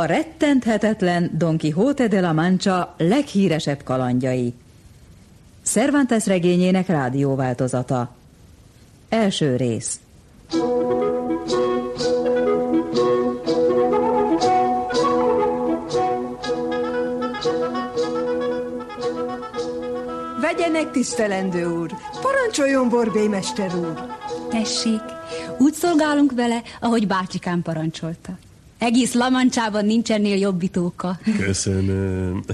A rettenthetetlen Don Quixote de la Mancha leghíresebb kalandjai. Cervantes regényének rádióváltozata. Első rész. Vegyenek, tisztelendő úr! Parancsoljon, Borbély mester úr! Tessék, úgy szolgálunk vele, ahogy bácsikám parancsolta. Egész La Manchában nincs ennél jobbítóka. Köszönöm.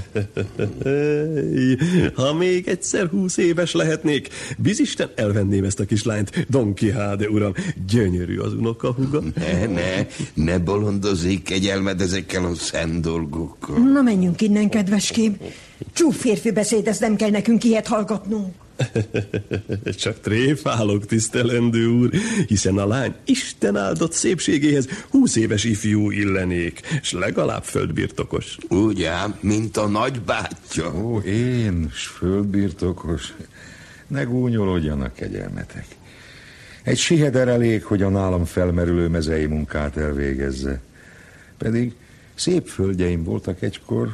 Ha még egyszer 20 éves lehetnék, bizisten elvenném ezt a kislányt, Don Quixote uram. Gyönyörű az unokahúga. Ne bolondozzék, kegyelmed, ezekkel a szent dolgokkal. Na, menjünk innen, kedveském. Csúf férfi beszéd, ezt nem kell nekünk ilyet hallgatnunk. Csak tréfálok, tisztelendő úr, hiszen a lány Isten áldott szépségéhez 20 éves ifjú illenék, s legalább földbirtokos. Úgy ám, mint a nagybátyja. Ó, én, s földbirtokos. Ne gúnyolódjanak, kegyelmetek. Egy siheder elég, hogy a nálam felmerülő mezei munkát elvégezze. Pedig szép földjeim voltak egykor.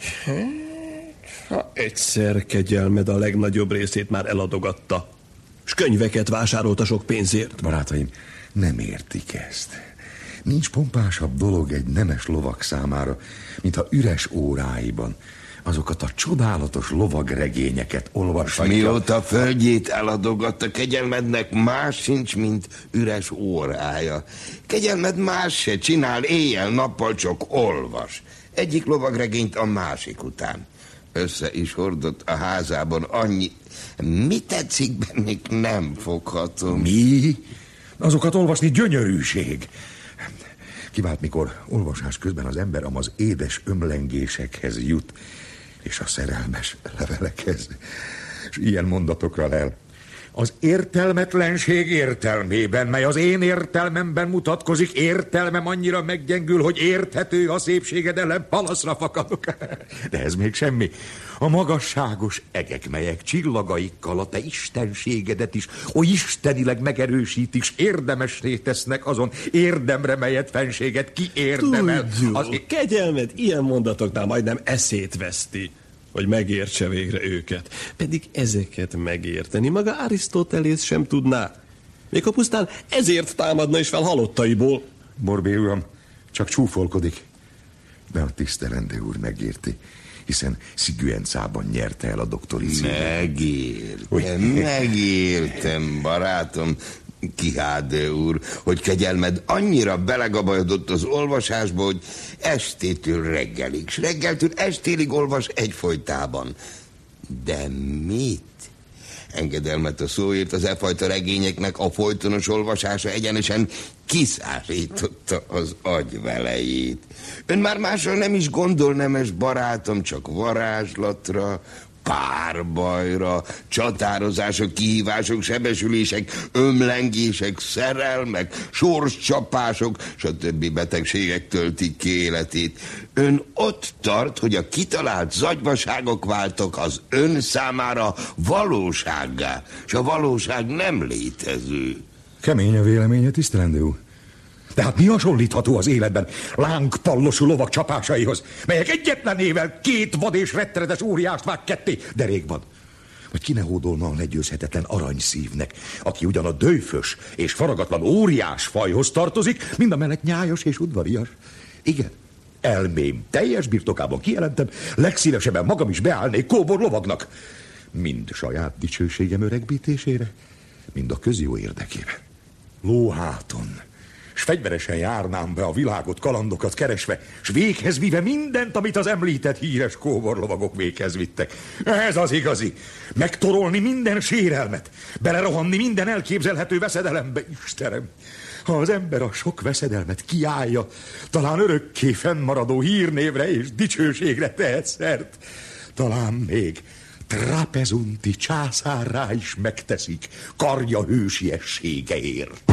Ha egyszer kegyelmed a legnagyobb részét már eladogatta, s könyveket vásárolt a sok pénzért. Barátaim, nem értik ezt. Nincs pompásabb dolog egy nemes lovak számára, mintha üres óráiban azokat a csodálatos lovagregényeket olvashatja. Mióta földjét eladogatta, kegyelmednek más sincs, mint üres órája. Kegyelmed más se csinál, éjjel-nappal csak olvas. Egyik lovagregényt a másik után. Össze is hordott a házában annyi. Mi tetszik bennük, nem foghatom. Mi? Azokat olvasni gyönyörűség. Kivált, mikor olvasás közben az ember amaz édes ömlengésekhez jut, és a szerelmes levelekhez. És ilyen mondatokra lel. Az értelmetlenség értelmében, mely az én értelmemben mutatkozik, értelmem annyira meggyengül, hogy érthető a szépséged ellen palaszra fakadok. De ez még semmi. A magasságos egek, melyek csillagaikkal a te istenségedet is oly istenileg megerősítik, s érdemessé tesznek azon érdemre, melyet fenséget kiérdemel. Tudjuk, kegyelmed ilyen mondatoknál majdnem eszét veszti, hogy megértse végre őket. Pedig ezeket megérteni maga Arisztotelész sem tudná. Még a pusztán ezért támadna is fel halottaiból. Borbély uram, csak csúfolkodik. De a tisztelendő úr megérti, hiszen Szigüencában nyerte el a doktori címet. Megértem, barátom, Quixote úr, hogy kegyelmed annyira belegabajodott az olvasásba, hogy estétől reggelig, s reggeltől estélig olvas egyfolytában. De mit? Engedelmet a szóért, az e fajta regényeknek a folytonos olvasása egyenesen kiszárította az agyvelejét. Ön már másra nem is gondol, nemes barátom, csak varázslatra, párbajra, csatározások, kihívások, sebesülések, ömlengések, szerelmek, sorscsapások, stb. Betegségek töltik ki életét. Ön ott tart, hogy a kitalált zagyvaságok váltak az ön számára valósággá, és a valóság nem létező. Kemény a véleménye, tisztelendő úr. Tehát mi hasonlítható az életben lángpallosú lovak csapásaihoz, melyek egyetlenével 2 vad és rettenetes óriást vág ketté, derékvad? Vagy ki ne hódolna a legyőzhetetlen aranyszívnek, aki ugyan a dőfös és faragatlan óriás fajhoz tartozik, mindamellett nyájas és udvarias? Igen, elmém teljes birtokában kijelentem, legszívesebben magam is beállnék kóbor lovagnak. Mind saját dicsőségem öregbítésére, mind a közjó érdekében. Lóháton, s fegyveresen járnám be a világot, kalandokat keresve, s véghez vive mindent, amit az említett híres kóborlovagok véghez vittek. Ez az igazi. Megtorolni minden sérelmet, belerohanni minden elképzelhető veszedelembe, Istenem. Ha az ember a sok veszedelmet kiállja, talán örökké fennmaradó hírnévre és dicsőségre tehet szert. Talán még Trapezunti császárrá is megteszik karja hősiességeért.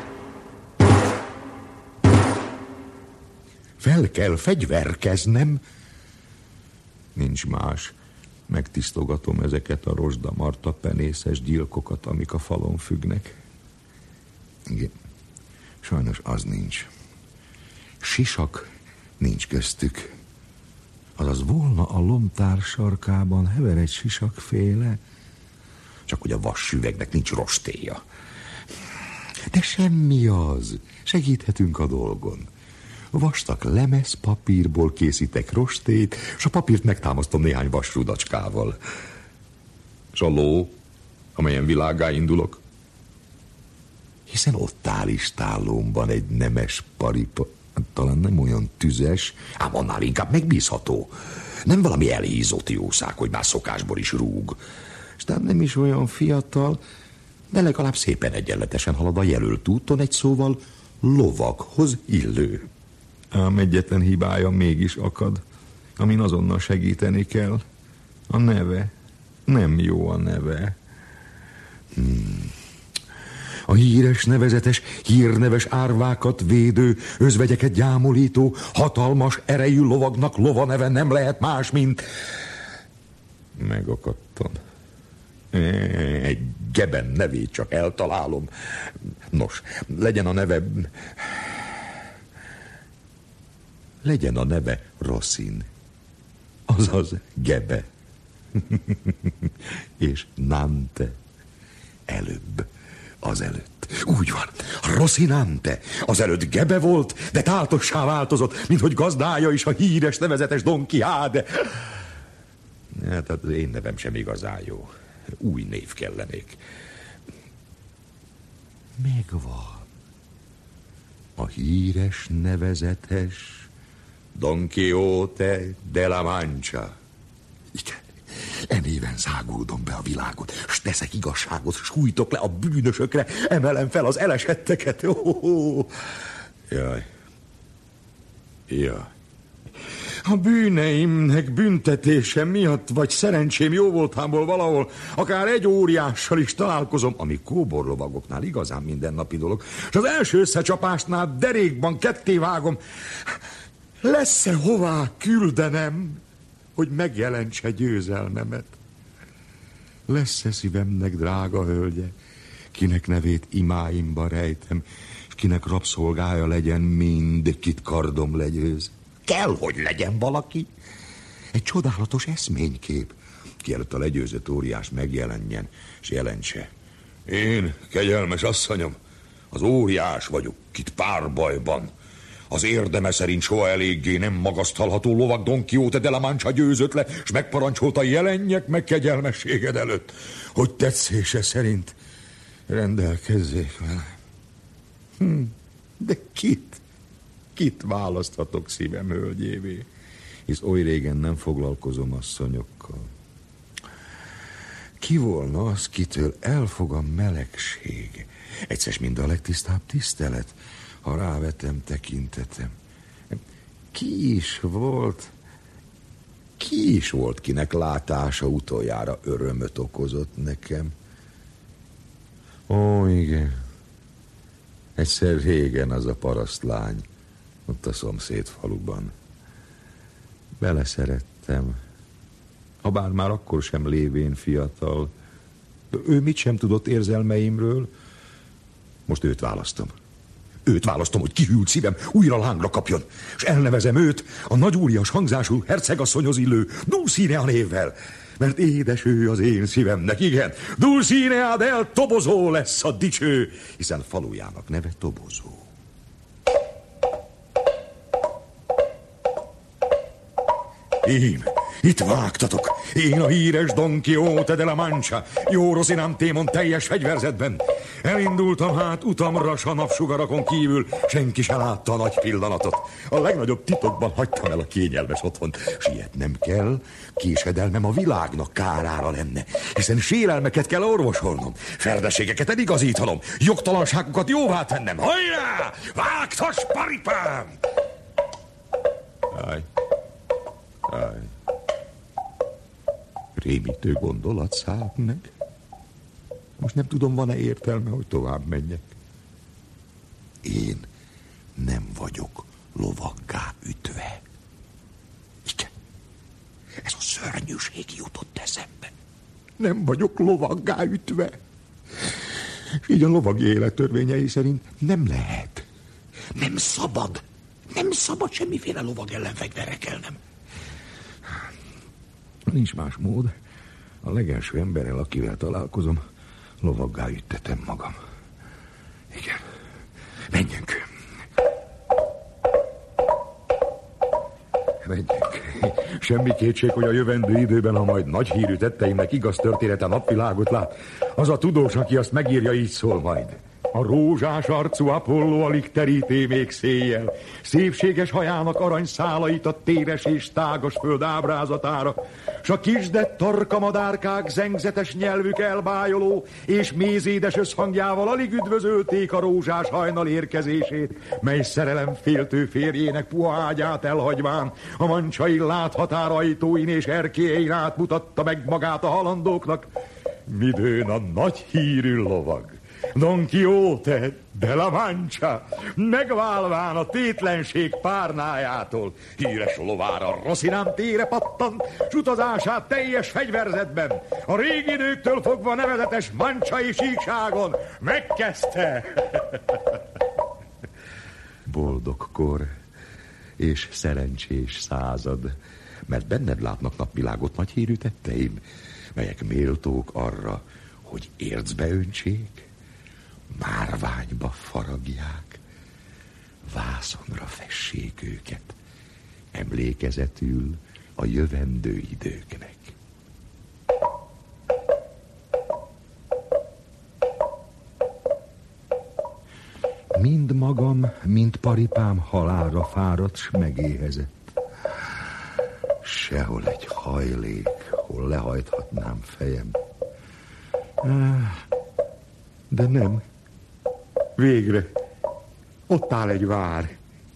Fel kell fegyverkeznem. Nincs más. Megtisztogatom ezeket a rozsdamarta penészes gyilkokat, amik a falon függnek. Igen. Sajnos az nincs. Sisak nincs köztük. Azaz volna a lomtár sarkában hever egy sisakféle, csak hogy a vassüvegnek nincs rostéja. De semmi az, segíthetünk a dolgon. Vastag lemez papírból készítek rostét, s a papírt megtámasztom néhány vasrudacskával. S a ló, amelyen világgá indulok, hiszen ott áll istállómban egy nemes paripa, talán nem olyan tüzes, ám annál inkább megbízható. Nem valami elhízott jószág, hogy már szokásból is rúg. S tehát nem is olyan fiatal, de legalább szépen egyenletesen halad a jelölt úton, egy szóval lovaghoz illő. Ám egyetlen hibája mégis akad, amin azonnal segíteni kell. A neve. Nem jó a neve. A híres, nevezetes, hírneves árvákat védő, özvegyeket gyámolító, hatalmas erejű lovagnak lova neve nem lehet más, mint... Megakadtam. Egy geben nevét csak eltalálom. Nos, legyen a neve Rosszin. Azaz Gebe. És Nante. Előbb. Azelőtt. Úgy van. Rocinante. Azelőtt Gebe volt, de táltossá változott, minthogy gazdája is a híres, nevezetes Don Quixote. Hát az én nevem sem igazán jó. Új név kellenék. Megvan. A híres, nevezetes Don Quixote de la Mancha. Igen. Enéven zágódom be a világot, s teszek igazságot, sújtok le a bűnösökre, emelem fel az elesetteket. Jaj. A bűneimnek büntetése miatt, vagy szerencsém jó voltámból valahol, akár egy óriással is találkozom, ami kóborlovagoknál igazán mindennapi dolog, és az első összecsapásnál derékban ketté vágom. Lesz-e hová küldenem, hogy megjelentse győzelmemet? Lesz-e szívemnek drága hölgye, kinek nevét imáimba rejtem, és kinek rabszolgája legyen mindkit kardom legyőz? Kell, hogy legyen valaki. Egy csodálatos eszménykép, mielőtt a legyőzött óriás megjelenjen, és jelentse: én, kegyelmes asszonyom, az óriás vagyok, kit párbajban. Az érdeme szerint soha eléggé nem magasztalható lovag Don Quixote de la Mancha győzött le, s megparancsolta, jelenjek meg kegyelmességed előtt, hogy tetszése szerint rendelkezzék vele. De kit választhatok szívem hölgyévé, hisz oly régen nem foglalkozom asszonyokkal. Ki volna az, kitől elfog a melegség, egyszer mind a legtisztább tisztelet, ha rávetem tekintetem? Ki is volt, kinek látása utoljára örömöt okozott nekem? Ó, igen. Egyszer régen az a parasztlány, ott a szomszéd faluban. Beleszerettem. Habár már akkor sem lévén fiatal. Ő mit sem tudott érzelmeimről. Most őt választom. Hogy kihűlt szívem újra lángra kapjon, és elnevezem őt a nagyúrias hangzású hercegasszonyhoz illő Dulcinea névvel, mert édes ő az én szívemnek, igen. Dulcinea del Toboso lesz a dicső, hiszen falujának neve Toboso. Itt vágtatok. Én a híres Don Quixote de la Mancha, jó Rocinantémon teljes fegyverzetben. Elindultam hát utamra, s a napsugarakon kívül senki se látta a nagy pillanatot. A legnagyobb titokban hagytam el a kényelmes otthont. Sietnem kell, késedelmem a világnak kárára lenne, hiszen sérelmeket kell orvosolnom, ferdességeket eligazítanom, jogtalanságokat jóvá tennem. Hajrá! Vágtas, paripám! Állj. Rémítő gondolat szállt meg. Most nem tudom, van-e értelme, hogy tovább menjek. Én nem vagyok lovaggá ütve. Igen, ez a szörnyűség jutott eszembe. Nem vagyok lovaggá ütve. És így a lovag élettörvényei szerint nem lehet. Nem szabad. Nem szabad semmiféle lovag ellen fegyverekelnem. Nincs más mód. A legelső emberrel, akivel találkozom, lovaggá üttetem magam. Igen. Menjünk. Menjünk. Semmi kétség, hogy a jövendő időben, ha majd nagy hírű tetteimnek igaz története napvilágot lát, az a tudós, aki azt megírja, így szól majd. A rózsás arcú Apolló alig teríté még széjjel, szépséges hajának aranyszálait a téres és tágas föld ábrázatára, s a kisdett tarkamadárkák zengzetes nyelvük elbájoló és mézédes összhangjával alig üdvözölték a rózsás hajnal érkezését, mely szerelem féltő férjének puha ágyát elhagyván a mancsai láthatárajtóin és erkélyein átmutatta meg magát a halandóknak, midőn a nagy hírű lovag, Don Quixote de la Mancha, megválván a tétlenség párnájától, híres lovára Rocinante-re pattant, s utazását teljes fegyverzetben, a régi időktől fogva nevezetes mancsai síkságon megkezdte. Boldog kor és szerencsés század, mert benned látnak napvilágot nagy hírű tetteim, melyek méltók arra, hogy ércbe öntsék, márványba faragják, vászonra fessék őket, emlékezetül a jövendő időknek. Mind magam, mind paripám halálra fáradt, s megéhezett. Sehol egy hajlék, hol lehajthatnám fejem. De nem. Végre. Ott áll egy vár.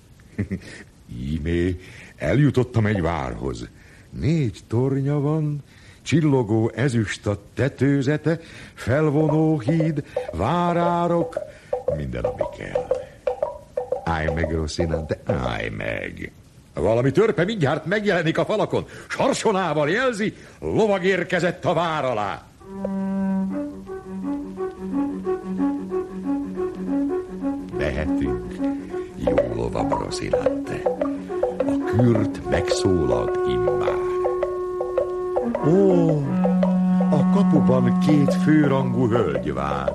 Íme, eljutottam egy várhoz. 4 tornya van, csillogó ezüst a tetőzete, felvonó híd, várárok, minden, ami kell. Állj meg, Rocinante, állj meg. Valami törpe mindjárt megjelenik a falakon, sarsonával jelzi, lovag érkezett a vár alá. Mehetünk, jó lovam, Rocinante. A kürt megszólalt immár. Ó, a kapuban 2 főrangú hölgy vár.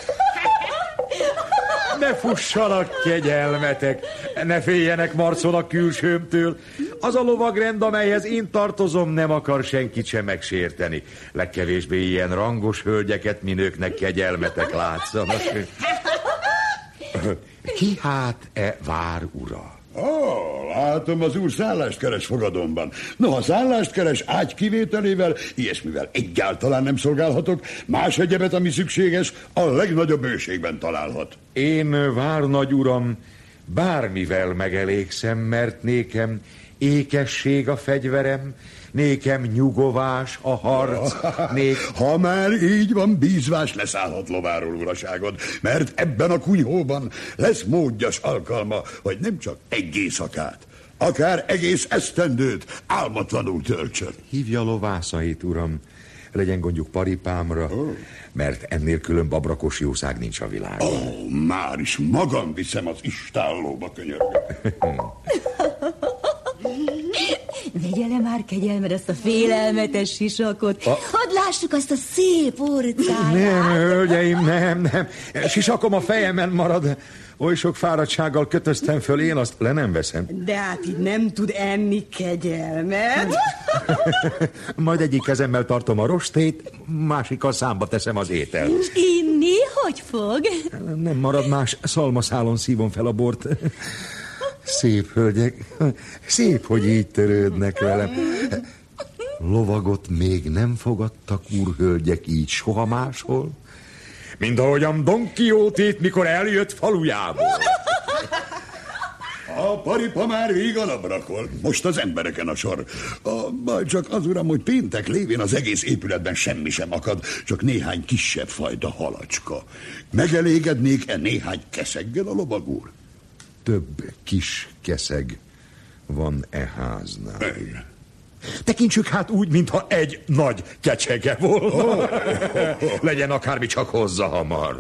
Ne fussanak, kegyelmetek, ne féljenek marcon a külsőmtől. Az a lovagrend, amelyhez én tartozom, nem akar senkit sem megsérteni. Legkevésbé ilyen rangos hölgyeket, minőknek kegyelmetek látszanak. Ki hát vár ura? Látom, az úr szállást keres fogadomban. Noha szállást keres ágy kivételével, ilyesmivel egyáltalán nem szolgálhatok. Más egyebet, ami szükséges, a legnagyobb bőségben találhat. Én, várnagy uram, bármivel megelégszem, mert nékem ékesség a fegyverem, nékem nyugovás a harc, Ha már így van, bízvás leszállhat lováról, uraságod, mert ebben a kunyhóban lesz módjas alkalma, hogy nem csak egy éjszakát, akár egész esztendőt álmatlanul töltsön. Hívja lovászait, uram, legyen gondjuk paripámra, mert ennél külön babrakos jószág nincs a világon. Már is magam viszem az istállóba, könyörgöm. Vegye le már, kegyelmed, ezt a félelmetes sisakot. Hadd lássuk azt a szép orcáját. Nem, hölgyeim, nem. Sisakom a fejemen marad. Oly sok fáradtsággal kötöztem föl, én azt le nem veszem. De hát így nem tud enni, kegyelmed. Majd egyik kezemmel tartom a rostét, másikkal számba teszem az ételt. Inni? Hogy fog? Nem marad más, szalmaszálon szívom fel a bort. Szép hölgyek, szép, hogy így törődnek velem. Lovagot még nem fogadtak, úrhölgyek, így soha máshol, mint ahogyan Don Quixote-t, mikor eljött falujából. A paripa már rég alabrakol, most az embereken a sor. Baj csak az, uram, hogy péntek lévén az egész épületben semmi sem akad, csak néhány kisebb fajta halacska. Megelégednék-e néhány keszeggel a lovag úr? Több kis keszeg van háznál. Igen. Tekintsük hát úgy, mintha egy nagy kecsege volna. Legyen akármi, csak hozza hamar.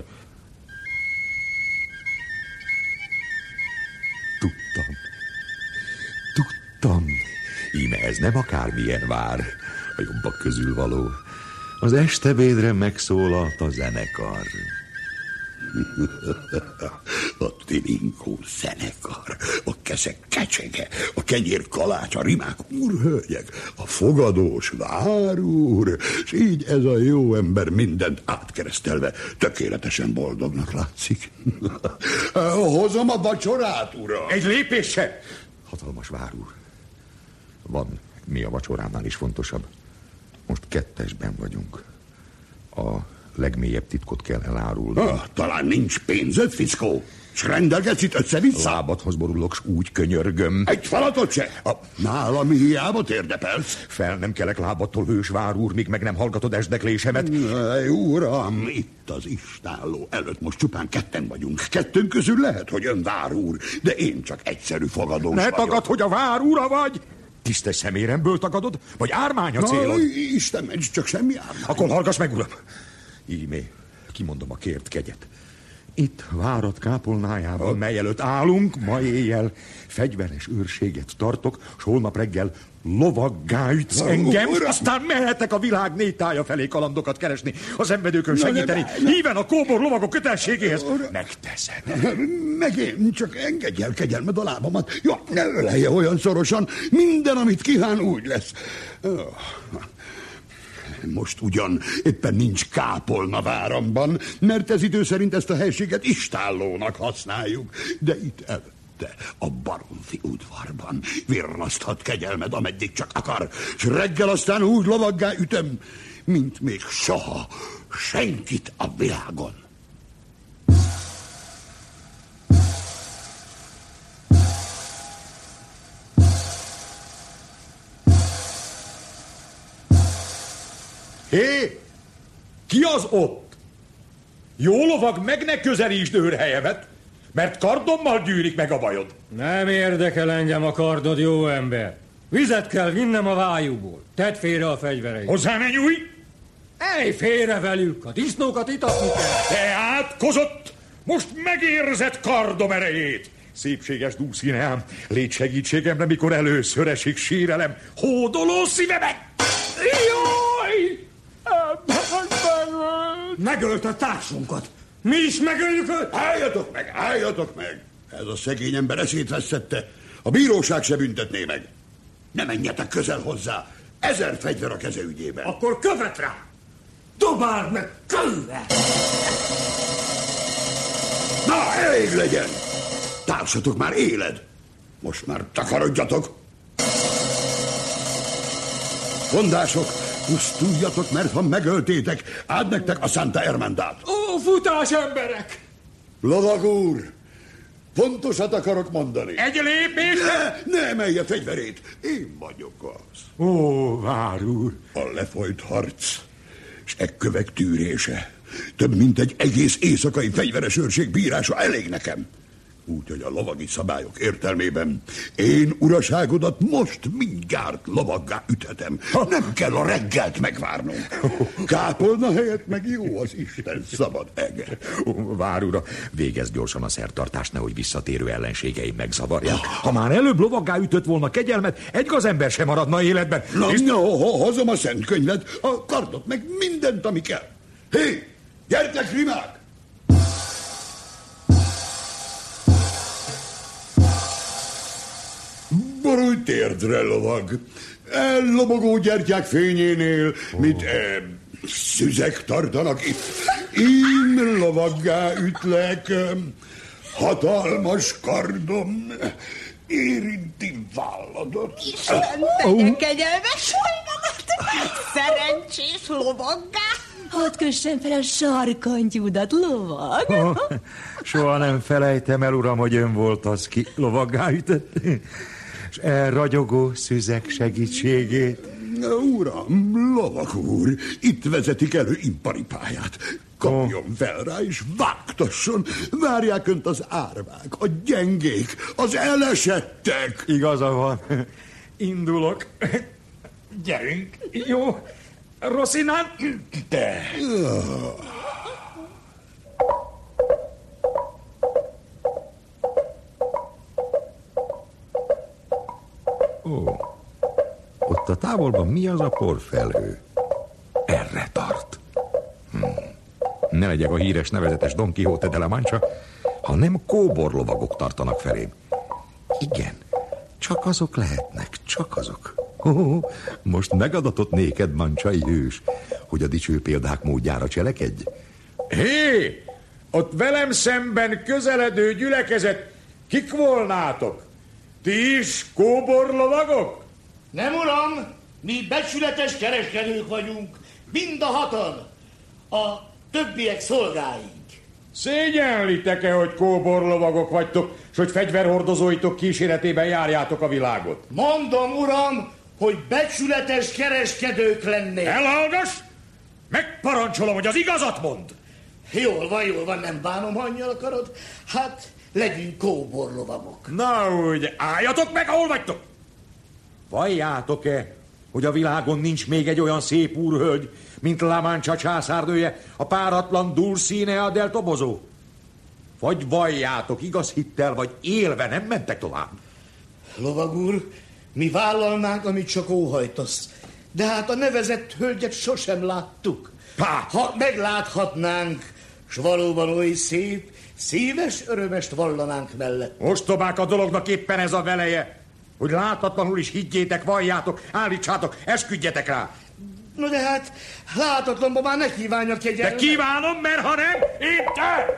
Ez nem akármilyen vár, a jobbak közül való. Az estebédre megszólalt a zenekar. A tilinkó zenekar, a keszek kecsege, a kenyér kalács, a rimák úrhölgyek, a fogadós várúr, és így ez a jó ember mindent átkeresztelve tökéletesen boldognak látszik. Hozom a vacsorát, uram! Egy lépéssel! Hatalmas várúr. Van, mi a vacsoránál is fontosabb. Most kettesben vagyunk. A legmélyebb titkot kell elárulni. Talán nincs pénzed, fickó? S rendelgetsz itt össze-vissza? Lábadhoz borulok, s úgy könyörgöm. Egy falatot se? Nálam hiába térdepelsz? Fel nem kelek lábattól, hős várúr, míg meg nem hallgatod esdeklésemet. Uram, itt az istálló előtt most csupán ketten vagyunk. Kettőnk közül lehet, hogy ön várúr, de én csak egyszerű fogadós Ne vagyok. tagad, hogy a várúra vagy! Tisztes szeméremből tagadod, vagy ármány a célod? Isten ments, csak semmi ármány. Akkor hallgass meg, uram! Ímé, kimondom a kért kegyet. Itt várat kápolnájában, mely előtt állunk, ma éjjel fegyveres őrséget tartok, s holnap reggel lovaggá ütsz engem, aztán mehetek a világ négy tája felé kalandokat keresni, az szenvedőkön segíteni, híven a kóbor lovagok kötelességéhez. Megteszed. Meg én, csak engedj el kegyelmed a lábamat. Ja, ne ölelje olyan szorosan, minden, amit kíván, úgy lesz. Most ugyan éppen nincs kápolna váramban, mert ez idő szerint ezt a helységet istállónak használjuk. De itt előtte, a Baromfi udvarban virraszthat kegyelmed, ameddig csak akar, s reggel aztán úgy lovaggá ütöm, mint még soha senkit a világon. Hé! Ki az ott? Jó lovag, meg ne közelítsd őrhelyemet, mert kardommal gyűrik meg a bajod. Nem érdekel engem a kardod, jó ember. Vizet kell vinnem a vájúból. Tedd félre a fegyvereit. Hozzá ne nyújj! Ej, félre velük! A disznókat itatni kell. Tehát, kozott, most megérzed kardom erejét. Szépséges dúszíneám, légy segítségemre, mikor először esik sírelem. Hódoló szívemet! Jaj! Megölt a társunkat. Mi is megöljük őt? Álljatok meg! Ez a szegény ember eszét vesztette. A bíróság se büntetné meg. Ne menjetek közel hozzá. 1000 fegyver a keze ügyében. Akkor követ rá! Dobáld meg kővel! Na, elég legyen! Társatok már éled! Most már takarodjatok! Gondások, pusztuljatok, mert ha megöltétek, áld nektek a Santa Hermandát. Ó, futás emberek! Lovag úr, fontosat akarok mondani. Egy lépés! Ne emelje fegyverét, én vagyok az. Ó, várúr! A lefolyt harc, s ekkövek tűrése. Több mint egy egész éjszakai fegyveres őrség bírása elég nekem. Úgyhogy a lovagi szabályok értelmében én uraságodat most mindjárt lovaggá üthetem. Nem kell a reggelt megvárnom. Kápolna helyett meg jó az Isten szabad ege. Várúra, végezz gyorsan a szertartást, nehogy visszatérő ellenségeim megzavarják. Ha már előbb lovaggá ütött volna kegyelmet, egy gazember sem maradna életben. Hozom a szent könyvet, a kardot, meg mindent, ami kell. Hé, gyertek, rimák! Borulj térdre, lovag! Ellobogó gyertyák fényénél, mit szüzek tartanak itt. Én lovaggá ütlek, hatalmas kardom érinti válladat. Isten tegye kegyelmes folyamat! Szerencsés lovaggá! Hadd kössem fel a sarkantyúdat, lovag! Soha nem felejtem el, uram, hogy ön volt az, ki lovaggá ütött, és elragyogó szüzek segítségét. Uram, lovag úr, itt vezetik elő imparipáját. Kapjon fel rá, és vágtasson. Várják önt az árvák, a gyengék, az elesettek. Igaza van. Indulok. Gyerünk. Jó. Rosszinán. Te. Ott a távolban mi az a porfelhő? Erre tart. Ne legyek a híres nevezetes Don Quixote de la Mancha, hanem kóborlovagok tartanak felém. Igen, csak azok lehetnek, csak azok. Most megadatott néked, mancsai hős, hogy a dicső példák módjára cselekedj. Hé! Ott velem szemben közeledő gyülekezet, kik volnátok? Ti is kóborlovagok? Nem, uram, mi becsületes kereskedők vagyunk, mind a hatan. A többiek szolgáink. Szégyenlitek-e, hogy kóborlovagok vagytok, és hogy fegyverhordozóitok kíséretében járjátok a világot? Mondom, uram, hogy becsületes kereskedők lennék. Elhallgass! Megparancsolom, hogy az igazat mondd! Jól van, nem bánom, ha annyira akarod. Hát, legyünk kóborlovagok. Na úgy, álljatok meg, ahol vagytok! Valljátok-e, hogy a világon nincs még egy olyan szép úrhölgy, mint La Mancha császárnője, a páratlan Dulcinea del Toboso? Vagy valljátok igaz hittel, vagy élve nem mentek tovább? Lovag úr, mi vállalnánk, amit csak óhajtasz. De hát a nevezett hölgyet sosem láttuk. Pá! Ha megláthatnánk, s valóban oly szép, szíves örömest vallanánk mellett. Ostobák a dolognak éppen ez a veleje, hogy láthatatlanul is higgyétek, valljátok, állítsátok, esküdjetek rá. No de hát, látatlanban már ne kívánja kegyelmet. De kívánom, mert ha nem, én te!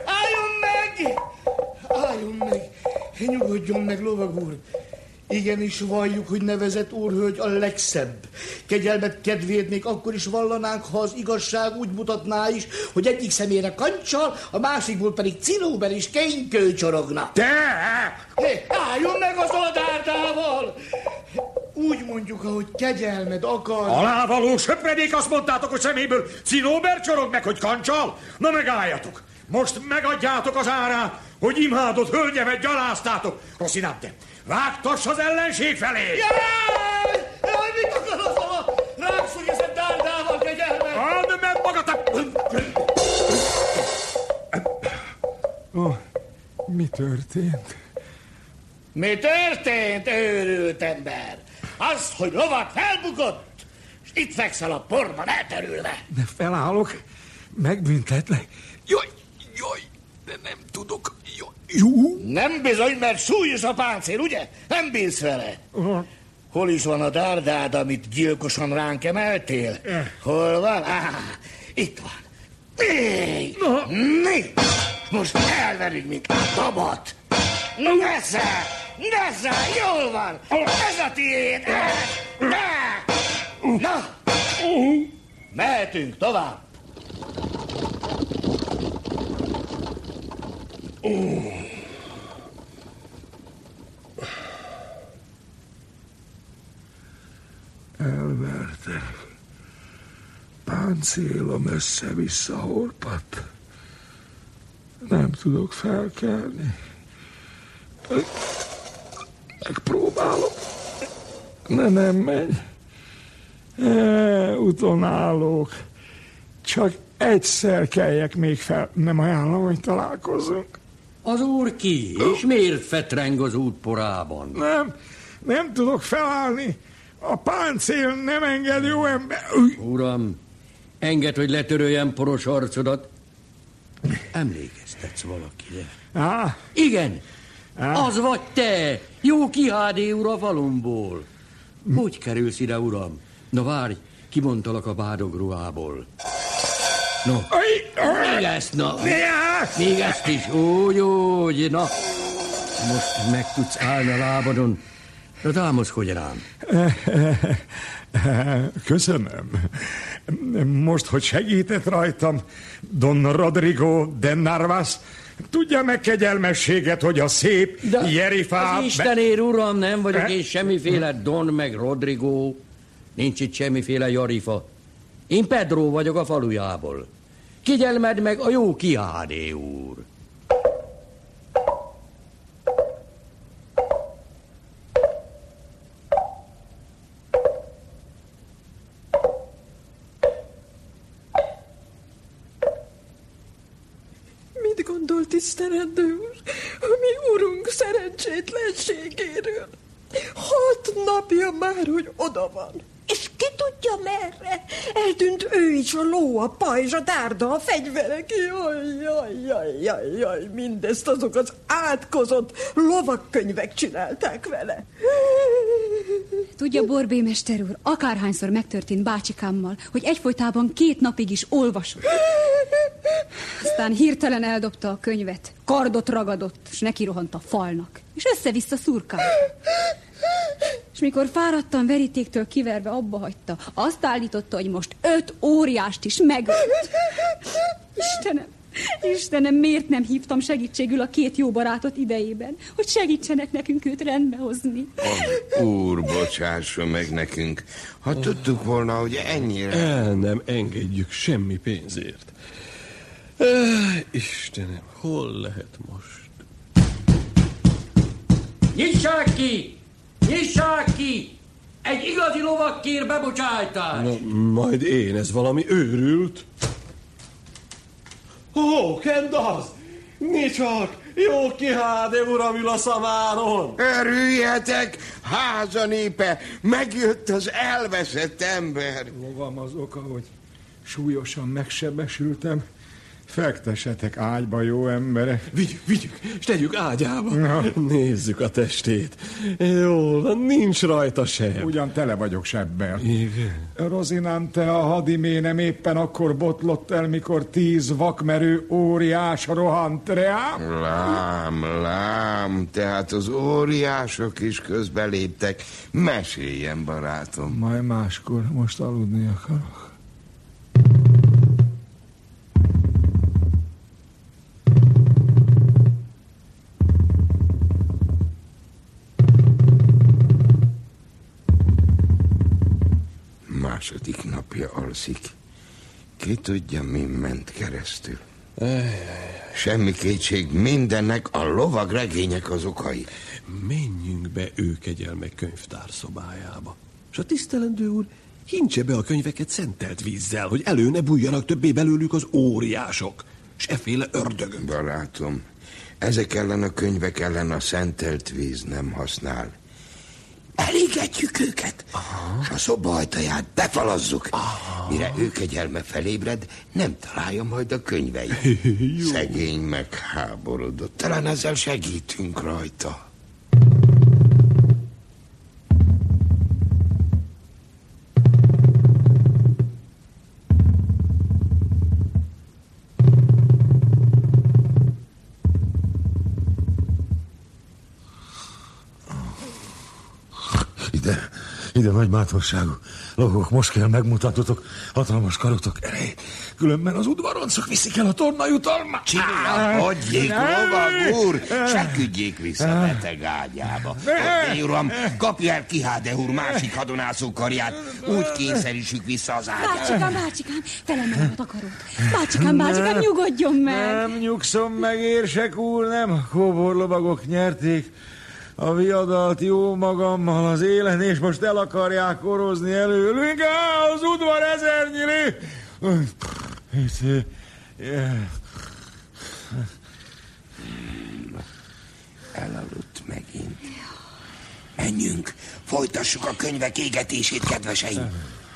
Álljon meg! Nyugodjon meg, lovag úr. Igenis valljuk, hogy nevezett úrhölgy a legszebb. Kegyelmet kedvéért még akkor is vallanánk, ha az igazság úgy mutatná is, hogy egyik szemére kancsal, a másikból pedig cinóber és kénykő csorogna. Te! Hé, álljon meg azzal a dárdával! Úgy mondjuk, ahogy kegyelmed akar. Alávaló söpredék, azt mondtátok, hogy szeméből cinóber csorog meg, hogy kancsal? Na megálljatok! Most megadjátok az árát, hogy imádott hölgyemet gyaláztátok. Rocinante, vágtass az ellenség felé! Jaj, mit akar az ala? Rákszolj ezen dárdával, kegyelmet! Add meg magatok! Mi történt? Mi történt, őrült ember? Az, hogy lovag felbukott, és itt fekszel a porban elterülve. De felállok, megbüntetlek. Jaj, de nem tudok. Jó. Nem bizony, mert súlyos a páncél, ugye? Nem bírsz vele. Hol is van a dárdád, amit gyilkosan ránk emeltél? Hol van? Itt van. Négy! Most elverünk, mint a babat. Nesze, jól van. Ez a tiéd. Na, mehetünk tovább. Elvertek. Páncélom össze-vissza horpadt. Nem tudok felkelni. Megpróbálom. De nem megy. Utonállók. Csak egyszer keljek még fel. Nem ajánlom, hogy találkozzunk. Az úr ki? És miért fetreng az útporában? Nem tudok felállni. A páncél nem enged, jó ember. Uram, engedd, hogy letöröljem poros arcodat. Emlékeztetsz valakire? Igen, az vagy te, jó Quixote úr a falumból. Hogy kerülsz ide, uram? Na várj, kibontalak a bádogruhából. No, még ezt, még ezt is, úgy, na. Most meg tudsz állni a lábadon. Na, támaszkodj rám. Köszönöm. Most, hogy segített rajtam, Don Rodrigo de Narváez, tudja meg kegyelmességet, hogy a szép Jerifá... Az Istenért, uram, nem vagyok én semmiféle Don meg Rodrigo. Nincs itt semmiféle Jarifa. Én Pedro vagyok a falujából. Kegyelmed meg a jó Quixote úr. Mit gondolt tisztelető úr a mi urunk szerencsétlenségéről? 6 napja már, hogy oda van. És ki tudja merre? Eltűnt ő is, a ló, a pajzs, a tárda, a fegyverek. Jaj, mindezt azok az átkozott lovakkönyvek csinálták vele. Tudja, Borbé mester úr, akárhányszor megtörtént bácsikámmal, hogy egyfolytában 2 napig is olvasott. Aztán hirtelen eldobta a könyvet, kardot ragadott, és neki rohant a falnak, és össze-vissza szurkált. És mikor fáradtan verítéktől kiverve abba hagyta, azt állította, hogy most 5 óriást is megölt. Istenem, miért nem hívtam segítségül a 2 jó barátot idejében, hogy segítsenek nekünk őt rendbe hozni? Úr, bocsásson meg nekünk. Ha tudtuk volna, hogy ennyire... El nem engedjük semmi pénzért. Istenem, hol lehet most? Nyissák ki! Nyissák ki! Egy igazi lovak kér bebocsájtást! Na, majd én, ez valami őrült. Kendaz! Mi csak! Jó kiháde, uram, ül a szaváron! Örüljetek, háza népe! Megjött az elveszett ember! Magam az oka, hogy súlyosan megsebesültem. Fektessetek ágyba, jó emberek. Vigyük, és tegyük ágyába. Na. Nézzük a testét. Jól van, nincs rajta seb. Ugyan tele vagyok sebbel. Igen. Rozinante, a hadiménem éppen akkor botlott el, mikor 10 vakmerő óriás rohant rám. Lám, tehát az óriások is közbeléptek. Meséljen, barátom. Majd máskor, most aludni akarok. Második napja alszik. Ki tudja, mi ment keresztül. Semmi kétség, mindennek a lovagregények az okai. Menjünk be ő kegyelmek könyvtárszobájába. És a tisztelendő úr hintse be a könyveket szentelt vízzel, hogy elő ne bújjanak többé belőlük az óriások, s efféle ördögök. Barátom, ezek ellen a könyvek ellen a szentelt víz nem használ. Elégetjük őket, és a szoba ajtaját befalazzuk. Mire ő kegyelme felébred, nem találja majd a könyveit. Szegény megháborodott. Talán ezzel segítünk rajta. Ide, nagy bátorságú lovagok, most kell megmutatotok hatalmas karotok erejét. Különben az udvaroncok viszik el a tornajutalmát. Csillapodjék, lovag úr, seküdjék vissza beteg ágyába. Oké, uram, kapja el Kiháde úr másik hadonászó karját, úgy kényszerítsük vissza az ágyába. Bácsikám, felemelem a takarót. Bácsikám, nyugodjon meg. Nem nyugszom meg, érsek úr, nem. Kóborlovagok nyerték a viadalt jó magammal az élen, és most el akarják orozni előlünk. Az udvar ezernyilé! Elaludt megint. Menjünk, folytassuk a könyvek égetését, kedveseim.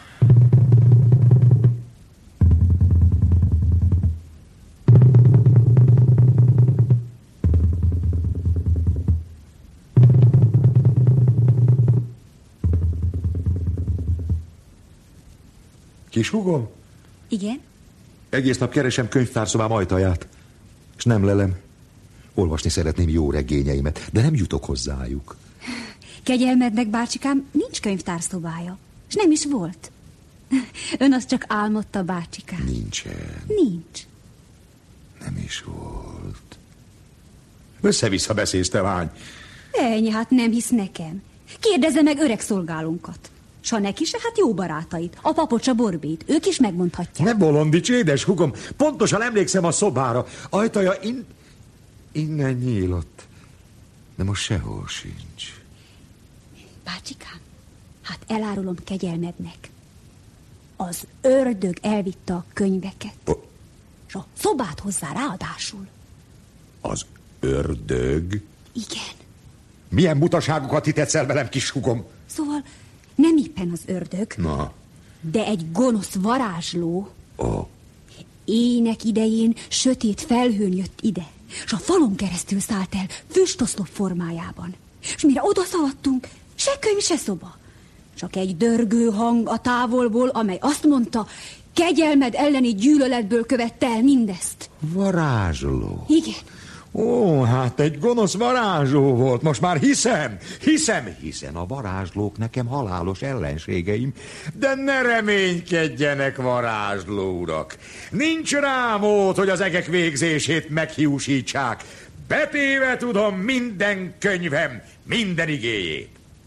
Kishúgom? Igen? Egész nap keresem könyvtárszobám ajtaját, és nem lelem. Olvasni szeretném jó regényeimet, de nem jutok hozzájuk. Kegyelmednek, bácsikám, nincs könyvtárszobája, és nem is volt. Ön azt csak álmodta, bácsikám. Nincsen. Nincs. Nem is volt. Össze-vissza beszélsz, te lány. Ennyi, hát nem hisz nekem. Kérdezze meg öreg szolgálunkat. S ha neki se, hát jó barátait, a papot, a Borbét, ők is megmondhatják. Ne bolondíts, édes hugom, pontosan emlékszem a szobára. Ajtaja innen nyílott, de most sehol sincs. Bácsikám, hát elárulom kegyelmednek. Az ördög elvitte a könyveket. És a szobát hozzá ráadásul. Az ördög? Igen. Milyen butaságokat hitetsz el velem, kis hugom? Szóval nem éppen lephen az ördög, Na. de egy gonosz varázsló Ó. éjnek idején sötét felhőn jött ide, és a falon keresztül szállt el füstoszlop formájában. És mire odaszaladtunk, se könyv, se szoba. Csak egy dörgő hang a távolból, amely azt mondta, kegyelmed elleni gyűlöletből követte el mindezt. Varázsló. Igen. Ó, hát egy gonosz varázsló volt. Most már hiszen a varázslók nekem halálos ellenségeim. De ne reménykedjenek, varázsló urak. Nincs rá mód, hogy az egek végzését meghiúsítsák. Betéve tudom minden könyvem, minden igéjét.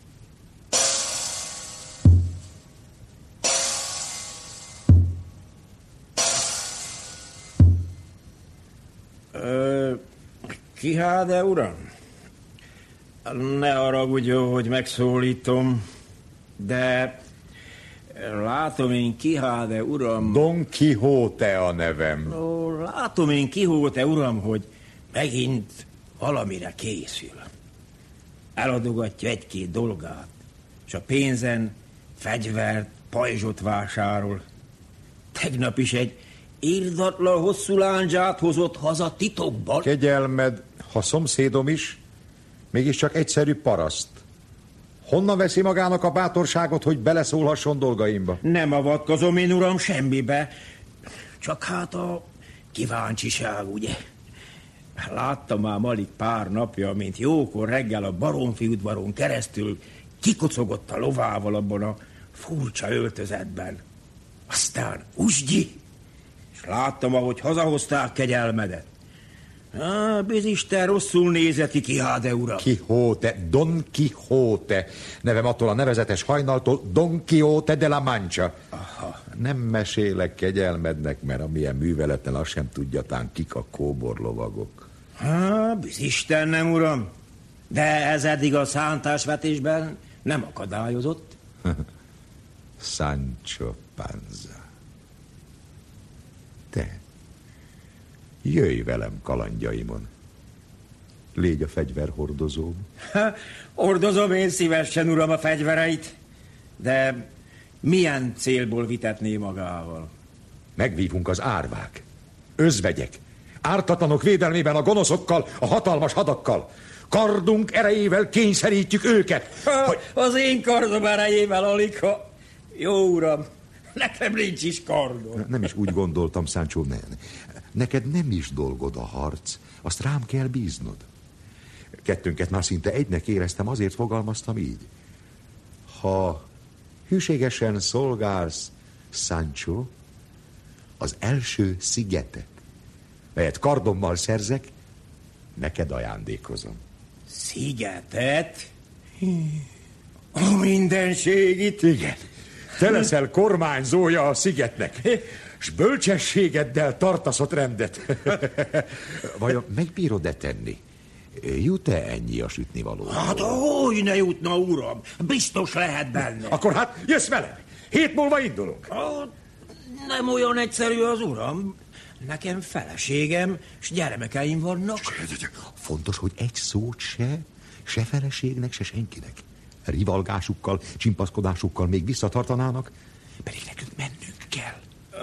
Kiháde uram? Ne haragudjon, hogy megszólítom, de látom én Kiháde uram... Don Quixote a nevem. Látom én Quixote uram, hogy megint valamire készül. Eladogatja egy-két dolgát, és a pénzen fegyvert, pajzsot vásárol. Tegnap is egy irdatlan hosszú lándzsát hozott haza titokban. Kegyelmed, ha szomszédom is, mégiscsak egyszerű paraszt. Honnan veszi magának a bátorságot, hogy beleszólhasson dolgaimba? Nem avatkozom én, uram, semmibe. Csak hát a kíváncsiság, ugye? Láttam már alig pár napja, mint jókor reggel a Baromfi udvaron keresztül kikocogott a lovával abban a furcsa öltözetben. Aztán usgyi, és láttam, ahogy hazahozták kegyelmedet. Bizisten rosszul nézett ki Kiháde uram. Quixote, Don Quixote. Nevem attól a nevezetes hajnaltól Don Quixote de la Mancha. Aha. Nem mesélek kegyelmednek, mert amilyen műveleten azt sem tudjatán, kik a kóborlovagok. Bizisten nem, uram. De ez eddig a szántásvetésben nem akadályozott. Sancho Panza. Te, jöjj velem kalandjaimon. Légy a fegyverhordozóm. Hordozom én szívesen, uram, a fegyvereit. De milyen célból vitetné magával? Megvívunk az árvák, özvegyek, ártatlanok védelmében a gonoszokkal, a hatalmas hadakkal. Kardunk erejével kényszerítjük őket. Az én kardom erejével, aligha. Jó, uram, nekem nincs is kardom. Nem is úgy gondoltam, Sancho, neked nem is dolgod a harc, azt rám kell bíznod. Kettőnket már szinte egynek éreztem, azért fogalmaztam így. Ha hűségesen szolgálsz, Sancho, az első szigetet, melyet kardommal szerzek, neked ajándékozom. Szigetet? A mindenségit? Igen. Te leszel kormányzója a szigetnek, s bölcsességeddel tartaszott rendet. Vajon megbírod-e tenni? Jut-e ennyi a sütnivaló? Hát hogy ne jutna, uram? Biztos lehet benne. Akkor hát jössz velem. Hét múlva indulunk. Nem olyan egyszerű az, uram. Nekem feleségem, s gyermekeim vannak. Fontos, hogy egy szót se feleségnek, se senkinek. Rivalgásukkal, csimpaszkodásukkal még visszatartanának, pedig nekünk mennünk kell.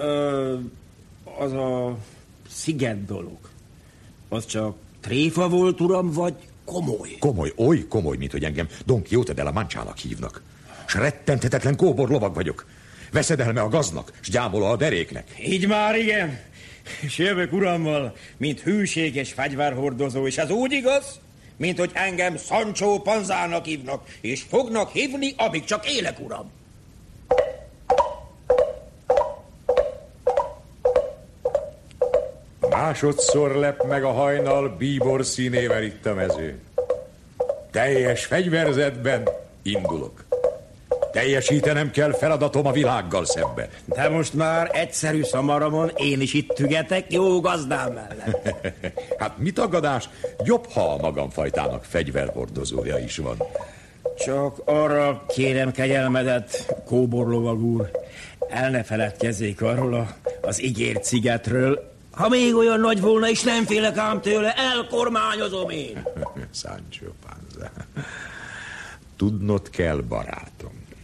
Az a sziget dolog, az csak tréfa volt, uram, vagy komoly? Komoly, oly komoly, mint hogy engem Don Quixote de la Manchának hívnak. S rettenthetetlen kóbor lovag vagyok. Veszedelme a gaznak, s gyámola a deréknek. Így már igen. És jövök urammal, mint hűséges fegyverhordozó, és az úgy igaz, mint hogy engem Sancho Panzának hívnak, és fognak hívni, amíg csak élek, uram. Másodszor lep meg a hajnal bíbor színével itt a mező. Teljes fegyverzetben indulok. Teljesítenem kell feladatom a világgal szemben. De most már egyszerű szamaramon én is itt tügetek jó gazdám mellett. Hát mit tagadás? Jobb, ha a magamfajtának fegyverhordozója is van. Csak arra kérem kegyelmedet, kóborlovag úr, el ne feledkezzék arról az ígért szigetről. Ha még olyan nagy volna, és nem félek ám tőle, elkormányozom én. Sancho Panza, tudnod kell, barátom,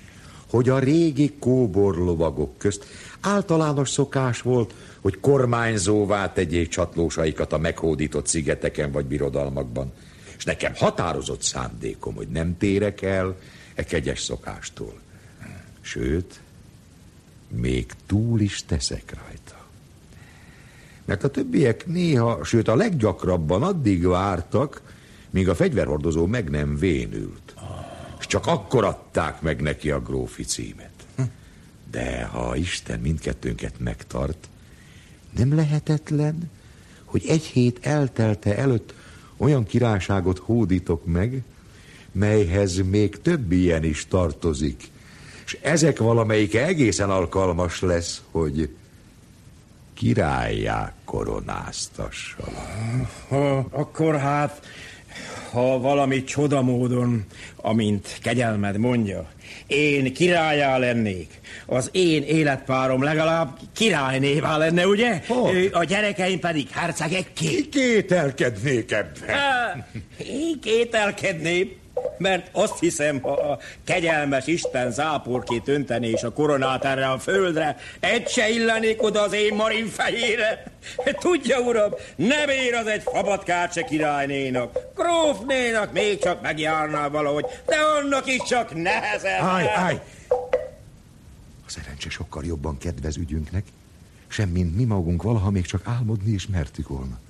hogy a régi kóborlovagok közt általános szokás volt, hogy kormányzóvá tegyék csatlósaikat a meghódított szigeteken vagy birodalmakban. És nekem határozott szándékom, hogy nem térek el e kegyes szokástól. Sőt, még túl is teszek rajta. Mert a többiek néha, sőt a leggyakrabban addig vártak, míg a fegyverhordozó meg nem vénült. És csak akkor adták meg neki a grófi címet. De ha Isten mindkettőnket megtart, nem lehetetlen, hogy egy hét eltelte előtt olyan királyságot hódítok meg, melyhez még több ilyen is tartozik, és ezek valamelyike egészen alkalmas lesz, hogy királlyá koronáztassalak. Akkor hát, ha valami csodamódon, amint kegyelmed mondja, én királlyá lennék, az én életpárom legalább királynévá lenne, ugye? A gyerekeim pedig hercegekké. Ki kételkednék ebben? Én kételkedném, mert azt hiszem, ha a kegyelmes Isten záporkét öntené és a koronát erre a földre, egy se illenék oda az én marin fejére. Tudja, uram, nem ér az egy fabatkát se királynénak. Grófnénak még csak megjárná valahogy, de annak is csak nehezen. Állj! A szerencse sokkal jobban kedvez ügyünknek, semmint mi magunk valaha még csak álmodni is mertük volna.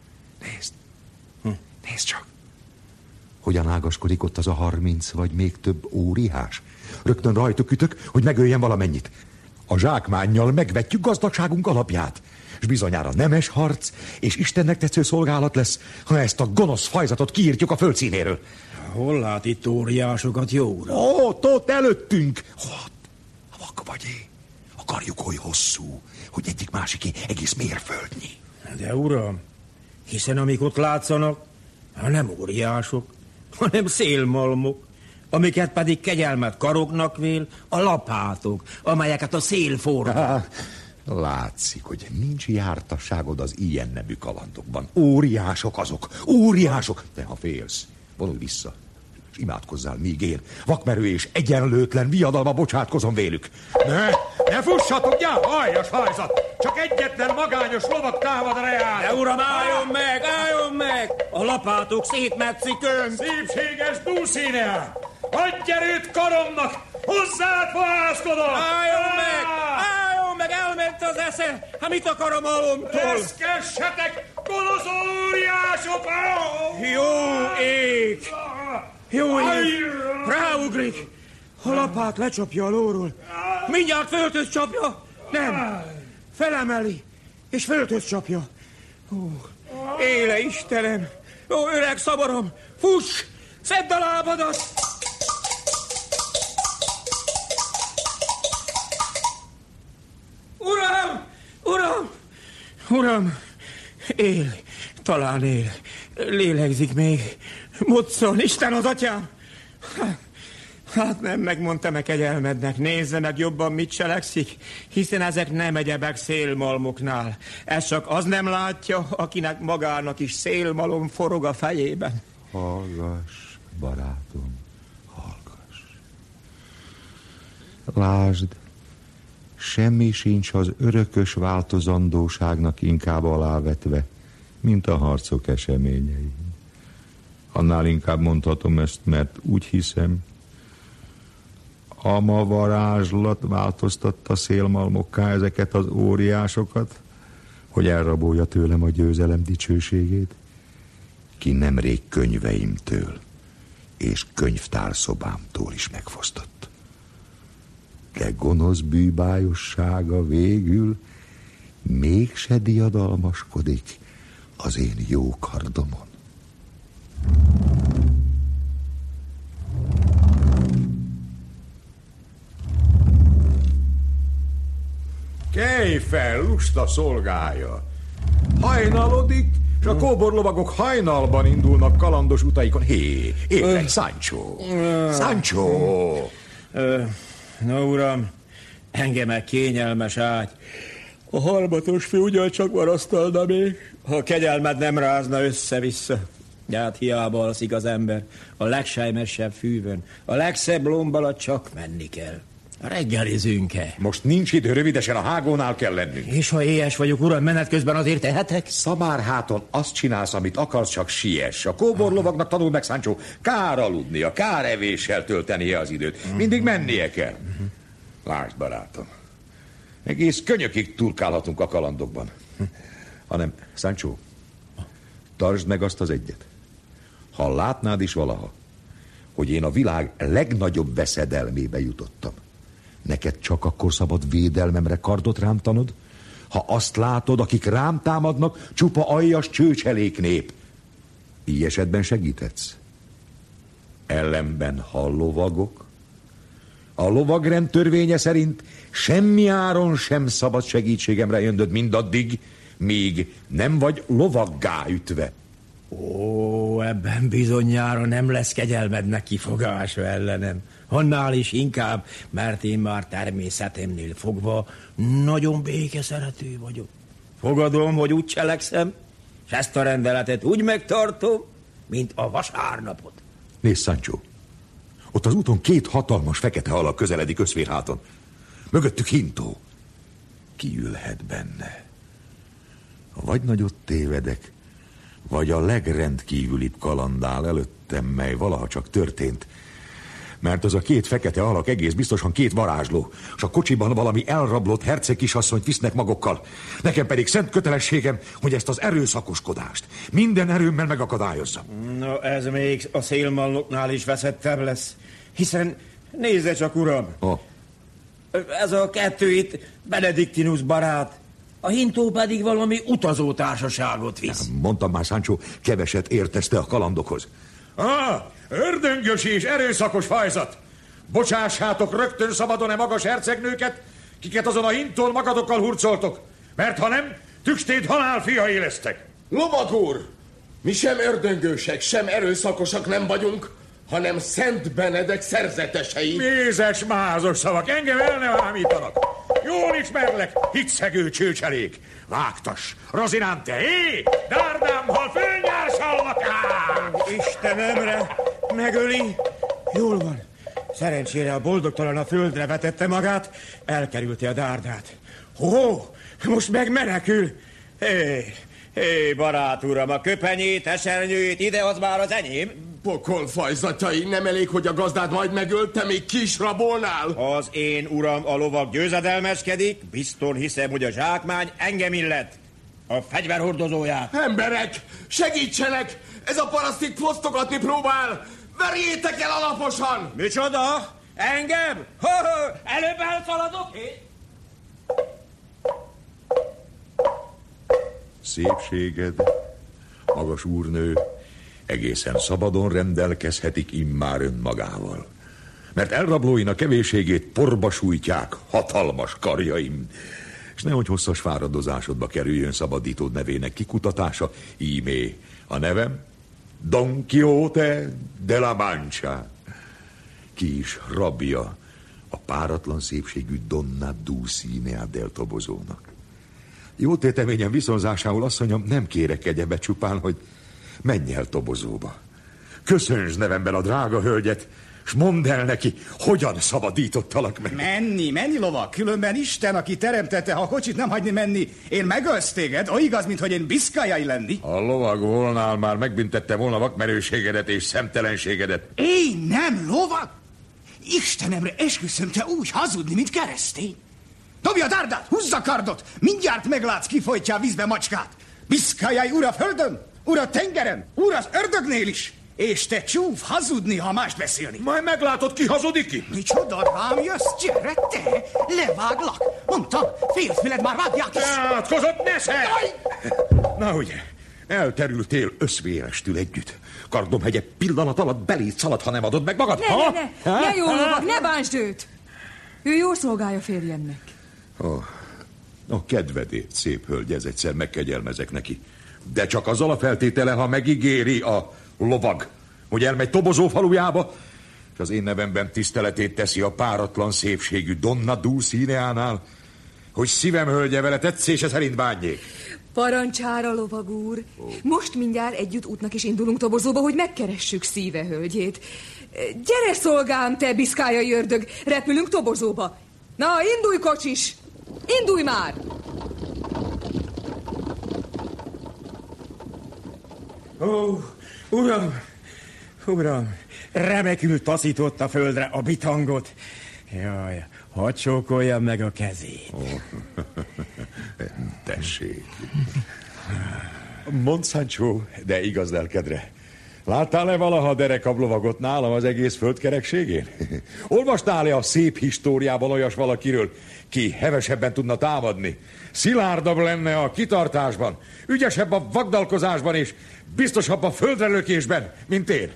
Nézd csak! Hogyan ágaskodik ott az a 30 vagy még több óriás? Rögtön rajtuk ütök, hogy megöljen valamennyit. A zsákmánnyal megvetjük gazdagságunk alapját. És bizonyára nemes harc, és Istennek tetsző szolgálat lesz, ha ezt a gonosz fajzatot kiírtjuk a földszínéről. Hol lát itt óriásokat, jó uram? Ott előttünk. Ott, vak vagy én. Akarjuk oly hosszú, hogy egyik másiké egész mérföldnyi. De uram, hiszen amik ott látszanak, nem óriások, hanem szélmalmok, amiket pedig kegyelmet karoknak vél, a lapátok, amelyeket a szél fordul. Látszik, hogy nincs jártasságod az ilyen nemű kalandokban. Óriások azok, óriások. De ha félsz, vonulj vissza, és imádkozzál, míg én vakmerő és egyenlőtlen viadalma bocsátkozom vélük. Ne fussatok, aljas hajzat! Csak egyetlen magányos lovak támad reál. De uram, álljon meg! A lapátok szétmetszik ön. Szépséges dúszíne! Adj erőt karomnak! Hozzád fohászkodom! Álljon meg, elment az esze! Hát mit akarom alomtól? Reszkessetek, gonosz óriások! Jó ég! Ráugrik! A lapát lecsapja a lóról. Mindjárt földhöz csapja! Nem! Felemeli, és földhöz csapja. Éle Istenem! Öreg szabarom! Fuss! Szedd a lábadat! Uram! Él, talán él. Lélegzik még. Moccon, Isten az atyám! Hát nem megmondtam-e kegyelmednek, nézze meg jobban, mit cselekszik, hiszen ezek nem egyebek szélmalmoknál. Ez csak az nem látja, akinek magának is szélmalom forog a fejében. Hallgass, barátom, hallgass. Lásd, semmi sincs az örökös változandóságnak inkább alávetve, mint a harcok eseményei. Annál inkább mondhatom ezt, mert úgy hiszem, ama varázslat változtatta szélmalmokká ezeket az óriásokat, hogy elrabolja tőlem a győzelem dicsőségét, ki nemrég könyveimtől és könyvtárszobámtól is megfosztott. De gonosz bűbájossága végül mégse diadalmaskodik az én jó kardomon. Kelj fel, lusta szolgája! Hajnalodik, és a kóborlovagok hajnalban indulnak kalandos utaikon. Hé, éppen Sancho! Sancho! Na, uram, engem egy kényelmes ágy. A harmatos fiú ugyancsak marasztalna még, ha kegyelmed nem rázna össze-vissza. De hát hiába alszik az ember a legsejmesebb fűvön, a legszebb lomb alatt csak menni kell. Reggelizünk-e? Most nincs idő, rövidesen a hágónál kell lennünk. És ha éhes vagyok, uram, menet közben azért tehetek? Szamárháton azt csinálsz, amit akarsz, csak siess. A kóborlovagnak tanul meg, Sancho, kár aludnia, kár evéssel töltenie az időt. Mindig mennie kell. Lásd, barátom, egész könyökig turkálhatunk a kalandokban. Hanem, Sancho, tartsd meg azt az egyet. Ha látnád is valaha, hogy én a világ legnagyobb veszedelmébe jutottam, neked csak akkor szabad védelmemre kardot rántanod, ha azt látod, akik rám támadnak, csupa aljas csőcselék nép. Így esetben segíthetsz. Ellenben, ha lovagok, a lovagrend törvénye szerint semmi áron sem szabad segítségemre jönnöd mindaddig, míg nem vagy lovaggá ütve. Ó, ebben bizonyára nem lesz kegyelmednek kifogása ellenem. Annál is inkább, mert én már természetemnél fogva nagyon békeszerető vagyok. Fogadom, hogy úgy cselekszem, és ezt a rendeletet úgy megtartom, mint a vasárnapot. Nézd, Sancho, ott az úton 2 hatalmas fekete alak közeledik összvérháton. Mögöttük hintó. Ki ülhet benne? Vagy nagyot tévedek, vagy a legrendkívülibb kalandál előttem, mely valaha csak történt. Mert az a 2 fekete alak egész biztosan 2 varázsló, és a kocsiban valami elrablott herceg kisasszonyt visznek magukkal. Nekem pedig szent kötelességem, hogy ezt az erőszakoskodást minden erőmmel megakadályozzam. Na, ez még a szélmalloknál is veszettebb lesz, hiszen nézze csak, uram! Ez a 2 itt Benediktinus barát, a hintó pedig valami utazótársaságot visz. Mondtam már, Sancho, keveset értesz te a kalandokhoz. Ördöngös és erőszakos fajzat! Bocsássátok rögtön szabadon-e magas hercegnőket, kiket azon a hintón magadokkal hurcoltok, mert ha nem, tükstéd halálfiai lesztek. Lovag úr! Mi sem ördöngősek, sem erőszakosak nem vagyunk, hanem Szent Benedek szerzetesei. Mézes, mázos szavak, engem el nem ámítanak. Jól ismerlek, hitszegő csőcselék. Vágtas, Rozinante, hé! Dárdámmal fölnyársallak ám! Istenemre, megöli. Jól van. Szerencsére a boldogtalan a földre vetette magát, elkerülte a dárdát. Ó, most meg menekül. Hé, barát uram, a köpenyét, esernyőjét, ide az már az enyém. Pokolfajzatai, nem elég, hogy a gazdád majd megölte, még ki is rabolnál? Az én uram a lovag győzedelmeskedik, bizton hiszem, hogy a zsákmány engem illet. A fegyverhordozóját. Emberek, segítsenek! Ez a paraszt itt fosztogatni próbál! Verjétek el alaposan! Micsoda? Engem? Előbb elszaladok én? Szépséged, magas úrnő, egészen szabadon rendelkezhetik immár önmagával. Mert elrablóinak kevésségét porba sújtják hatalmas karjaim. És nehogy hosszas fáradozásodba kerüljön szabadítód nevének kikutatása, ímé a nevem Don Quixote de la Mancha. Ki is rabja a páratlan szépségű Donna Dulcinea del Tobozónak. Jó téteményem viszonzásául, asszonyom, nem kérek egyebet, csupán, hogy menj el Tobozóba. Köszöntsd nevemben a drága hölgyet, s mondd el neki, hogyan szabadítottalak meg. Menni, lovag, különben Isten, aki teremtette, ha a kocsit nem hagyni menni, én megölsz téged, ó, igaz, mint hogy én Biszkályai lenni. Ha lovag volnál, már megbüntettem volna vakmerőségedet és szemtelenségedet. Én nem lovag? Istenemre esküszöm, te úgy hazudni, mint keresztény. Dobja a dárdát, húzz a kardot, mindjárt meglátsz, kifolytja a vízbe macskát. Biszkályai ura földön, ura tengeren, ura az ördögnél is. És te csúf hazudni, ha mást beszélni. Majd meglátod, ki hazudik ki. Micsoda, rám jössz, gyere te, leváglak. Mondtam, félfüled már vágják is. Átkozott nesze! Na ugye, elterültél összvérestül együtt. Kardomhegye pillanat alatt beléd szalad, ha nem adod meg magad. Ne jó lovag, ne bánsd őt. Ő jó szolgálja férjemnek. A kedvedét, szép hölgy, ez egyszer megkegyelmezek neki. De csak azzal a feltétele, ha megígéri a lovag, hogy elmegy Tobozó falujába, és az én nevemben tiszteletét teszi a páratlan szépségű Donna Dulcineánál, hogy szívem hölgye vele tetszése szerint bánjék. Parancsára, lovag úr. Most mindjárt együtt útnak is indulunk Tobozóba, hogy megkeressük szíve hölgyét. Gyere, szolgám, te biszkályai ördög, repülünk Tobozóba. Na, indulj, kocsis! Indulj már! Ó, uram, remekül taszított a földre a bitangot. Jaj, hadd csókoljam meg a kezét. Tessék. Mondd, Sancho, de igaz lelkedre. Láttál-e valaha derekabb lovagot nálam az egész földkerekségén? Olvastál-e a szép históriában olyas valakiről, ki hevesebben tudna támadni? Szilárdabb lenne a kitartásban, ügyesebb a vagdalkozásban és biztosabb a földrelökésben, mint én?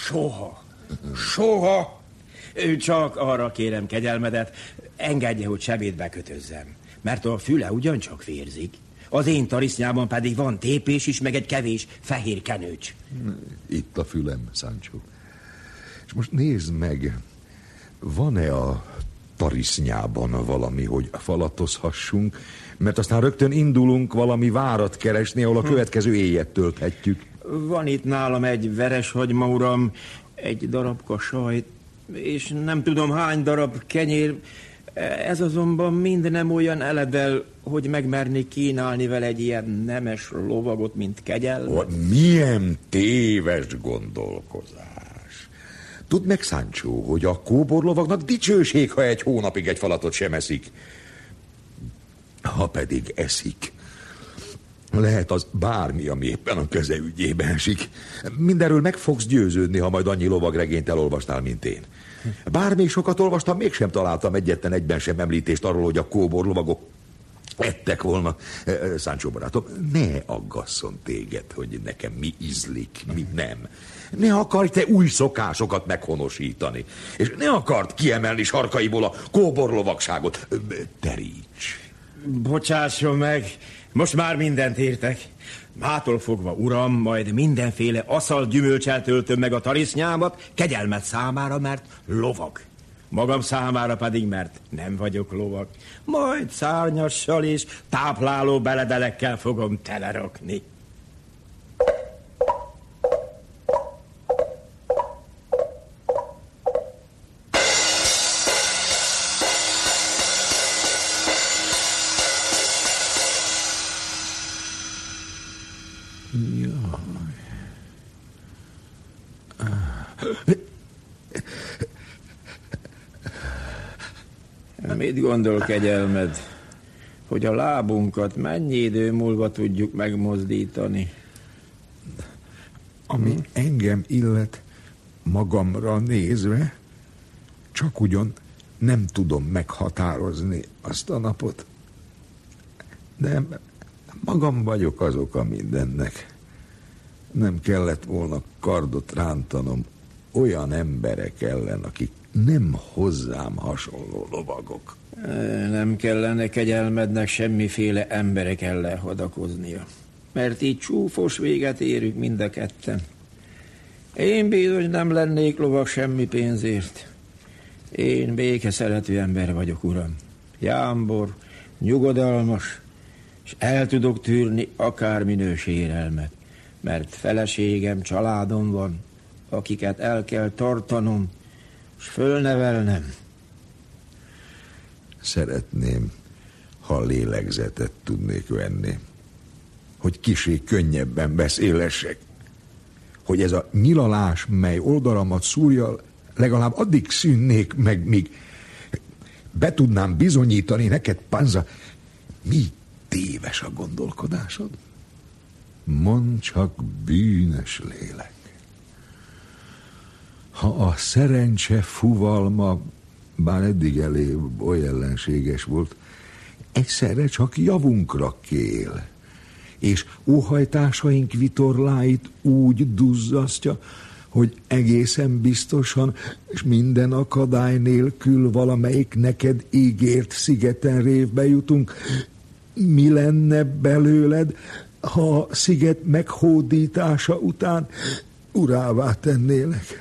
Soha. Csak arra kérem kegyelmedet, engedje, hogy sebétbe kötözzem, mert a füle ugyancsak vérzik. Az én tarisznyában pedig van tépés is, meg egy kevés fehér kenőcs. Itt a fülem, Sancho. És most nézd meg, van-e a tarisznyában valami, hogy falatozhassunk, mert aztán rögtön indulunk valami várat keresni, ahol a következő éjjel tölthetjük. Van itt nálam egy vereshagyma, uram, egy darabka sajt, és nem tudom hány darab kenyér. Ez azonban mind nem olyan eledel, hogy megmernék kínálni vele egy ilyen nemes lovagot, mint Kegyelmed. Milyen téves gondolkozás. Tudd meg, Sancho, hogy a kóborlovagnak dicsőség, ha egy hónapig egy falatot sem eszik. Ha pedig eszik, lehet az bármi, ami éppen a keze ügyében esik. Mindenről meg fogsz győződni, ha majd annyi lovagregényt elolvastál, mint én. Bár még sokat olvastam, mégsem találtam egyetlen egyben sem említést arról, hogy a kóborlovagok ettek volna. Sancho barátom, ne aggasszon téged, hogy nekem mi ízlik, mi nem. Ne akarj te új szokásokat meghonosítani, és ne akard kiemelni sarkaiból a kóborlovagságot. Teríts! Bocsásson meg, most már mindent értek. Mától fogva, uram, majd mindenféle aszalt gyümölcsel töltöm meg a tarisznyámat, Kegyelmed számára, mert lovag. Magam számára pedig, mert nem vagyok lovag. Majd szárnyassal és tápláló beledelekkel fogom telerakni. Mit gondol, Kegyelmed, hogy a lábunkat mennyi idő múlva tudjuk megmozdítani? Ami engem illet, magamra nézve, csak ugyan nem tudom meghatározni azt a napot. De magam vagyok az oka mindennek. Nem kellett volna kardot rántanom olyan emberek ellen, akik nem hozzám hasonló lovagok. Nem kellene Kegyelmednek semmiféle emberek ellen hadakoznia, mert így csúfos véget érünk mind a ketten. Én bizony nem lennék lovag semmi pénzért. Én békeszerető ember vagyok, uram. Jámbor, nyugodalmas, és el tudok tűrni akárminő sérelmet, mert feleségem, családom van, akiket el kell tartanom, és fölnevelnem. Szeretném, ha lélegzetet tudnék venni, hogy kissé könnyebben beszélessek, hogy ez a nyilalás, mely oldalamat szúrja, legalább addig szűnnék meg, míg be tudnám bizonyítani neked, Panza, mi téves a gondolkodásod. Mondd csak, bűnös lélek. Ha a szerencse fuvalma, bár eddig elég oly ellenséges volt, egyszerre csak javunkra kél, és óhajtásaink vitorláit úgy duzzasztja, hogy egészen biztosan, és minden akadály nélkül valamelyik neked ígért szigeten révbe jutunk. Mi lenne belőled, ha a sziget meghódítása után urává tennélek?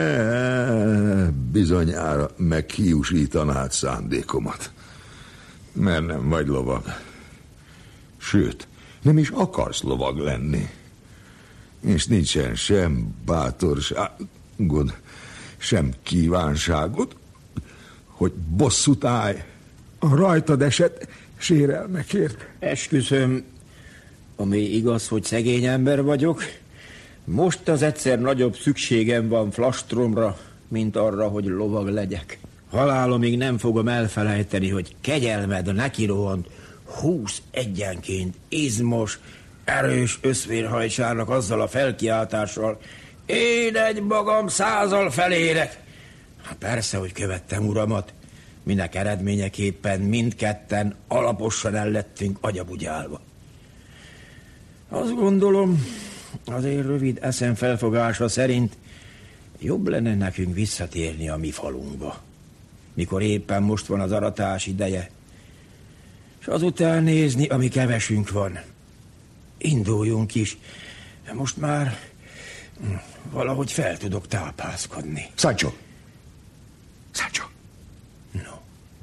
Te bizonyára meghiúsítanád szándékomat. Mert nem vagy lovag. Sőt, nem is akarsz lovag lenni. És nincsen sem bátorságod, sem kívánságod, hogy bosszút állj a rajtad esett sérelmekért. Esküszöm, ami igaz, hogy szegény ember vagyok, most az egyszer nagyobb szükségem van flastromra, mint arra, hogy lovag legyek. Halálomig nem fogom elfelejteni, hogy kegyelmed nekirohant 20 egyenként izmos, erős összvérhajtsának azzal a felkiáltással: én egy magam 100-al felérek. Persze, hogy követtem uramat, minek eredményeképpen mindketten alaposan ellettünk agyabugyálva. Azt gondolom, az én rövid eszem felfogása szerint jobb lenne nekünk visszatérni a mi falunkba, mikor éppen most van az aratás ideje, és azután nézni, ami kevesünk van. Induljunk is. Most már valahogy fel tudok tápászkodni. Sancho! Sancho! No.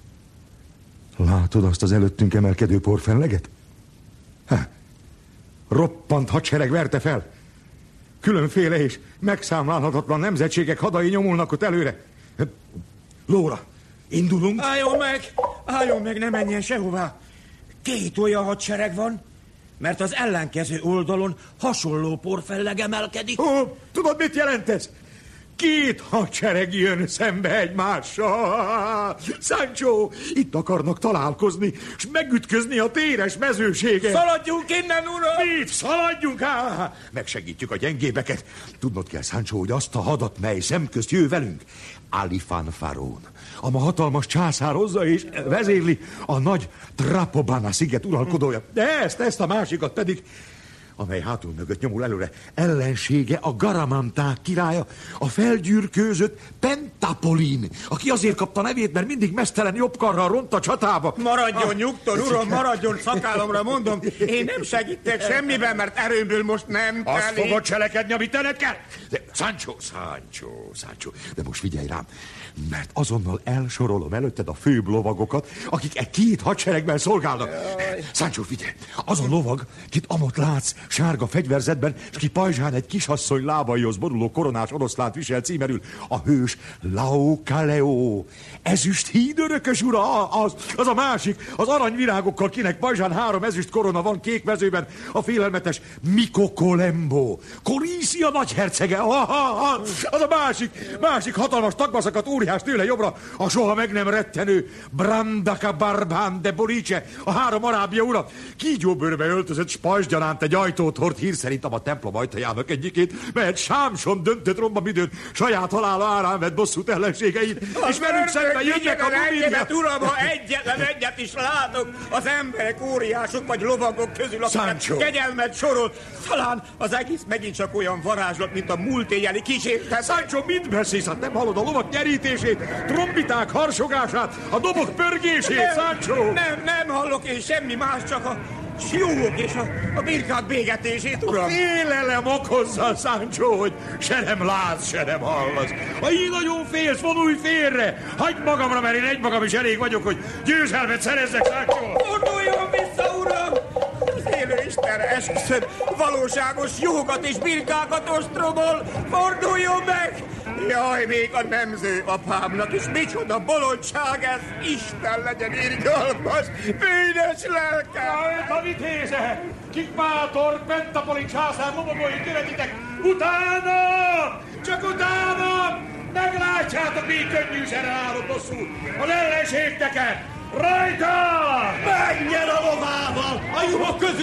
Látod azt az előttünk emelkedő porfenleget? Roppant hadsereg verte fel. Különféle és megszámlálhatatlan nemzetségek hadai nyomulnak ott előre. Lóra, indulunk? Álljon meg, ne menjen sehová. 2 olyan hadsereg van, mert az ellenkező oldalon hasonló porfelleg emelkedik. Tudod, mit jelent ez? 2 hadsereg jön szembe egymással. Sancho, itt akarnak találkozni, és megütközni a téres mezőségen. Szaladjunk innen, uram! Mit? Szaladjunk? Megsegítjük a gyengébeket. Tudnod kell, Sancho, hogy azt a hadat, mely szemközt jő velünk, Alifán Farón, a ma hatalmas császár hozza és vezérli, a nagy Trapobana sziget uralkodója. De ezt a másikat pedig, amely hátul mögött nyomul előre, ellensége a Garamanták királya, a felgyűrkőzött Pentapolin, aki azért kapta nevét, mert mindig meztelen jobbkarral ront a csatába. Maradjon nyugton, uram, maradjon, szakállamra mondom. Én nem segítek semmiben, mert erőmből most nem telik. Azt fogod cselekedni, amit tenned kell? De Sancho, de most figyelj rám, mert azonnal elsorolom előtted a főbb lovagokat, akik 2 hadseregben szolgálnak. Sancho, figyelj, az a lovag, kit amott látsz, sárga fegyverzetben, és ki pajzsán egy kisasszony lábaihoz boruló koronás oroszlánt visel címerül, a hős Laokaleo. Ezüst hídörökös ura, az a másik, az aranyvirágokkal, kinek pajzsán 3 ezüst korona van kék mezőben, a félelmetes Mikko Kolembo, Korícia nagyhercege, az a másik hatalmas tagbaszakat óriás tőle jobbra, a soha meg nem rettenő Brandaka Barbán de Borice, a 3 arábia ura, kígyóbőrbe öltözött, s pajzsgyanánt egy ajtót hord, hír szerint a templom ajtajának egyikét, melyet Sámson döntött rombamidőn saját halála árán vett bosszút ellenségeit, és velük szemben jönnek a egyet, uram, ha egyetlen egyet is látok az emberek, óriások vagy lovagok közül, akiket kegyelmet sorol, talán az egész megint csak olyan varázslat, mint a múlt éjjeli kísérlet. Sancho, mit beszélsz? Hát nem hallod a lovak nyerítését, trombiták harsogását, a dobok pörgését, Sancho? Nem hallok én semmi más, csak a siók és a birkák bégetését, uram. A félelem okozza, Sancho, hogy se nem látsz, se nem hallasz. Ha így nagyon félsz, vonulj félre! Hagyd magamra, mert én egymagam is elég vagyok, hogy győzelmet szerezzek, Sancho! Forduljon vissza, uram! Az élő Istenre esküszöm, valóságos juhokat és birkákat ostromol! Forduljon meg! Jaj, még a nemző apámnak is micsoda bolondság ez! Isten legyen irgalmas, bűnös lelke! A vitéze! Kik bátor, Pentapolin császár lovagói követitek! Utána! Csak utána! Meglátjátok, mi könnyűsen állok bosszú az ellenségteket! Rajta! Menjen a lovával! A juhok közül!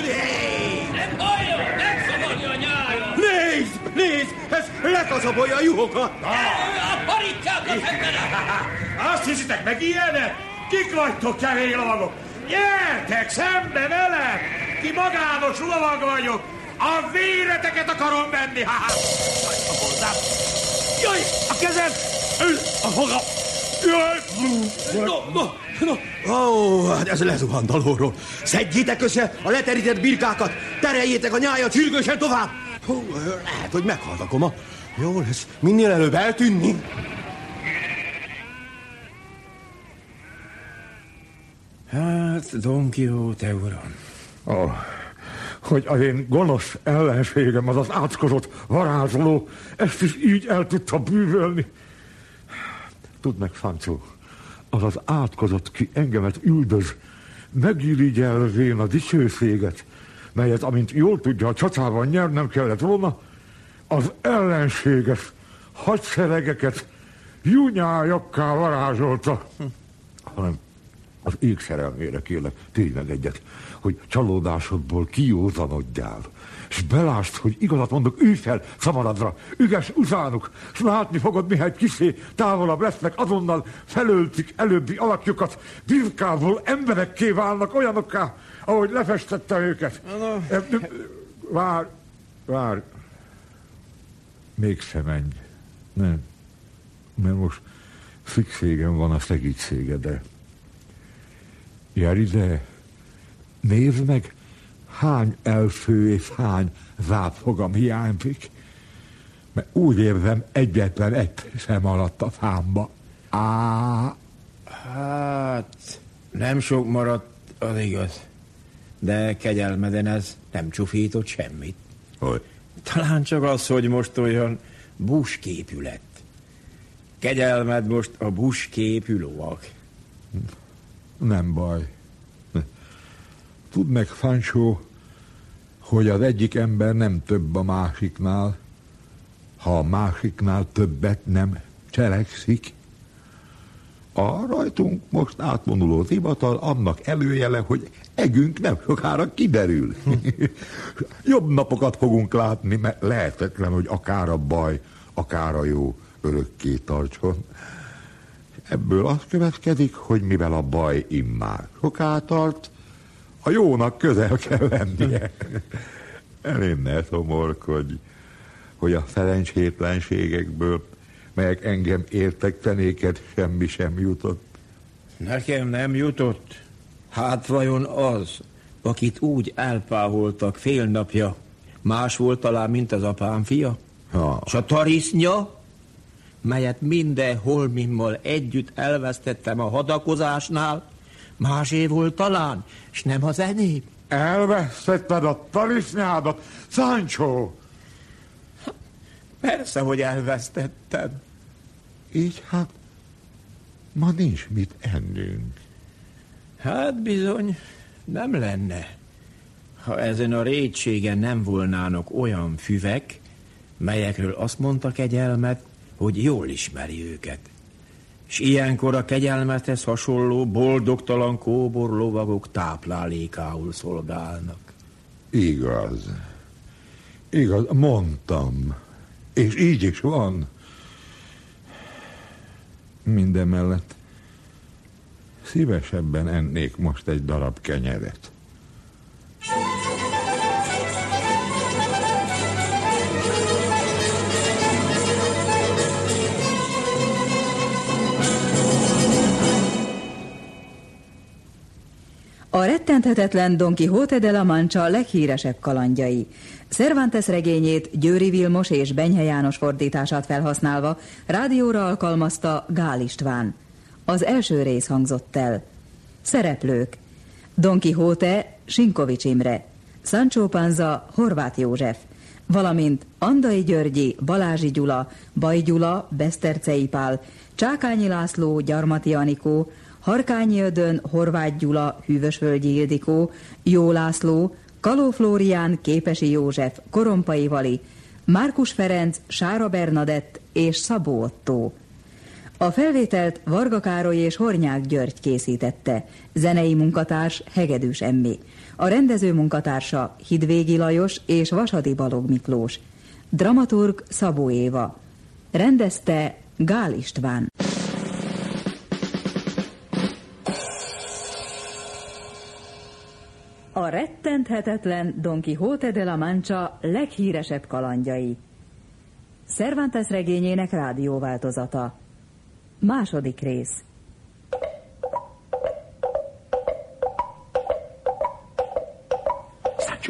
Nem hallja! Megszabadja a nyája! Nézd! Ez lekazabolja a juhokat! A paritjákat emberek! Azt hiszitek meg ilyenek? Kik vagytok, kemény lovagok? Gyertek szembe velem! Ki magános lovag vagyok! A véreteket akarom venni! Jaj, a kezed! A fogam! Hát ez lezuhant a lóról. Szedjétek össze a leterített birkákat, tereljétek a nyájat sürgősen tovább. Lehet, hogy meghalt a koma. Jó lesz, minél előbb eltűnni. Hát, Don Quixote uram. Hogy az én gonosz ellenségem, az az átkozott varázsló, ezt is így el tudta bűvölni. Tudd meg, Sancho, az az átkozott, ki engemet üldöz, megirigyelvén a dicsőséget, melyet, amint jól tudja, a csatában nyernem kellett volna, az ellenséges hadseregeket júnyájakká varázsolta. Hanem az ég szerelmére kérlek, térj meg egyet, hogy csalódásodból kijózanodjál, és belásd, hogy igazat mondok, ülj fel szamaradra, üges utánuk, s látni fogod, mihelyt kissé távolabb lesznek, azonnal felöltik előbbi alakjukat, birkából emberekké válnak, olyanokká, ahogy lefestette őket. Várj, mégse menj. Nem, mert most szükségem van a segítségedre. Járj ide, nézd meg, hány elfő és hány zápfogam hiányzik, mert úgy érzem, egyetlen egy sem alatt a számba. Hát, nem sok maradt, az igaz. De kegyelmeden ez nem csufított semmit. Hogy? Talán csak az, hogy most olyan busképű lett. Kegyelmed most a busképű lovag. Nem baj. Tudd meg, Sancho, hogy az egyik ember nem több a másiknál, ha a másiknál többet nem cselekszik. A rajtunk most átvonuló hivatal annak előjele, hogy egünk nem sokára kiderül. Jobb napokat fogunk látni, mert lehetetlen, hogy akár a baj, akár a jó örökké tartson. Ebből az következik, hogy mivel a baj immár soká tart, a jónak közel kell lennie. Elén ne szomorkodj, hogy a szerencsétlenségekből, melyek engem értektenéket, semmi sem jutott. Nekem nem jutott. Hát vajon az, akit úgy elpáholtak fél napja, más volt talán, mint az apám fia? S a tarisznya, melyet minden holmimmal együtt elvesztettem a hadakozásnál, másé volt talán, s nem az enyém. Elvesztetted a tarisznyádat, Sancho? Persze, hogy elvesztettem. Így hát ma nincs mit ennünk. Hát bizony, nem lenne, ha ezen a rétségen nem volnának olyan füvek, melyekről azt mondta kegyelmed, hogy jól ismeri őket. S ilyenkor a kegyelmethez hasonló boldogtalan kóbor lovagok táplálékául szolgálnak. Igaz, mondtam, és így is van. Mindemellett szívesebben ennék most egy darab kenyeret. A rettenthetetlen Don Quixote de la Mancha leghíresebb kalandjai. Cervantes regényét Győri Vilmos és Benyhe János fordítását felhasználva rádióra alkalmazta Gál István. Az első rész hangzott el. Szereplők: Don Quixote, Sinkovics Imre, Sancho Panza, Horváth József, valamint Andai Györgyi, Balázsi Gyula, Baj Gyula, Besztercei Pál, Csákányi László, Gyarmati Anikó, Harkányi Ödön, Horváth Gyula, Hűvösvölgyi Ildikó, Jó László, Kaló Flórián, Képesi József, Korompai Vali, Márkus Ferenc, Sára Bernadett és Szabó Ottó. A felvételt Varga Károly és Hornyák György készítette, zenei munkatárs Hegedűs Emmi, a rendező munkatársa Hidvégi Lajos és Vasadi Balog Miklós, dramaturg Szabó Éva, rendezte Gál István. A rettenthetetlen Don Quixote de la Mancha leghíresebb kalandjai. Cervantes regényének rádióváltozata. Második rész. Sancho,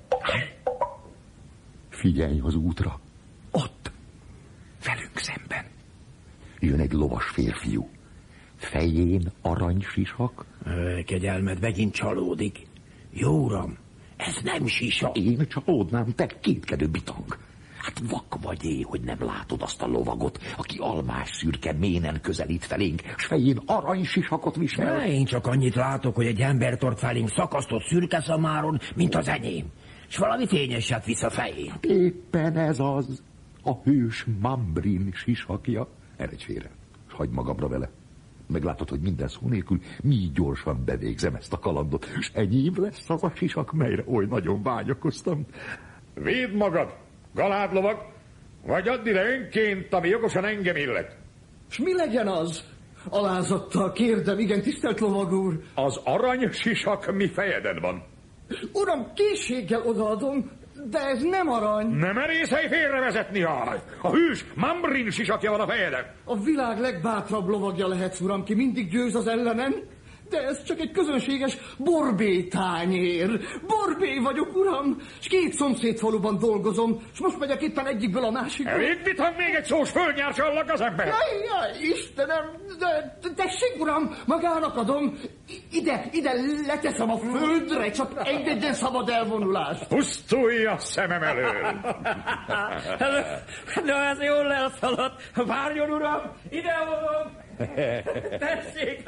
figyelj az útra. Ott, velünk szemben. Jön egy lovas férfiú. fején aranysisak? Kegyelmed megint csalódik. Jó uram, ez nem sisak. Én csalódnám, te kétkedő bitang. Hát vak vagy hogy nem látod azt a lovagot, aki almás szürke ménen közelít felénk, s fején aranysisakot visel? Én csak annyit látok, hogy egy ember tart felénk szakasztott szürke szamáron, mint az enyém, s valami fényeset visz a fején. Éppen ez az, a hős Mambrin sisakja. Eredj félre, s hagyd magamra vele. Meglátod, hogy minden szó nélkül mi gyorsan bevégzem ezt a kalandot, s enyém lesz az a sisak, melyre oly nagyon vágyakoztam. Védd magad, galádlovag, vagy add ide önként, ami jogosan engem illet. S mi legyen az? Alázattal kérdem, igen, tisztelt lovag úr. Az aranysisak mi fejeden van? Uram, készséggel odaadom, de ez nem arany. Nem merészelj félrevezetni, haj! A hűs Mambrin sisakja van a fejeden. A világ legbátrabb lovagja lehetsz, uram, ki mindig győz az ellenen, de ez csak egy közönséges borbé tányér. Borbé vagyok, uram, s 2 szomszédfaluban dolgozom, és most megyek éppen egyikből a másikból. Elég bitang még egy szós földnyársallag az ember. Jaj, Istenem, de tessék, uram, magának adom. Ide leteszem a földre, csak engedjen szabad elvonulást. Pusztulj a szemem elől. De ez jól elszaladt. Várjon, uram, ide volom. Tessék!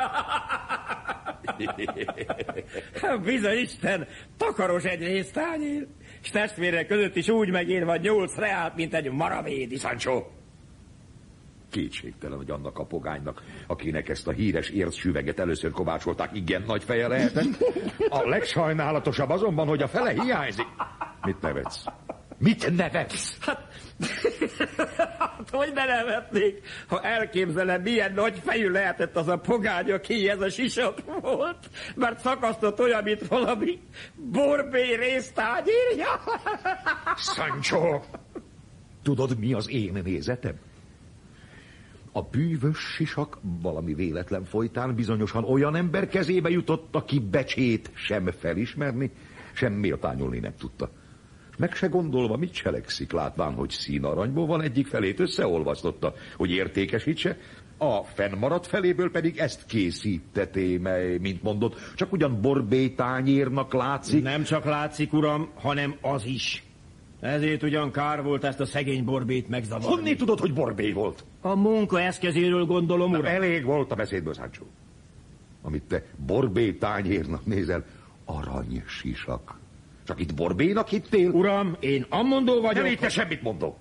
Bizony Isten, takaros egy résztányér, és testvérek között is úgy megérve 8 reált, mint egy maravédi. Sancho! Kétségtelen, hogy annak a pogánynak, akinek ezt a híres érzsüveget először kovácsolták, igen nagy feje lehetett. A legsajnálatosabb azonban, hogy a fele hiányzik. Mit nevetsz? Mit nevetsz? Hát, hogy ne nevetnék, ha elképzelem, milyen nagy fejű lehetett az a pogány, aki ez a sisak volt, mert szakasztott olyan, mint valami borbé résztányérja. Sancho! Tudod, mi az én nézetem? A bűvös sisak valami véletlen folytán bizonyosan olyan ember kezébe jutott, aki becsét sem felismerni, sem méltányolni nem tudta. Meg se gondolva, mit cselekszik, látván, hogy színaranyból van, egyik felét összeolvasztotta, hogy értékesítse, a fennmaradt feléből pedig ezt készíteté, mely, mint mondod, csak ugyan borbé tányérnak látszik. Nem csak látszik, uram, hanem az is. Ezért ugyan kár volt ezt a szegény borbét megzavarni. Honnan tudod, hogy borbé volt? A munka eszközéről gondolom, uram. Elég volt a beszédből, Sancho. Amit te borbé tányérnak nézel, aranysisak. Csak itt borbénak hittél? Uram, én ammondó vagyok. Nem te semmit mondó.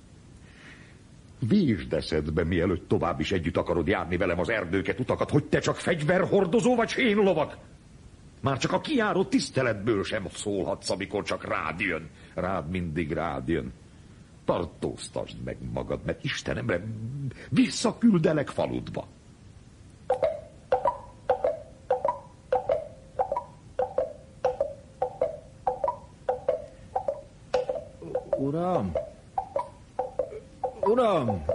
Vésd eszedbe, mielőtt tovább is együtt akarod járni velem az erdőket, utakat, hogy te csak fegyverhordozó vagy sénlovag. Már csak a kijáró tiszteletből sem szólhatsz, amikor csak rád jön. Rád mindig rád jön. Tartóztasd meg magad, mert Istenemre visszaküldelek faludba. Uram? Uram?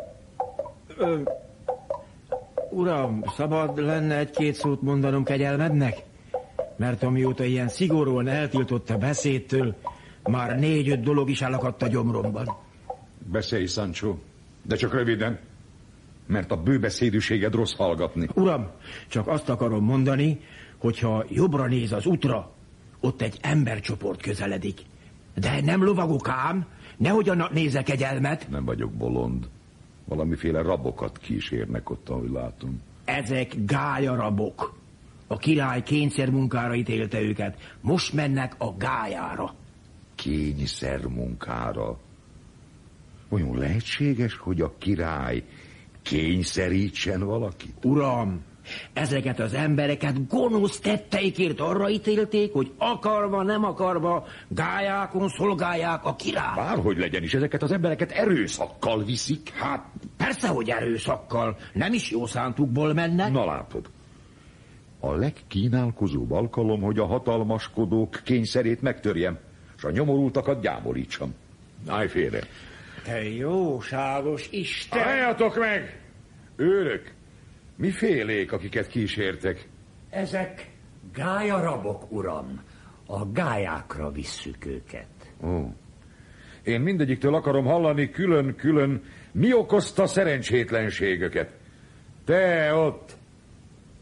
Uram, szabad lenne 1-2 szót mondanom kegyelmednek? Mert amióta ilyen szigorúan eltiltott a beszédtől, már 4-5 dolog is elakadt a gyomromban. Beszélj, Sancho, de csak röviden, mert a bőbeszédűséged rossz hallgatni. Uram, csak azt akarom mondani, hogyha jobbra néz az útra, ott egy embercsoport közeledik. De nem lovagok ám, nehogy annak nézek kegyelmet. Nem vagyok bolond. Valamiféle rabokat kísérnek ott, ahogy látom. Ezek gályarabok. A király kényszermunkára ítélte őket. Most mennek a gályára. Kényszermunkára? Olyan lehetséges, hogy a király kényszerítsen valakit? Uram, ezeket az embereket gonosz tetteikért arra ítélték, hogy akarva, nem akarva gályákon szolgálják a király. Bárhogy legyen is, ezeket az embereket erőszakkal viszik. Hát persze, hogy erőszakkal. Nem is jó szántukból mennek. Na látod. A legkínálkozóbb alkalom, hogy a hatalmaskodók kényszerét megtörjem, és a nyomorultakat gyámolítsam. Állj félre. Te jóságos Isten! Álljatok meg! Őrök, mi félék, akiket kísértek? Ezek gályarabok, uram. A gályákra visszük őket. Ó. Én mindegyiktől akarom hallani külön-külön, mi okozta szerencsétlenségöket. Te ott,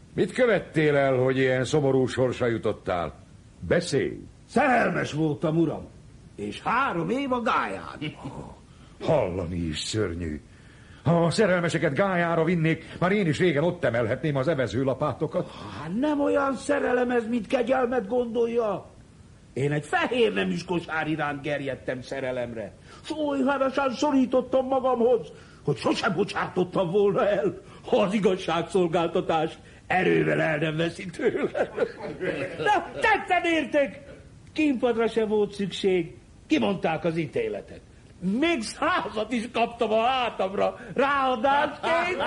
Mit követtél el, hogy ilyen szomorú sorsra jutottál? Beszélj! Szerelmes voltam, uram, és 3 év a gályán. Hallani is szörnyű. Ha a szerelmeseket gályára vinnék, már én is régen ott emelhetném az evezőlapátokat. Nem olyan szerelem ez, mint kegyelmet gondolja. Én egy fehér neműs kosár iránt gerjedtem szerelemre, s oly hevesen szorítottam magamhoz, hogy sosem bocsátottam volna el, ha az igazságszolgáltatás erővel el nem veszi tőle. De tetten értek! Kínpadra se volt szükség. Kimondták az ítéletet. Még 100 is kaptam a hátamra, ráadásként.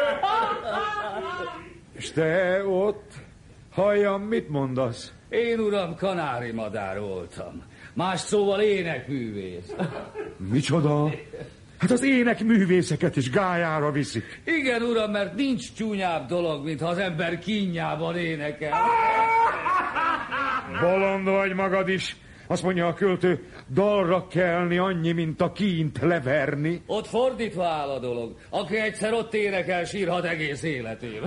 És te ott, halljam, mit mondasz? Én, uram, kanári madár voltam. Más szóval énekművész. Micsoda? Hát az énekművészeket is gályára viszik. Igen, uram, mert nincs csúnyább dolog, mint ha az ember kínjában énekel. Bolond vagy magad is. Azt mondja a költő, dalra kelni annyi, mint a kínt leverni. Ott fordítva áll a dolog. Aki egyszer ott énekel, sírhat egész életében.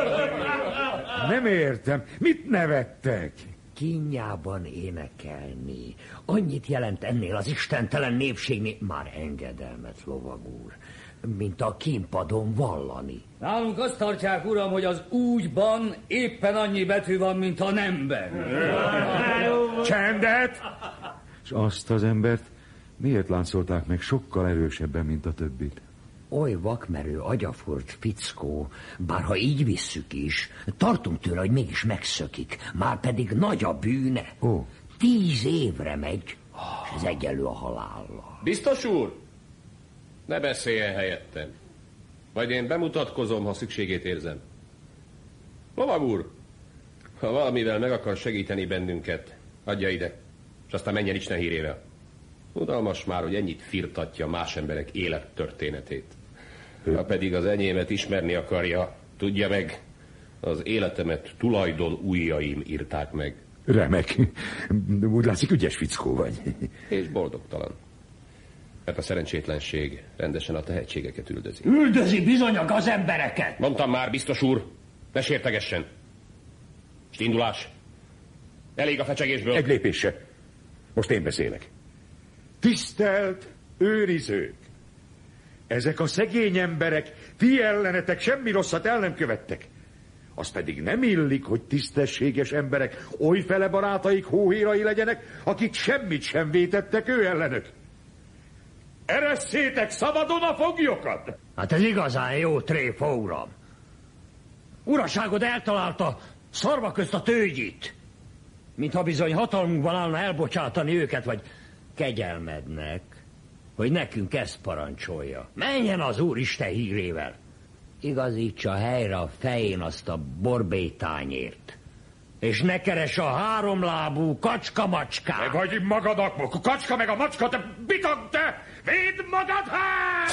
Nem értem. Mit nevettek? Kínjában énekelni. Annyit jelent ennél az istentelen népségnél, már engedelmet, lovag úr, mint a kínpadon vallani. Nálunk azt tartják, uram, hogy az úgyban éppen annyi betű van, mint a nemben. Csendet! És azt az embert miért láncolták meg sokkal erősebben, mint a többit? Oly vakmerő, agyafurt fickó, bár ha így visszük is, tartunk tőle, hogy mégis megszökik, már pedig nagy a bűne. 10 évre megy, és ez egyenlő a halállal. Biztos úr? Ne beszéljen helyettem. Majd én bemutatkozom, ha szükségét érzem. Lovag úr, ha valamivel meg akar segíteni bennünket, adja ide, és aztán menjen Isten hírével. Udalmas már, hogy ennyit firtatja más emberek élettörténetét. Ha pedig az enyémet ismerni akarja, tudja meg, az életemet tulajdon ujjaim írták meg. Remek. Úgy látszik, ügyes fickó vagy. És boldogtalan. Mert a szerencsétlenség rendesen a tehetségeket üldözi. Üldözi bizony a gazembereket! Mondtam már, biztos úr, ne sértegessen. És indulás. Elég a fecsegésből. Egy lépésre. Most én beszélek. Tisztelt őrizők! Ezek a szegény emberek, ti ellenetek semmi rosszat el nem követtek. Az pedig nem illik, hogy tisztességes emberek olyfele barátaik hóhérai legyenek, akik semmit sem vétettek ő ellenük. Eresszétek szabadon a foglyokat! Hát ez igazán jó tréfa, uram. Uraságod eltalálta szarva közt a tőgyit. Mintha bizony hatalmunkban állna elbocsátani őket, vagy kegyelmednek, hogy nekünk ezt parancsolja. Menjen az Úristen hírével. Igazítsa helyre a fején azt a borbélytányért. És ne keres a 3 lábú kacska-macskát. Megadj magadnak, kacska meg a macska, te bitag, te! Védd magad, hát!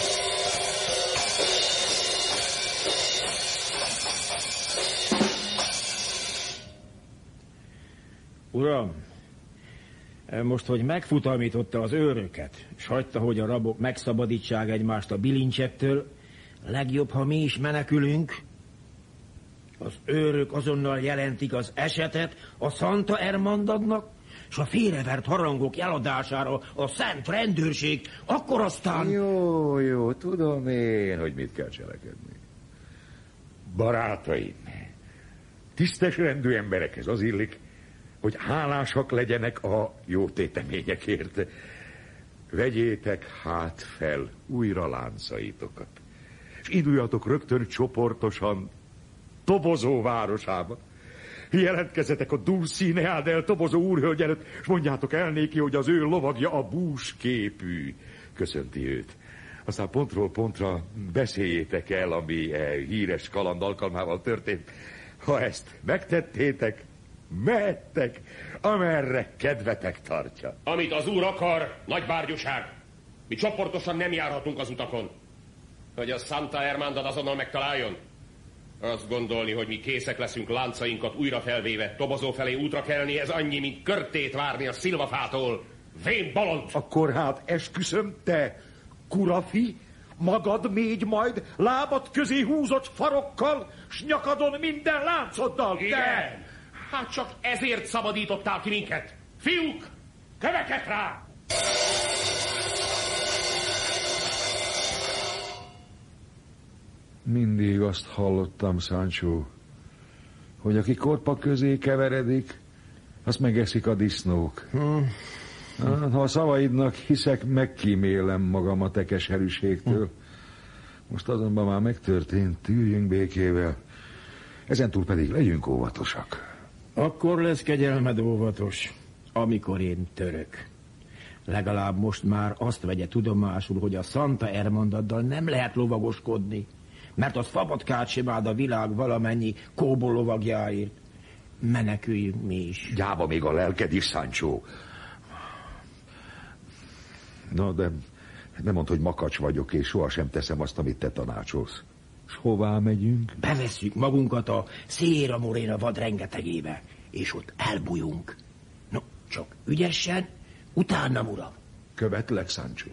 Uram, most, hogy megfutamította az őröket, s hagyta, hogy a rabok megszabadítsák egymást a bilincsektől, legjobb, ha mi is menekülünk. Az őrök azonnal jelentik az esetet a Santa Ermandadnak, s a félrevert harangok eladására a szent rendőrség, akkor aztán... Jó, tudom én, hogy mit kell cselekedni. Barátaim, tisztes rendű emberekhez az illik, hogy hálásak legyenek a jó téteményekért. Vegyétek hát fel újra láncaitokat, és induljatok rögtön csoportosan Tobozó városába. Jelentkezzetek a Dulcinea del Toboso úrhölgy előtt, és mondjátok el néki, hogy az ő lovagja a búsképű. Köszönti őt. Aztán pontról pontra beszéljétek el, ami híres kaland alkalmával történt. Ha ezt megtettétek, mehettek, amerre kedvetek tartja. Amit az úr akar, nagy bárgyúság. Mi csoportosan nem járhatunk az utakon. Hogy a Santa Ermandad azonnal megtaláljon. Azt gondolni, hogy mi készek leszünk láncainkat újra felvéve, Tobozó felé útra kelni, ez annyi, mint körtét várni a szilvafától. Vén bolond! Akkor hát esküszöm, te kurafi, Magad mégy majd, lábad közé húzott farokkal, s nyakadon minden láncoddal. Igen. Hát csak ezért szabadítottál ki minket. Fiúk, köveket rá! Mindig azt hallottam, Sancho, hogy aki korpa közé keveredik, azt megeszik a disznók. Ha a szavaidnak hiszek, megkímélem magam a te keserűségtől. Most azonban már megtörtént, tűrjünk békével. Ezentúl pedig legyünk óvatosak. Akkor lesz kegyelmed óvatos, amikor én török. Legalább most már azt vegye tudomásul, hogy a Santa Ermandaddal nem lehet lovagoskodni, mert az fabatkát sem áld a világ valamennyi kóbor lovagjáért. Meneküljünk mi is. Gyába még a lelked is, Sancho. Na, de nem mondd, hogy makacs vagyok, és sohasem teszem azt, amit te tanácsolsz. S hová megyünk? Bevesszük magunkat a Sierra Morena vad rengetegébe, és ott elbújunk. No, csak ügyesen, utánam, uram. Követlek, Sancho.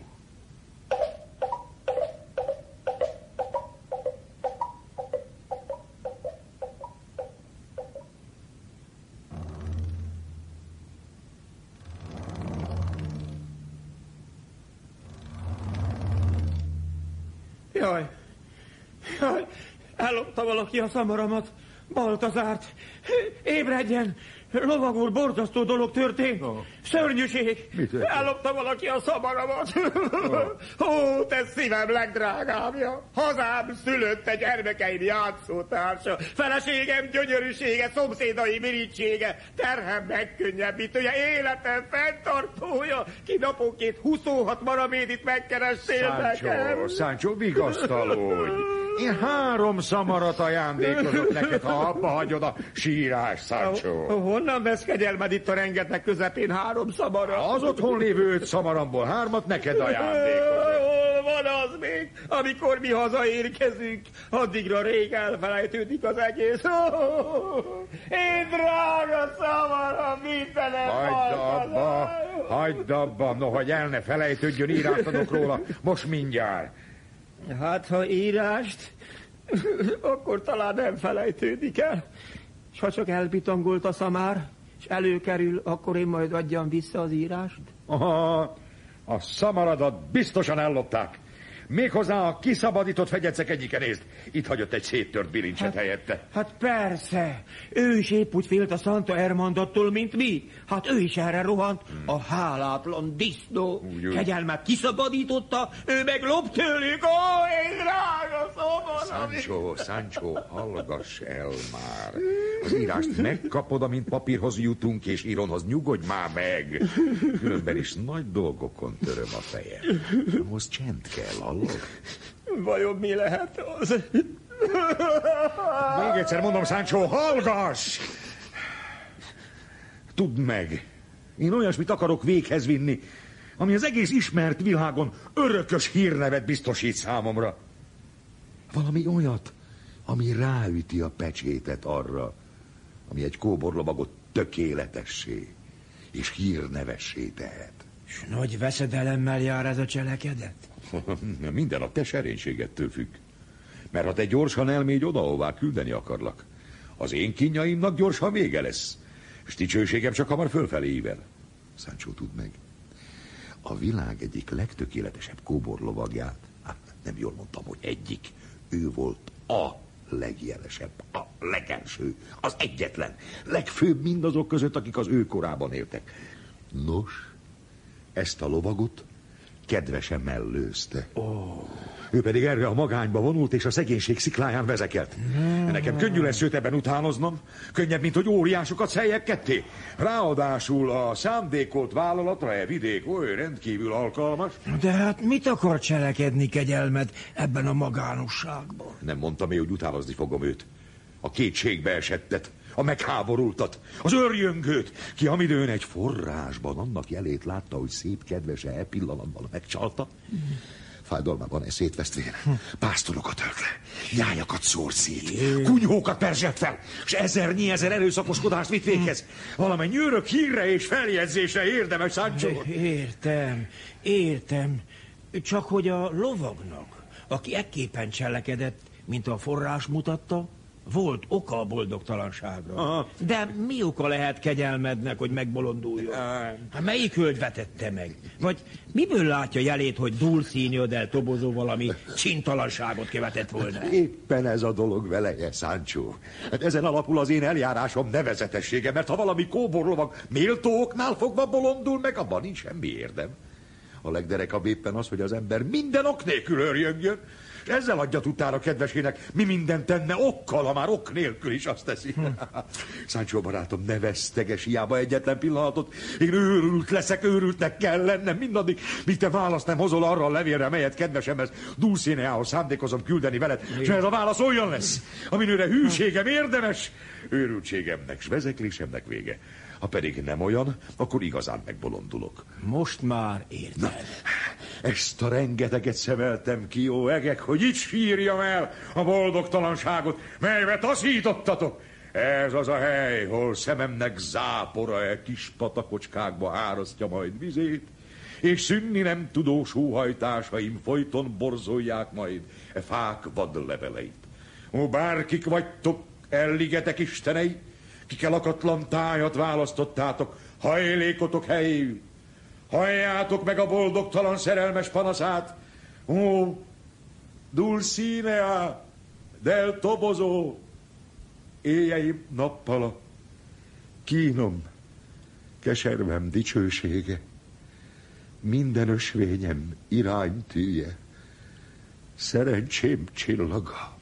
Jaj, ellopta valaki a szamaramat, Baltazárt. Ébredjen! Lovag úr, borzasztó dolog történt. Szörnyűség! Ellopta valaki a szamaramat. Ó, te szívem legdrágábbja! Hazám szülötte, gyermekeim játszótársa, feleségem gyönyörűsége, szomszédai mirítsége, terhem megkönnyebbítője, életem fenntartója, ki naponként 26 maramédit megkeressél nekem. Sancho, vigasztalódj! Én 3 szamarat ajándékozok neked, ha abba hagyod a sírás, Sancho. Honnan vesz kegyelmed itt a rengeteg közepén 3 szamara? Az otthon lévő 5 szamaramból 3-at neked ajándékozok. Hol van az még, amikor mi hazaérkezünk? Addigra rég elfelejtődik az egész. Én drága szamaram, mindenem Hagyd abba, no, hogy el ne felejtődjön, írást adok róla, most mindjárt. Hát, ha írást, akkor talán nem felejtődik el. S ha csak elbitongolt a szamár, és előkerül, akkor én majd adjam vissza az írást? Aha, a szamaradat biztosan ellopták. Méghozzá a kiszabadított fegyecek egyike, nézd. Itt hagyott egy széttört bilincset helyette. Hát persze. Ő is épp úgy félt a Santa Ermandattól, mint mi. Hát ő is erre rohant. A hálátlan disznó. Kegyelmet kiszabadította, ő meg lop tőlük. Ó, én drága szomorom. Sancho, hallgass el már. Az írást megkapod, amint papírhoz jutunk, és íronhoz nyugodj már meg. Különben is nagy dolgokon töröm a fejem. Ahhoz csend kell, hallod? Vajon mi lehet az? Még egyszer mondom, Sancho, hallgass! Tudd meg, én olyasmit akarok véghez vinni, ami az egész ismert világon örökös hírnevet biztosít számomra. Valami olyat, ami ráüti a pecsétet arra, ami egy kóborlovagot tökéletessé és hírnevessé tehet. S nagy veszedelemmel jár ez a cselekedet? Minden a te serénységettől függ. Mert ha te gyorsan elmégy oda, ahová küldeni akarlak, az én kínjaimnak gyorsan vége lesz, és dicsőségem csak hamar fölfelé ível. Sancho, tudd meg, a világ egyik legtökéletesebb kóborlovagját, nem jól mondtam, hogy egyik, ő volt a legjelesebb, a legelső, az egyetlen, legfőbb mindazok között, akik az ő korában éltek. Nos, ezt a lovagot kedvesen mellőzte. Ő pedig erre a magányba vonult, és a szegénység szikláján vezekelt. Nekem könnyű lesz őt ebben utánoznom, könnyebb, mint hogy óriásokat szeljek ketté. Ráadásul a szándékolt vállalatra vidék oly rendkívül alkalmas. De hát mit akar cselekedni kegyelmed ebben a magánosságban? Nem mondtam én, hogy utánozni fogom őt. A kétségbe esettet, a megháborultat, az őrjöngőt, ki amidőn egy forrásban annak jelét látta, hogy szép kedvese e pillanatban megcsalta. Fájdalmában eszét vesztvén, pásztorokat ölt le, nyájakat szór szét, kunyhókat perzselt fel, és ezer erőszakoskodást vitt véghez. Valamennyi örök hírre és feljegyzésre érdemes, Sancho. Értem. Csak hogy a lovagnak aki ekképpen cselekedett, mint a forrás mutatta, volt oka a boldogtalanságra. Aha. De mi oka lehet kegyelmednek, hogy megbolonduljon? Hát melyik hölgy vetette meg? Vagy miből látja jelét, hogy Dulcinea del Toboso valami csintalanságot követett volna? Éppen ez a dolog veleje, Sancho. Hát ezen alapul az én eljárásom nevezetessége, mert ha valami kóborlovag méltó oknál fogva bolondul meg, abban nincs semmi érdem. A legderekabb éppen az, hogy az ember minden ok nélkül örjöngjön, és ezzel adja tudtára kedvesének, mi mindent tenne okkal, ha már ok nélkül is azt teszi. Sancho barátom, ne veszteges hiába egyetlen pillanatot. Én őrült leszek, őrültnek kell lennem mindaddig, míg te választ nem hozol arra a levélre, melyet kedvesemhez Dulcineához szándékozom küldeni veled, és ez a válasz olyan lesz, aminőre hűségem érdemes, őrültségemnek s vezeklésemnek vége. Ha pedig nem olyan, akkor igazán megbolondulok. Most már érted. Ezt a rengeteget szemeltem ki, jó egek, hogy itt sírjam el a boldogtalanságot, melybe taszítottatok. Ez az a hely, hol szememnek zápora kis patakocskákba árasztja majd vizét, és szűnni nem tudó sóhajtásaim folyton borzolják majd fák vadleveleit. Ó, bárkik vagytok, elligetek istenei, kik elakatlan tájat választottátok, hajlékotok helyéül. Halljátok meg a boldogtalan szerelmes panaszát. Ó, Dulcinea del Toboso, éjjeim nappala, kínom, keservem dicsősége, minden ösvényem iránytűje, szerencsém csillaga.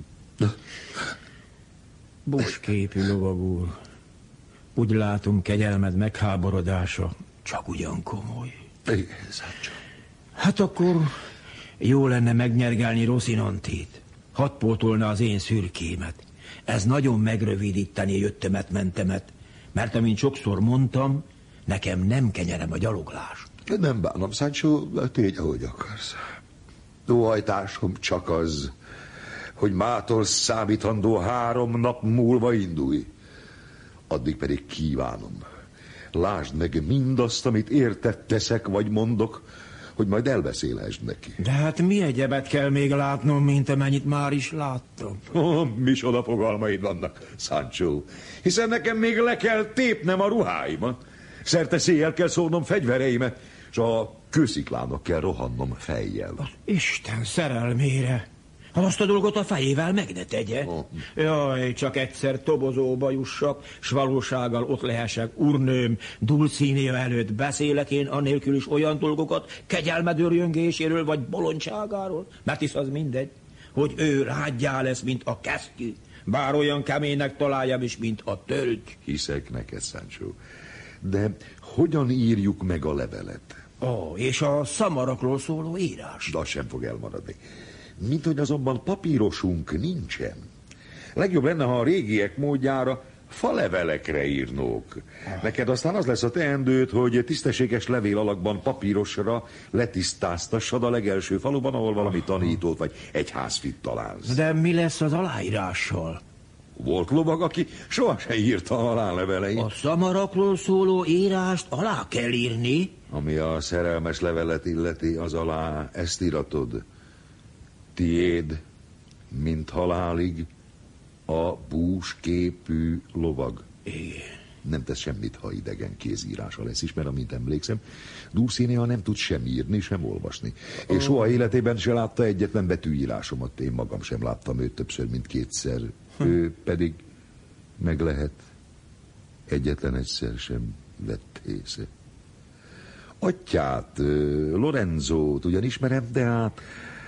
Busképű lovag úr, úgy látom, kegyelmed megháborodása csak ugyan komoly. Igen, Sancho. Hát akkor jó lenne megnyergelni Rocinantit. Hadd pótolna az én szürkémet. Ez nagyon megrövidíteni jöttemet, mentemet, mert amint sokszor mondtam, nekem nem kenyerem a gyaloglás. Nem bánom, Sancho, tégy, ahogy akarsz. Óhajtásom csak az, hogy mától számítandó 3 nap múlva indulj. Addig pedig kívánom, lásd meg mindazt, amit érted teszek vagy mondok, hogy majd elbeszélhessd neki. De hát mi egyebet kell még látnom, mint amennyit már is láttam? Micsoda fogalmaid vannak, Sancho. Hiszen nekem még le kell tépnem a ruháimat. Szerte széjjel kell szórnom fegyvereimet, és a kősziklának kell rohannom fejjel. Az Isten szerelmére! Azt a dolgot a fejével meg ne tegye. Jaj, csak egyszer Tobozóba jussak, s valósággal ott lehessek, úrnőm, Dulcinea előtt beszélek én annélkül is olyan dolgokat, kegyelmed örjöngéséről vagy bolondságáról, mert hisz az mindegy, hogy ő lágyjá lesz, mint a kesztyű, bár olyan keménynek találjam is, mint a tölgy. Hiszek neked, Sancho, de hogyan írjuk meg a levelet? És a szamarakról szóló írás? De az sem fog elmaradni. Mint hogy azonban papírosunk nincsen. Legjobb lenne, ha a régiek módjára falevelekre írnók. Neked aztán az lesz a teendőd, hogy tisztességes levél alakban papírosra letisztáztassad a legelső faluban, ahol valami tanítót vagy egyházfit találsz. De mi lesz az aláírással? Volt lovag, aki sohasem írta alá leveleit. A szamarakról szóló írást alá kell írni? Ami a szerelmes levelet illeti, az alá ezt íratod. Tiéd, mint halálig, a búsképű lovag. Igen. Nem tesz semmit, ha idegen kézírása lesz is, mert amint emlékszem, Dulcinea nem tud sem írni, sem olvasni. És soha életében se látta egyetlen betűírásomat. Én magam sem láttam őt többször, mint 2-szer. Ő pedig meg lehet, egyetlen egyszer sem vett észre. Atyát, Lorenzót ugyan ismerem, de hát...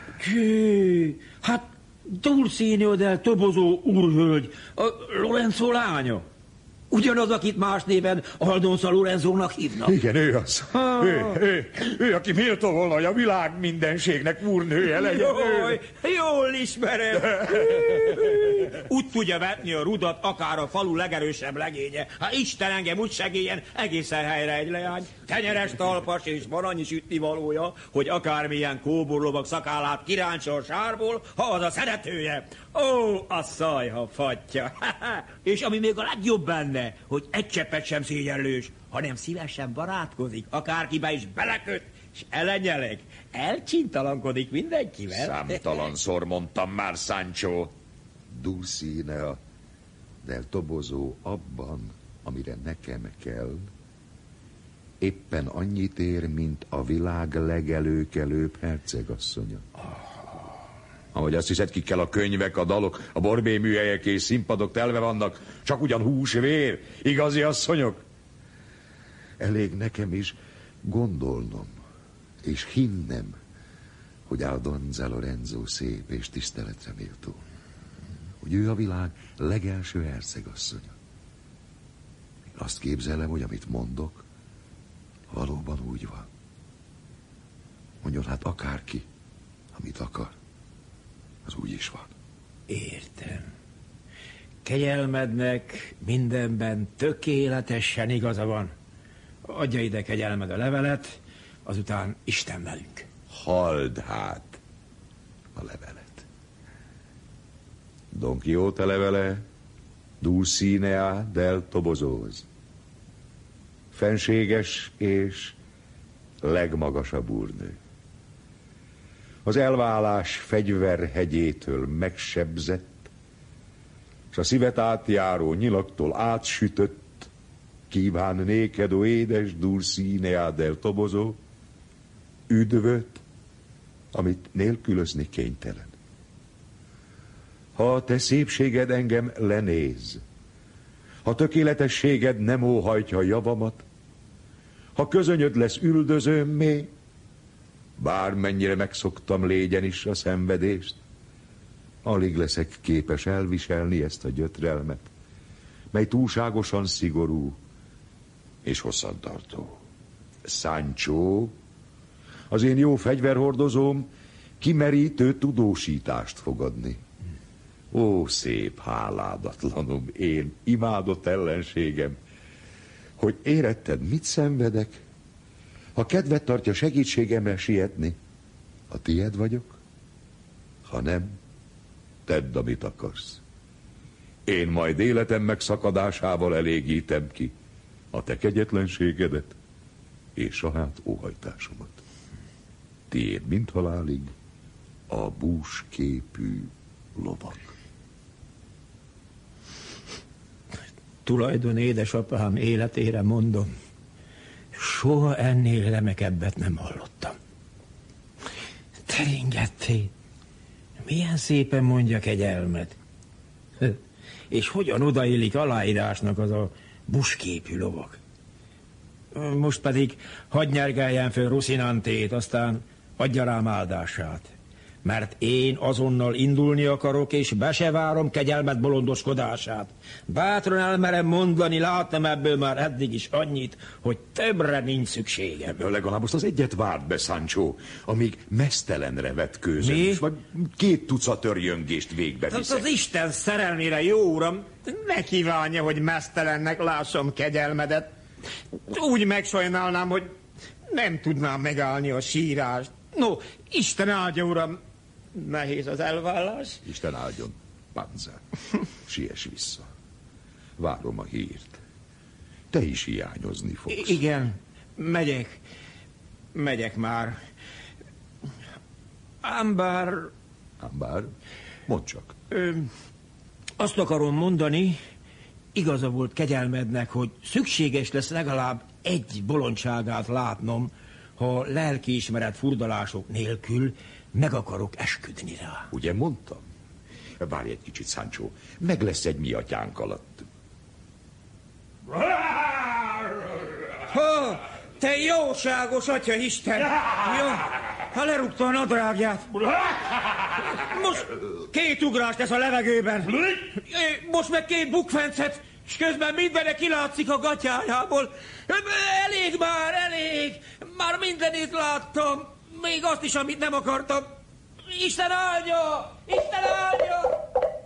Hát Dulcinea del Toboso úrhölgy, a Lorenzo lánya. Ugyanaz, akit más néven Aldonza Lorenzónak hívnak. Igen, ő az. Ő, aki méltó volna, hogy a világ mindenségnek úrnője legyen. Jól ismerem. Úgy tudja vetni a rudat, akár a falu legerősebb legénye. Ha Isten engem úgy segélyen, egészen helyre egy leány. Tenyeres talpas és van annyi sütnivalója, hogy akármilyen kóborlovag szakállát kiráncsa a sárból, ha az a szeretője. Ó, a szajha fatja. És ami még a legjobb benne, hogy egy cseppet sem szégyenlős, hanem szívesen barátkozik, akárkibe is beleköt, és elenyelek, elcsintalankodik mindenkivel. Számtalanszor mondtam már, Sancho. Dulcinea del Toboso abban, amire nekem kell, éppen annyit ér, mint a világ legelőkelőbb hercegasszonya. Ahogy azt hiszed, kikkel a könyvek, a dalok, a borbé műhelyek és színpadok telve vannak, csak ugyan hús, vér, igazi asszonyok? Elég nekem is gondolnom, és hinnem, hogy Aldonza Lorenzo szép és tiszteletre méltó. Hogy ő a világ legelső hercegasszonya. Én azt képzelem, hogy amit mondok, valóban úgy van. Mondjon hát akárki, amit akar, az úgy is van. Értem. Kegyelmednek mindenben tökéletesen igaza van. Adja ide, kegyelmed, a levelet, azután Isten velünk. Halld hát a levelet. Don Quixote levele Dulcinea del Tobosohoz. Fenséges és legmagasabb úrnő. Az elválás fegyverhegyétől megsebzett, és a szívet átjáró nyilaktól átsütött, kíván néked, ó édes Dulcinea del Toboso, üdvöt, amit nélkülözni kénytelen. Ha a te szépséged engem lenéz, ha tökéletességed nem óhajtja javamat, ha közönyöd lesz üldözőmmé, bármennyire megszoktam légyen is a szenvedést, alig leszek képes elviselni ezt a gyötrelmet, mely túlságosan szigorú és hosszantartó. Sancho, az én jó fegyverhordozóm kimerítő tudósítást fog adni. Ó, szép háládatlanom, én imádott ellenségem, hogy éretted, mit szenvedek? Ha kedvet tartja segítségemre sietni, a tied vagyok, ha nem, tedd, amit akarsz. Én majd életem megszakadásával elégítem ki a te kegyetlenségedet és a hát óhajtásomat. Tiéd, mint halálig, a búsképű lovak. Tulajdon édesapám életére mondom, soha ennél remekebbet nem hallottam. Teringetté, milyen szépen mondja kegyelmed. És hogyan odaillik aláírásnak az a busképű lovak. Most pedig hadd nyergeljen föl Rocinantét, aztán adja rám áldását. Mert én azonnal indulni akarok, és be se várom kegyelmed bolondoskodását. Bátran elmerem mondani, láttam ebből már eddig is annyit, hogy többre nincs szükségem. Legalább most az egyet várd be, Sancho, amíg mesztelenre vetkőzöm, vagy 2 tucat örjöngést végbe viszek. Az Isten szerelmére, jó uram, ne kívánja, hogy mesztelennek lássam kegyelmedet. Úgy megsajnálnám, hogy nem tudnám megállni a sírást. No, Isten áldja, uram, nehéz az elvállás. Isten áldjon, Panza. Siess vissza. Várom a hírt. Te is hiányozni fogsz. Igen, megyek már. Ám bár... Mondd csak. Azt akarom mondani, igaza volt kegyelmednek, hogy szükséges lesz legalább egy bolondságát látnom, ha lelkiismeret furdalások nélkül meg akarok esküdni rá. Ugye mondtam? Várj egy kicsit, Sancho. Meg lesz egy mi atyánk alatt. Ha, te jóságos atya Isten! Jó, ha lerúgta a nadrágját. Most 2 ugrást tesz a levegőben. Most meg 2 bukfencet, és közben mindenre kilátszik a gatyájából. Elég már, elég! Már mindenét láttam, még azt is, amit nem akartam. Isten áldja! Isten áldja!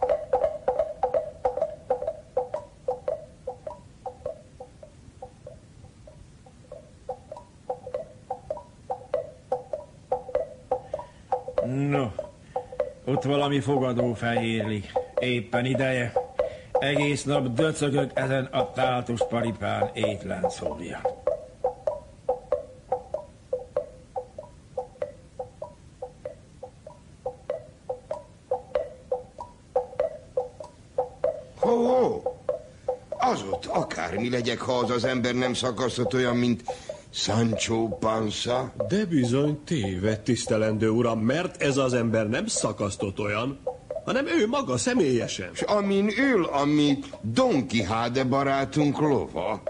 No, ott valami fogadó fehérlik. Éppen ideje. Egész nap döcögök ezen a táltos paripán étlen szólja. Az ott akármi legyek, ha az ember nem szakasztott olyan, mint Sancho Panza. De bizony téved, tisztelendő uram, mert ez az ember nem szakasztott olyan, hanem ő maga személyesen. És amin ül, ami Don Quixote barátunk lova.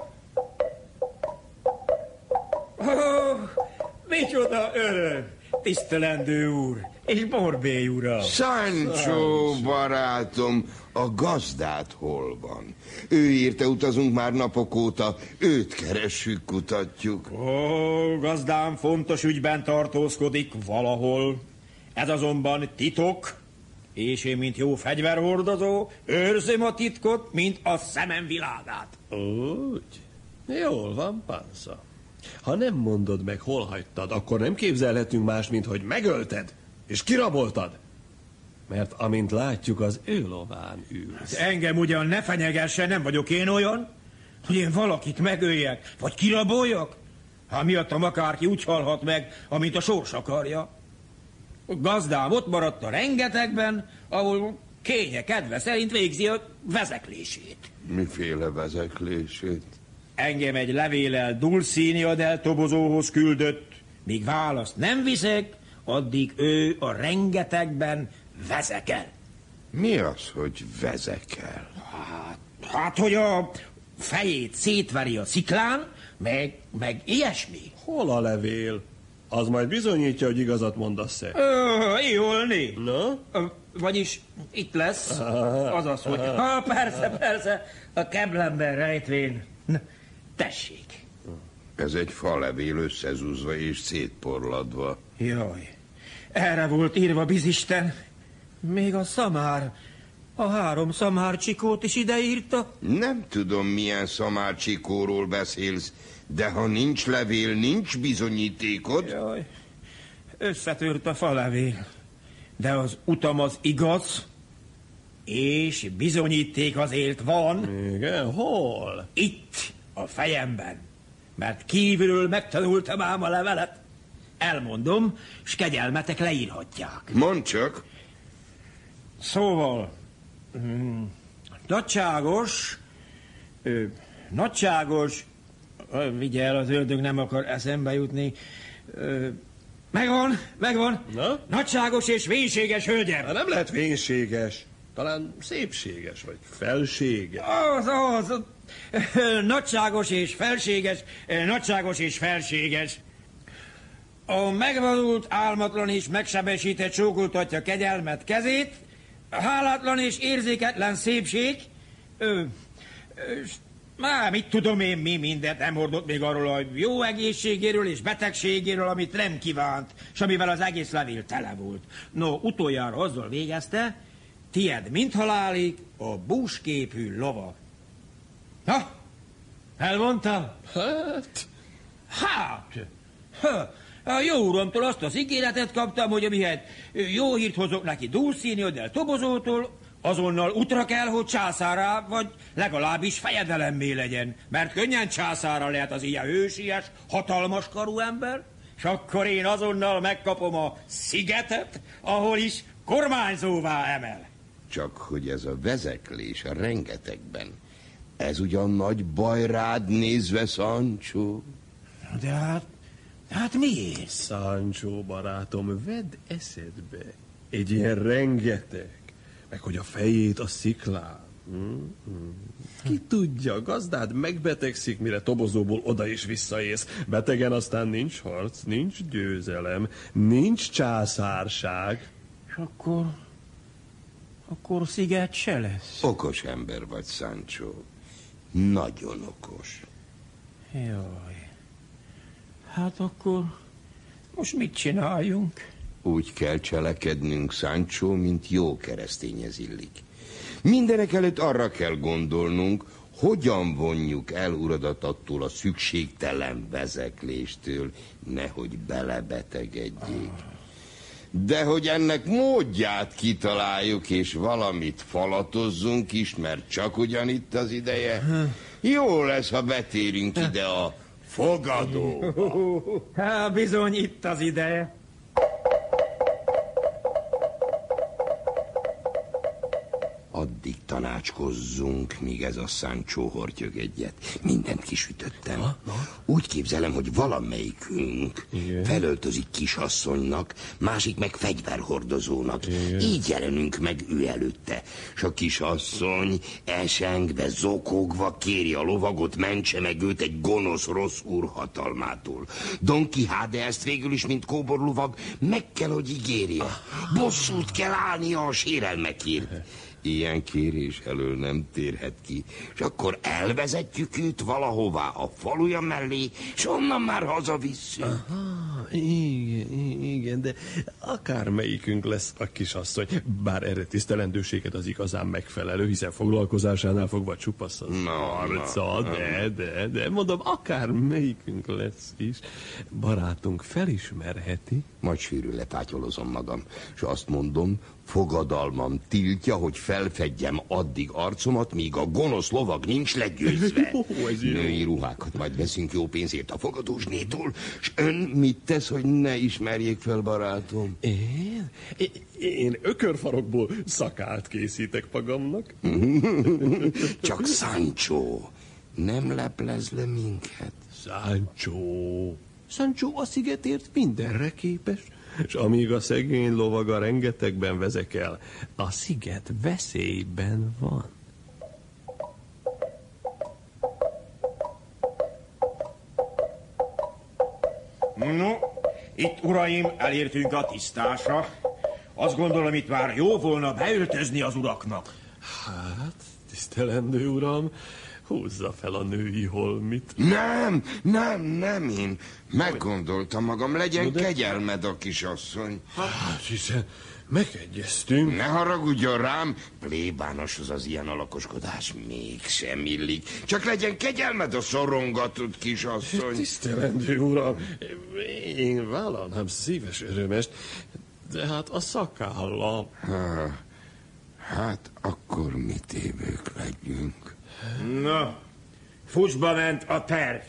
Micsoda öröm, tisztelendő úr, és Borbély uram. Sancho barátom, a gazdát hol van? Ő írta, utazunk már napok óta, őt keressük, kutatjuk. Ó, gazdám fontos ügyben tartózkodik valahol. Ez azonban titok, és én, mint jó fegyverhordozó, őrzöm a titkot, mint a szemem világát. Úgy? Jól van, Panza. Ha nem mondod meg, hol hagytad, akkor nem képzelhetünk más, mint hogy megölted, és kiraboltad. Mert amint látjuk, az ő lován ülsz. Engem ugyan ne fenyegesse, nem vagyok én olyan, hogy én valakit megöljek, vagy kiraboljak? Ha miattam akárki úgy halhat meg, amint a sors akarja. A gazdám ott maradt a rengetegben, ahol kénye kedve szerint végzi a vezeklését. Miféle vezeklését? Engem egy levéllel Dulcinea del Tobozóhoz küldött, míg választ nem viszek, addig ő a rengetegben vezekel. Mi az, hogy vezekel? Hát, hogy a fejét szétveri a sziklán, meg ilyesmi. Hol a levél? Az majd bizonyítja, hogy igazat mondasz-e. Jólni. Na? Vagyis itt lesz. Azaz, hogy... Persze, a keblemben rejtvén. Tessék. Ez egy falevél összezúzva és szétporladva. Jaj, erre volt írva bizisten. Még a szamár, a 3 szamárcsikót is ideírta. Nem tudom, milyen szamárcsikóról beszélsz, de ha nincs levél, nincs bizonyítékod. Jaj, összetört a falevél. De az utam az igaz, és bizonyíték az élt van. Igen, hol? Itt, a fejemben. Mert kívülről megtanultam ám a levelet. Elmondom, s kegyelmetek leírhatják. Mondd csak. Szóval, nagyságos, vigyel, az ördög nem akar eszembe jutni. Megvan. Na? Nagyságos és vénséges hölgyem. Nem lehet vénséges. Talán szépséges, vagy felséges. Az. Nagyságos és felséges. A megvadult, álmatlan és megsebesített csókoltatja kegyelmet kezét, hálátlan és érzéketlen szépség, mit tudom én, mi mindent nem hordott még arról a jó egészségéről és betegségéről, amit nem kívánt, és amivel az egész levél tele volt. No, utoljára azzal végezte, tied mint halálig a búsképű lova. Na, elmondtam? Hát, a jó uramtól azt az ígéretet kaptam, hogy amihez jó hírt hozok neki Dulcinea del Tobozótól, azonnal útra kell, hogy császárá, vagy legalábbis fejedelemmé legyen, mert könnyen császára lehet az ilyen hősies, hatalmas karú ember, és akkor én azonnal megkapom a szigetet, ahol is kormányzóvá emel. Csak hogy ez a vezeklés a rengetegben, ez ugyan nagy baj rád nézve, Sancho? De hát miért? Sancho barátom, vedd eszedbe. Egy ilyen rengeteg, meg hogy a fejét a sziklán. Ki tudja, gazdád megbetegszik, mire Tobozóból oda is visszaész. Betegen aztán nincs harc, nincs győzelem, nincs császárság. És akkor sziget se lesz. Okos ember vagy, Sancho. Nagyon okos. Jaj. Hát akkor most mit csináljunk? Úgy kell cselekednünk, Sancho, mint jó keresztényhez illik. Mindenek előtt arra kell gondolnunk, hogyan vonjuk el uradat attól a szükségtelen vezekléstől, nehogy belebetegedjék. De hogy ennek módját kitaláljuk, és valamit falatozzunk is, mert csak ugyanitt az ideje, jó lesz, ha betérünk ide a fogadóba. Hát bizony itt az ideje. Addig tanács tanácskozzunk, míg ez a Sancho hortyög egyet. Mindent kisütöttem. Úgy képzelem, hogy valamelyikünk felöltözik kisasszonynak, másik meg fegyverhordozónak. Így jelenünk meg ő előtte. S a kisasszony esengve, zokogva kéri a lovagot, mentse meg őt egy gonosz rossz úr hatalmától. Don Quixote ezt végül is, mint kóborlovag, meg kell, hogy ígérje. Bosszút kell állnia a sérelmekért. Ilyen kérés elől nem térhet ki, és akkor elvezetjük őt valahová a faluja mellé, és onnan már hazavisszük. Aha, igen, de akármelyikünk lesz a kisasszony, bár erre tisztelendőséget az igazán megfelelő, hiszen foglalkozásánál fogva csupasz az arca, de mondom, akármelyikünk lesz is, barátunk felismerheti. Majd sűrűn lepátyolozom magam, és azt mondom, fogadalmam tiltja, hogy felfedjem addig arcomat, míg a gonosz lovag nincs legyőzve. Női ruhákat majd veszünk jó pénzért a fogadósnétól, és ön mit tesz, hogy ne ismerjék fel, barátom? Én ökörfarokból szakált készítek magamnak. Csak Sancho nem leplez le minket. Sancho a szigetért mindenre képes, és amíg a szegény lovaga rengetegben vezekel, a sziget veszélyben van. No, itt, uraim, elértünk a tisztásra. Azt gondolom, itt már jó volna beöltözni az uraknak. Hát, tisztelendő uram, húzza fel a női holmit. Nem, én meggondoltam magam, legyen kegyelmed a kisasszony. Hát, hiszen megegyeztünk. Ne haragudjon rám, plébános az ilyen alakoskodás mégsem illik. Csak legyen kegyelmed a szorongatott kisasszony. Tisztelendő uram, én vállalnám szíves örömest, de hát a szakállam. Hát akkor mi tévők legyünk. Na, fussba ment a terv.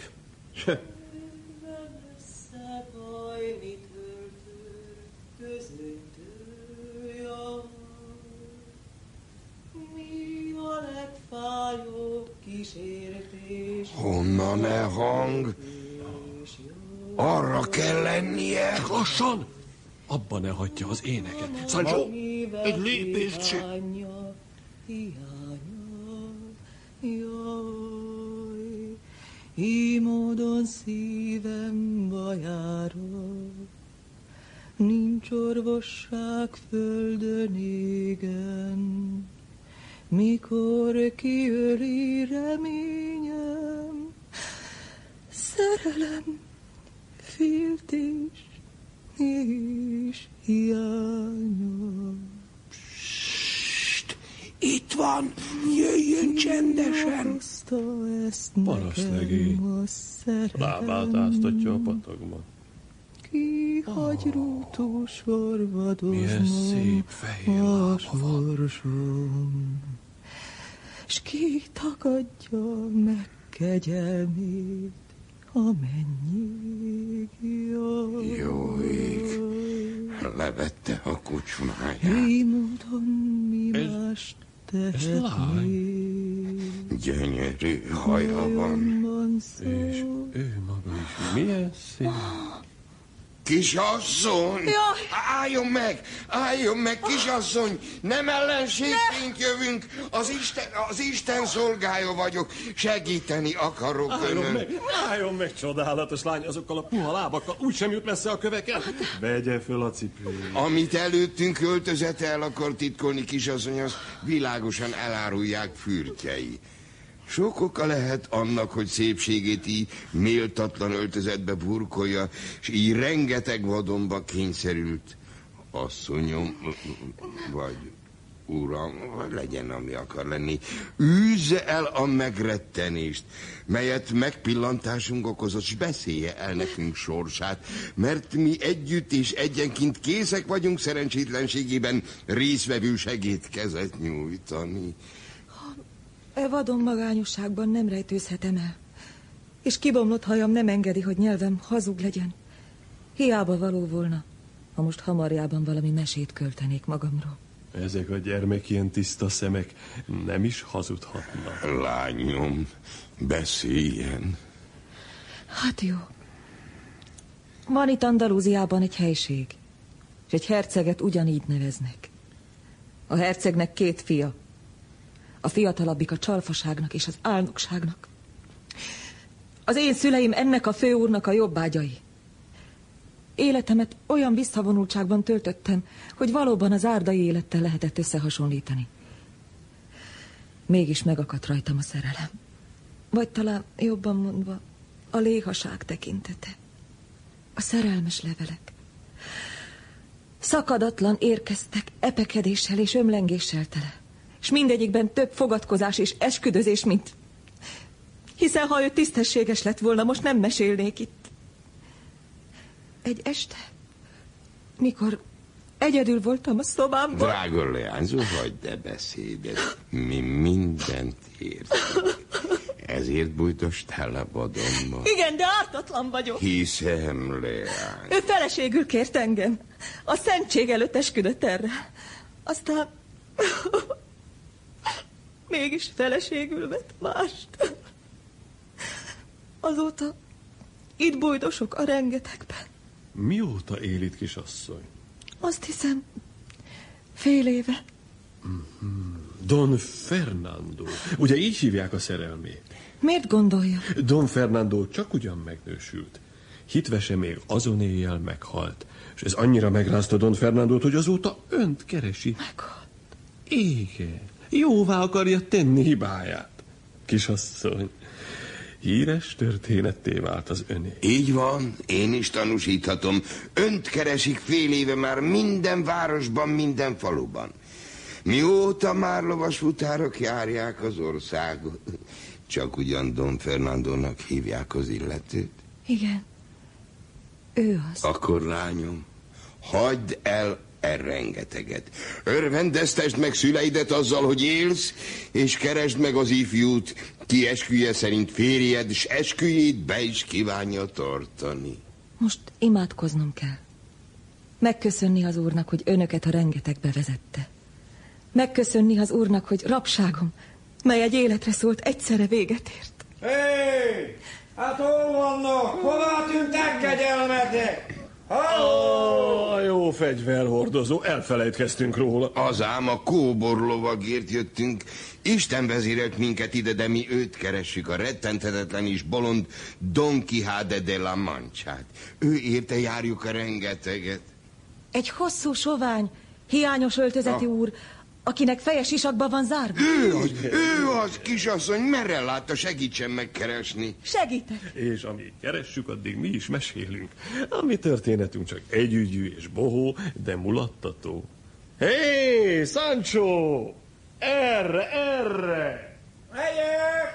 Honnan e hang? Arra kell lennie. Csak lassan! Abba ne hagyja az éneket. Sancho, egy lépést se... Jaj, így módon szívem bajára, nincs orvosság földön égen, mikor kiöli reményem, szerelem, féltés és hiányom. Itt van, jöjjön csendesen. Parasztlegény, lábát áztatja a patakban. Kihagy rútó sorvadozni. Milyen szép fehér lába van. S ki tagadja meg kegyelmét, amennyi jó ég, levette a kocsmáját. Így módon mi mást tehetnék. Gyönyörű haja van. És ő maga is milyen szép. Kisasszony! Álljon meg, kisasszony! Nem ellenségként jövünk, az Isten szolgája vagyok, segíteni akarok önön. Álljon meg, csodálatos lány, azokkal a puha lábakkal úgysem jut messze a köveken. Vegye föl a cipőjét. Amit előttünk öltözete el akar titkolni, kisasszony, azt világosan elárulják fürtjei. Sok oka lehet annak, hogy szépségét így méltatlan öltözetbe burkolja, és így rengeteg vadonba kényszerült. Asszonyom, vagy uram, vagy legyen, ami akar lenni, űzze el a megrettenést, melyet megpillantásunk okozott, s beszélje el nekünk sorsát, mert mi együtt és egyenként készek vagyunk szerencsétlenségében részvevő segédkezet nyújtani. E vadon magányosságban nem rejtőzhetem el, és kibomlott hajam nem engedi, hogy nyelvem hazug legyen. Hiába való volna, ha most hamarjában valami mesét költenék magamról. Ezek a gyermek ilyen tiszta szemek nem is hazudhatnak. Lányom, beszéljen. Hát jó. Van itt Andalúziában egy helység, és egy herceget ugyanígy neveznek. A hercegnek 2 fia. A fiatalabbik a csalfaságnak és az álnokságnak. Az én szüleim ennek a főúrnak a jobbágyai. Életemet olyan visszavonultságban töltöttem, hogy valóban az árdai élettel lehetett összehasonlítani. Mégis megakadt rajtam a szerelem. Vagy talán jobban mondva, a léhaság tekintete. A szerelmes levelek. Szakadatlan érkeztek, epekedéssel és ömlengéssel tele. És mindegyikben több fogadkozás és esküdözés, mint... Hiszen ha ő tisztességes lett volna, most nem mesélnék itt. Egy este, mikor egyedül voltam a szobámban... Drága leányzó, hagyd de beszédet. Mi mindent értünk. Ezért bújtostál a vadonba. Igen, de ártatlan vagyok. Hiszem, leány. Ő feleségül kért engem. A szentség előtt esküdött erre. Aztán... mégis feleségül vett mást. Azóta itt bújdosok a rengetegben. Mióta él itt, kisasszony? Azt hiszem, fél éve. Don Fernando. Ugye így hívják a szerelmét? Miért gondolja? Don Fernando csak ugyan megnősült. Hitvese még azon éjjel meghalt. És ez annyira megrázta Don Fernandót, hogy azóta önt keresi. Meghalt? Igen. Jóvá akarja tenni hibáját. Kisasszony, híres történetté vált az öné. Így van, én is tanúsíthatom. Önt keresik fél éve már minden városban, minden faluban. Mióta már lovasfutárok járják az országot. Csak ugyan Don Fernandónak hívják az illetőt. Igen, ő az. Akkor lányom, hagyd el rengeteget. Örvendeztesd meg szüleidet azzal, hogy élsz, és keresd meg az ifjút, ki esküje szerint férjed, s esküjét be is kívánja tartani. Most imádkoznom kell. Megköszönni az Úrnak, hogy önöket a rengetegbe vezette. Megköszönni az Úrnak, hogy rabságom, mely egy életre szólt, egyszerre véget ért. Hé! Hát hol vannak? Hová tűntek, kegyelmedek? A jó fegyverhordozó, elfelejtkeztünk róla. Az ám a kóborlovagért jöttünk. Isten vezérelt minket ide, de mi őt keressük, a rettenthetetlen és bolond Don Quixote de la Manchát. Ő érte járjuk a rengeteget. Egy hosszú, sovány, hiányos öltözeti úr, akinek feje sisakba van zárva. Ő az, kisasszony, merre látta, segítsen megkeresni. Segítek. És amíg keressük, addig mi is mesélünk. A mi történetünk csak együgyű és bohó, de mulattató. Hé, Sancho! Erre! Megyek!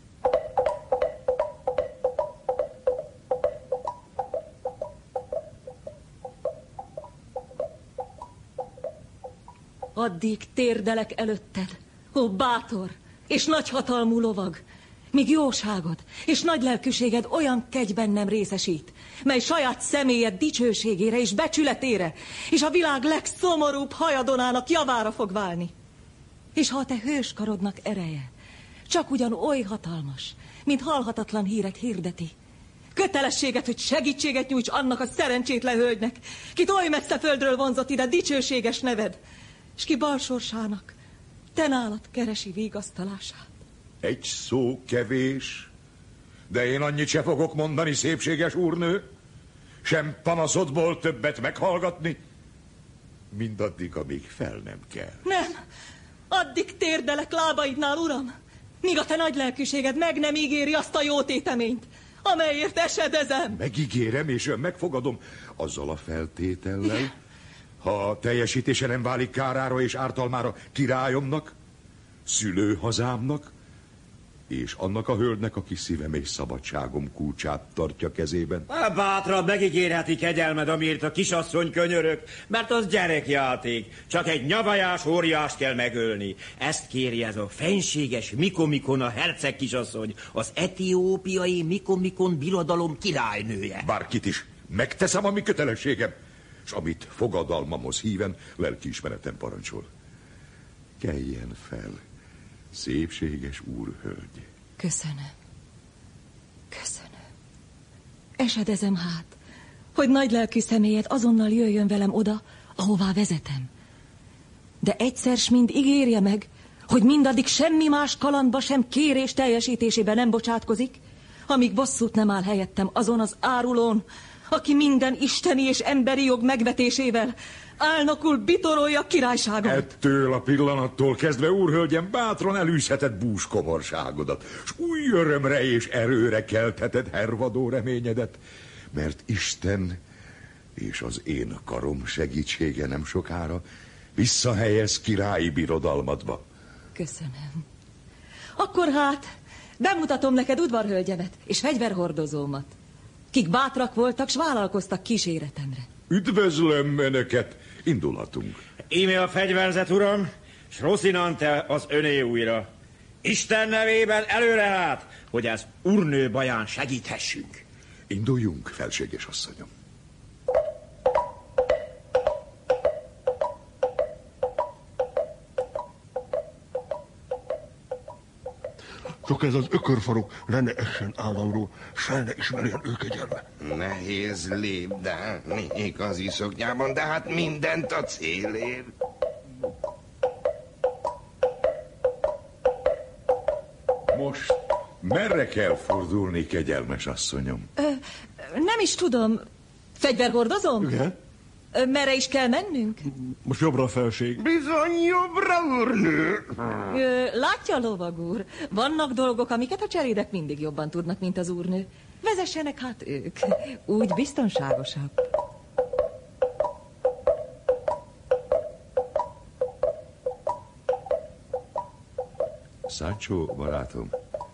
Addig térdelek előtted, ó bátor és nagyhatalmú lovag, míg jóságod és nagy lelkűséged olyan kegyben nem részesít, mely saját személyed dicsőségére és becsületére, és a világ legszomorúbb hajadonának javára fog válni. És ha a te hőskarodnak ereje csak ugyan oly hatalmas, mint halhatatlan híret hirdeti, kötelességet, hogy segítséget nyújts annak a szerencsétlen hölgynek, kit oly messze földről vonzott ide dicsőséges neved, és ki balsorsának te nálad keresi vigasztalását. Egy szó kevés, de én annyit se fogok mondani, szépséges úrnő, sem panaszodból többet meghallgatni, mindaddig, amíg fel nem kell. Nem, addig térdelek lábaidnál, uram, míg a te nagy lelkűséged meg nem ígéri azt a jó téteményt, amelyért esedezem. Megígérem, és ön megfogadom, azzal a feltétellel, ha a teljesítése nem válik kárára és ártalmára királyomnak, szülőhazámnak, és annak a hölgynek, aki szívem és szabadságom kulcsát tartja kezében. Bátran megígérheti kegyelmed, amiért a kisasszony könyörök, mert az gyerekjáték. Csak egy nyavajás óriást kell megölni. Ezt kéri ez a fenséges Mikomikon, a herceg kisasszony, az etiópiai Mikomikon birodalom királynője. Bárkit is megteszem, ami kötelességem, és amit fogadalmamhoz híven, lelkiismeretem parancsol. keljen fel, szépséges úrhölgy. Köszönöm. Köszönöm. Esedezem hát, hogy nagylelkű személyed azonnal jöjjön velem oda, ahová vezetem. De egyszer s mind ígérje meg, hogy mindaddig semmi más kalandba sem kérés teljesítésébe nem bocsátkozik, amíg bosszút nem áll helyettem azon az árulón, aki minden isteni és emberi jog megvetésével álnokul bitorolja királyságom. Ettől a pillanattól kezdve, úrhölgyem, bátran elűzheted búskomorságodat, s új örömre és erőre keltheted hervadó reményedet, mert Isten és az én karom segítsége nem sokára visszahelyez királyi birodalmadba. Köszönöm. Akkor hát bemutatom neked udvarhölgyemet és fegyverhordozómat, kik bátrak voltak, s vállalkoztak kíséretemre. Üdvözlöm önöket, indulhatunk. Íme a fegyverzet, uram, s Rocinante az öné újra. Isten nevében előre hát, hogy ez úrnő baján segíthessünk. Induljunk, felséges asszonyom. Csak ez az ökörfarok le ne essen államról, s fel ne ismerjen ő kegyelme. Nehéz lépdálni igazi szoknyában, de hát mindent a célért. Most merre kell fordulni, kegyelmes asszonyom? Nem is tudom. Fegyverhordozom? Igen. Merre is kell mennünk? Most jobbra a felség. Bizony jobbra, úrnő. Látja, lovag úr, vannak dolgok, amiket a cserédek mindig jobban tudnak, mint az úrnő. Vezessenek hát ők. Úgy biztonságosabb. Sancho, barátom,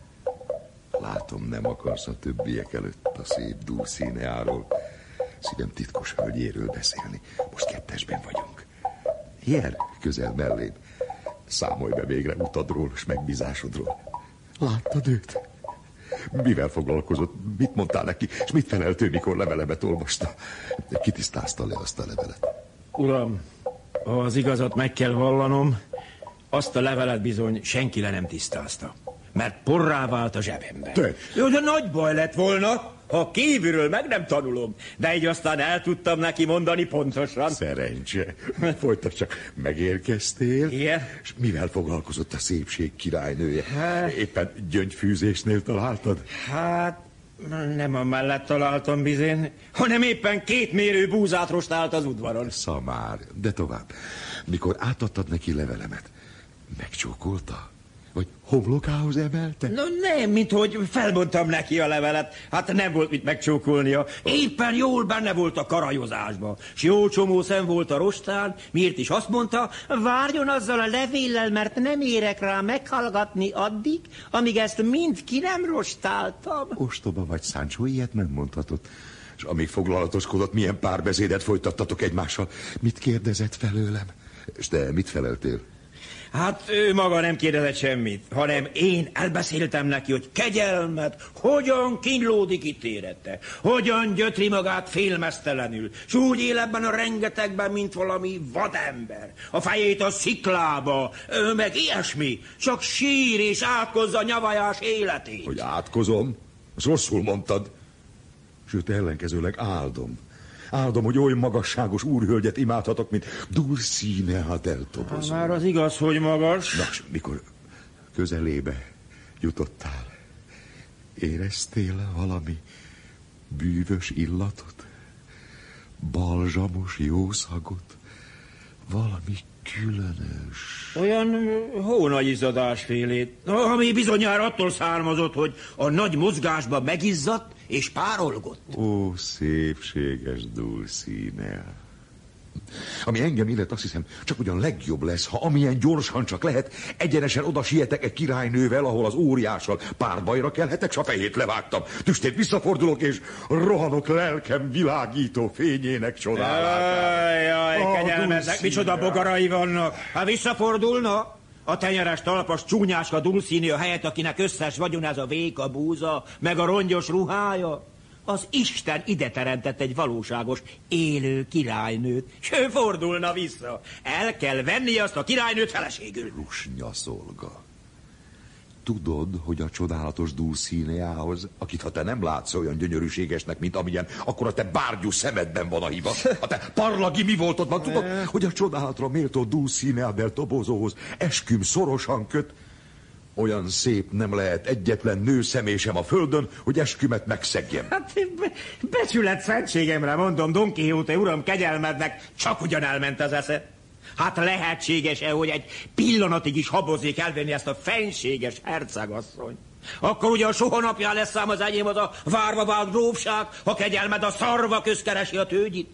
látom, nem akarsz a többiek előtt a szép Dulcineáról, szívem titkos hölgyéről beszélni. Most kettesben vagyunk. Jel közel mellébb. Számolj be végre utadról és megbízásodról. Láttad őt? Mivel foglalkozott? Mit mondtál neki? És mit felelt ő, mikor levelemet olvasta? Kitisztázta le azt a levelet? Uram, az igazat meg kell vallanom, azt a levelet bizony senki le nem tisztázta. Mert porrá vált a zsebemben. Te? Jó, de nagy baj lett volna, ha kívülről meg nem tanulom. De így aztán el tudtam neki mondani pontosan. Szerencse. Folytas csak, megérkeztél? Igen. És mivel foglalkozott a szépség királynője? Éppen gyöngyfűzésnél találtad? Hát, nem a mellett találtam bizén, hanem éppen 2 mérő búzát rostált az udvaron. Szamár, de tovább. Mikor átadtad neki levelemet, megcsókolta? Vagy homlokához emelte? No nem, mint hogy felmondtam neki a levelet. Hát nem volt mit megcsókolnia. Éppen jól benne volt a karajozásba. S jó csomó szem volt a rostán, miért is azt mondta, várjon azzal a levéllel, mert nem érek rá meghallgatni addig, amíg ezt mind ki nem rostáltam. Ostoba vagy, Sancho, ilyet nem mondhatott. És amíg foglalatoskodott, milyen párbeszédet folytattatok egymással? Mit kérdezett felőlem? És te mit feleltél? Hát ő maga nem kérdezett semmit, hanem én elbeszéltem neki, hogy kegyelmet hogyan kínlódik ítélete, hogyan gyötri magát félmeztelenül, s úgy él ebben a rengetegben, mint valami vadember. A fejét a sziklába, meg ilyesmi, csak sír és átkozza nyavajás életét. Hogy átkozom? Azt rosszul mondtad. Sőt, ellenkezőleg áldom. Áldom, hogy oly magasságos úrhölgyet imádhatok, mint Dulcinea del Toboso. Már az igaz, hogy magas. Nos, mikor közelébe jutottál, éreztél valami bűvös illatot? Balzsamos jószagot? Valami különös... Olyan hónaizzadásfélét, ami bizonyára attól származott, hogy a nagy mozgásba megizzadt és párolgott. Ó, szépséges Dulcinea. Ami engem illet, azt hiszem, csak ugyan legjobb lesz, ha amilyen gyorsan csak lehet, egyenesen oda sietek egy királynővel, ahol az óriással párbajra kelhetek, s a fejét levágtam. Tüstét visszafordulok, és rohanok lelkem világító fényének csodálatára. Jaj, kegyelmezek, micsoda bogarai vannak. Ha visszafordulna, a tenyeres talpas csúnyáska Dulcinea helyett, akinek összes vagyon ez a véka búza, meg a rongyos ruhája, Az Isten ide teremtett egy valóságos, élő királynőt, s ő fordulna vissza. El kell venni azt a királynőt feleségül. Rusnya szolga. Tudod, hogy a csodálatos Dulcineához, akit ha te nem látsz olyan gyönyörűségesnek, mint amilyen, akkor a te bárgyú szemedben van a hiba. A te parlagi mi voltodban, tudod, hogy a csodálatra méltó Dulcinea del Tobozóhoz esküm szorosan köt. Olyan szép nem lehet egyetlen nő személy sem a földön, hogy eskümet megszegjem. Hát becsület szentségemre mondom, Don Quixote uram, kegyelmednek csak ugyan elment az esze. Hát lehetséges-e, hogy egy pillanatig is habozzék elvenni ezt a fenséges hercegasszony? Akkor ugyan soha napján lesz ám az enyém az a várva vált grófság, ha kegyelmed a szarva közt keresi a tőgyit?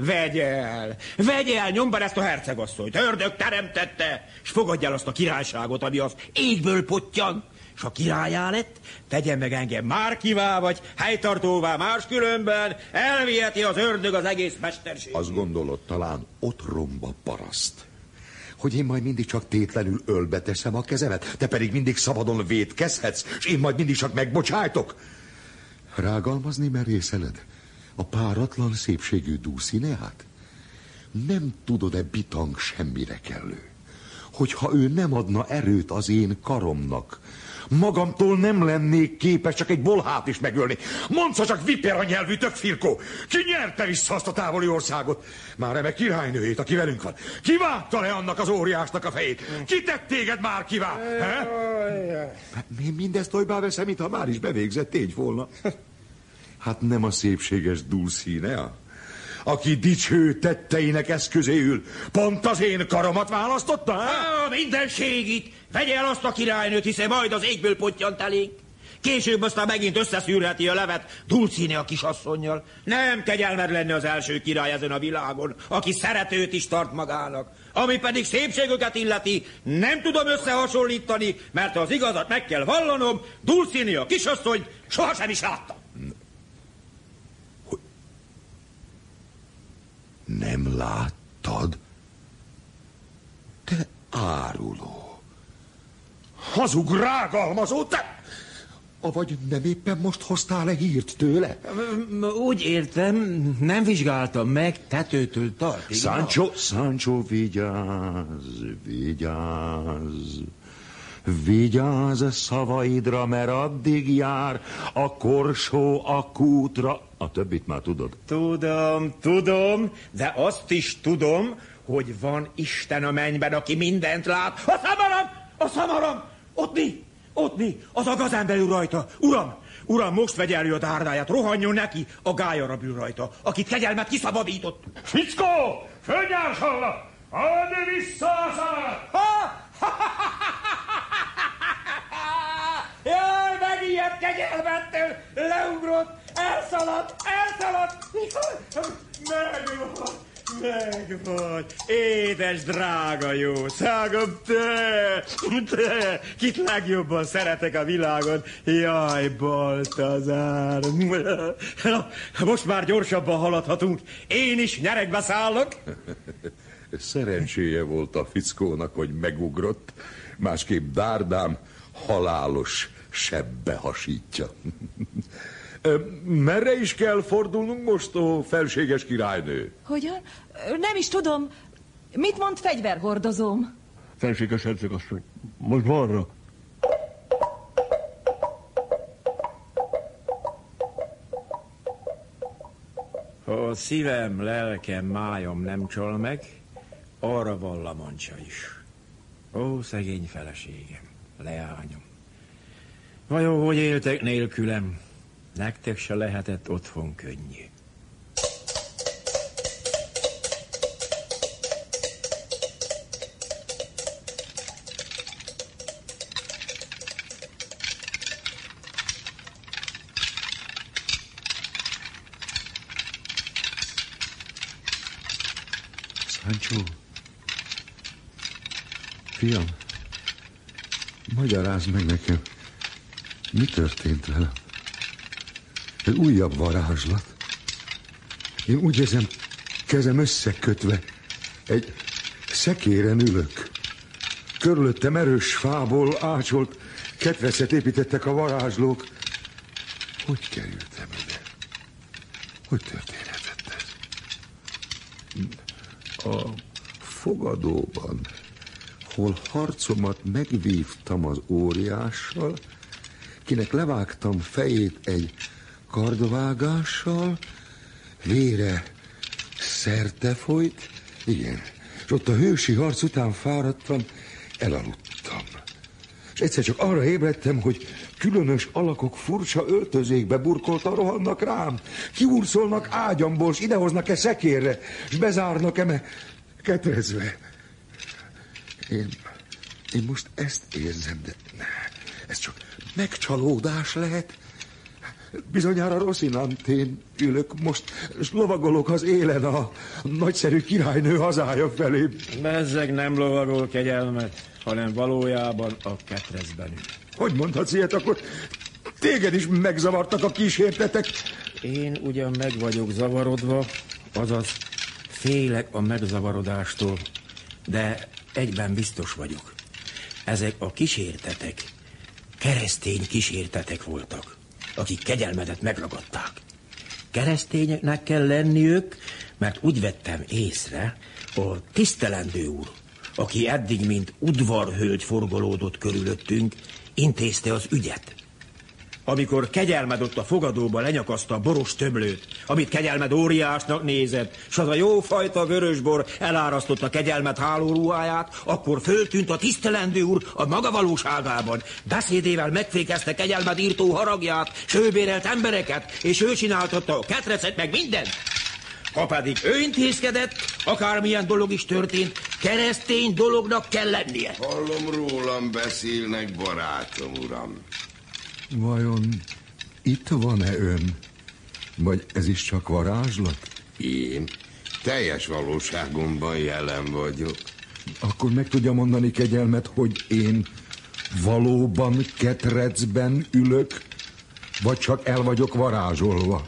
Vegye el nyomban ezt a hercegasszonyt, ördög teremtette, és fogadj el azt a királyságot, ami az égből pottyan, és ha királyá lett, tegyen meg engem márkivá, vagy helytartóvá, máskülönben elviheti az ördög az egész mesterség. Azt gondolod, talán ott romba paraszt, hogy én majd mindig csak tétlenül ölbe teszem a kezemet, te pedig mindig szabadon vétkezhetsz, és én majd mindig csak megbocsájtok? Rágalmazni merészeled a páratlan szépségű Dulcineát? Nem tudod-e, bitang semmire kellő, hogyha ő nem adna erőt az én karomnak, magamtól nem lennék képes csak egy bolhát is megölni. Mondsz csak, vipera nyelvű tökfirkó! Ki nyerte vissza azt a távoli országot? Már eme királynőjét, aki velünk van. Ki vágta le annak az óriásnak a fejét? Ki tett téged már kivá? Én mindezt olybá veszem, mintha már is bevégzett tégy volna. Hát nem a szépséges Dulcinea, aki dicső tetteinek eszközéül pont az én karomat választotta? Mindenségit! Vegye el azt a királynőt, hiszen majd az égből pottyant elénk. Később aztán megint összeszűrheti a levet Dulcinea kisasszonnyal. Nem kegyelmed lenne az első király ezen a világon, aki szeretőt is tart magának. Ami pedig szépségüket illeti, nem tudom összehasonlítani, mert az igazat meg kell vallanom, Dulcinea kisasszonyt sohasem is láttam. Nem láttad? Te áruló! Hazug rágalmazó, te! Avagy nem éppen most hoztál-e hírt tőle? Úgy értem, nem vizsgáltam meg, tetőtől tart. Sancho, vigyázz! Vigyázz szavaidra, mert addig jár a korsó a kútra. A többit már tudod. Tudom, de azt is tudom, hogy van Isten a mennyben, aki mindent lát. A szamaram! Ott mi? Az a gazán belül rajta. Uram, most vegye elő a dárdáját, rohanjon neki, a gályarab ül rajta, akit kegyelmet kiszabadított. Fickó! Fölgyársallat! Add vissza a szamarat! Jaj, megijedt kegyelmettől, leugrott, elszaladt! Megvolt! Édes, drága jószágom, te! Kit legjobban szeretek a világon? Jaj, Baltazár! Most már gyorsabban haladhatunk. Én is nyeregbe szállok. Szerencséje volt a fickónak, hogy megugrott, másképp dárdám halálos sebbe hasítja. Merre is kell fordulnunk most, ó felséges királynő? Hogyan? Nem is tudom. Mit mond fegyverhordozóm? Felséges hercegasszony, most balra. Ha szívem, lelkem, májam nem csal meg, arra van La Mancha is. Ó, szegény feleségem, leányom. Vajon hogy éltek nélkülem? Nektek se lehetett otthon könnyű. Sancho, fiam, magyarázd meg nekem, mi történt velem? Egy újabb varázslat. Én úgy érzem, kezem összekötve. Egy szekéren ülök. Körülöttem erős fából ácsolt ketrецet építettek a varázslók. Hogy kerültem ide? Hogy történhetett ez? A fogadóban, hol harcomat megvívtam az óriással, kinek levágtam fejét egy kardvágással, vére szerte folyt, igen, és ott a hősi harc után fáradtan elaludtam. És egyszer csak arra ébredtem, hogy különös alakok furcsa öltözékbe burkoltan rohannak rám, kiúrszolnak ágyamból, s idehoznak-e szekérre, és bezárnak-e ketrecbe. Én most ezt érzem, de ez csak megcsalódás lehet. Bizonyára Rocinantén ülök most, és lovagolok az élen a nagyszerű királynő hazája felé. Bezzeg nem lovagol, kegyelmet, hanem valójában a ketrecben ül. Hogy mondhatsz ilyet, akkor téged is megzavartak a kísértetek? Én ugyan meg vagyok zavarodva, azaz félek a megzavarodástól, de egyben biztos vagyok. Ezek a kísértetek keresztény kísértetek voltak, akik kegyelmedet megragadták. Keresztényeknek kell lenniük, mert úgy vettem észre, a tisztelendő úr, aki eddig mint udvarhölgy forgolódott körülöttünk, intézte az ügyet. Amikor kegyelmed ott a fogadóba lenyakaszta a boros tömlőt, amit kegyelmed óriásnak nézett, s az a jófajta vörösbor elárasztotta kegyelmed hálóruháját, akkor föltűnt a tisztelendő úr a maga valóságában. Beszédével megfékezte kegyelmed írtó haragját, s ő bérelt embereket, és ő csináltatta a ketrecet, meg mindent. Ha pedig ő intézkedett, akármilyen dolog is történt, keresztény dolognak kell lennie. Hallom, rólam beszélnek, barátom, uram. Vajon itt van-e ön? Vagy ez is csak varázslat? Én teljes valóságomban jelen vagyok. Akkor meg tudja mondani, kegyelmet, hogy én valóban ketrecben ülök, vagy csak el vagyok varázsolva?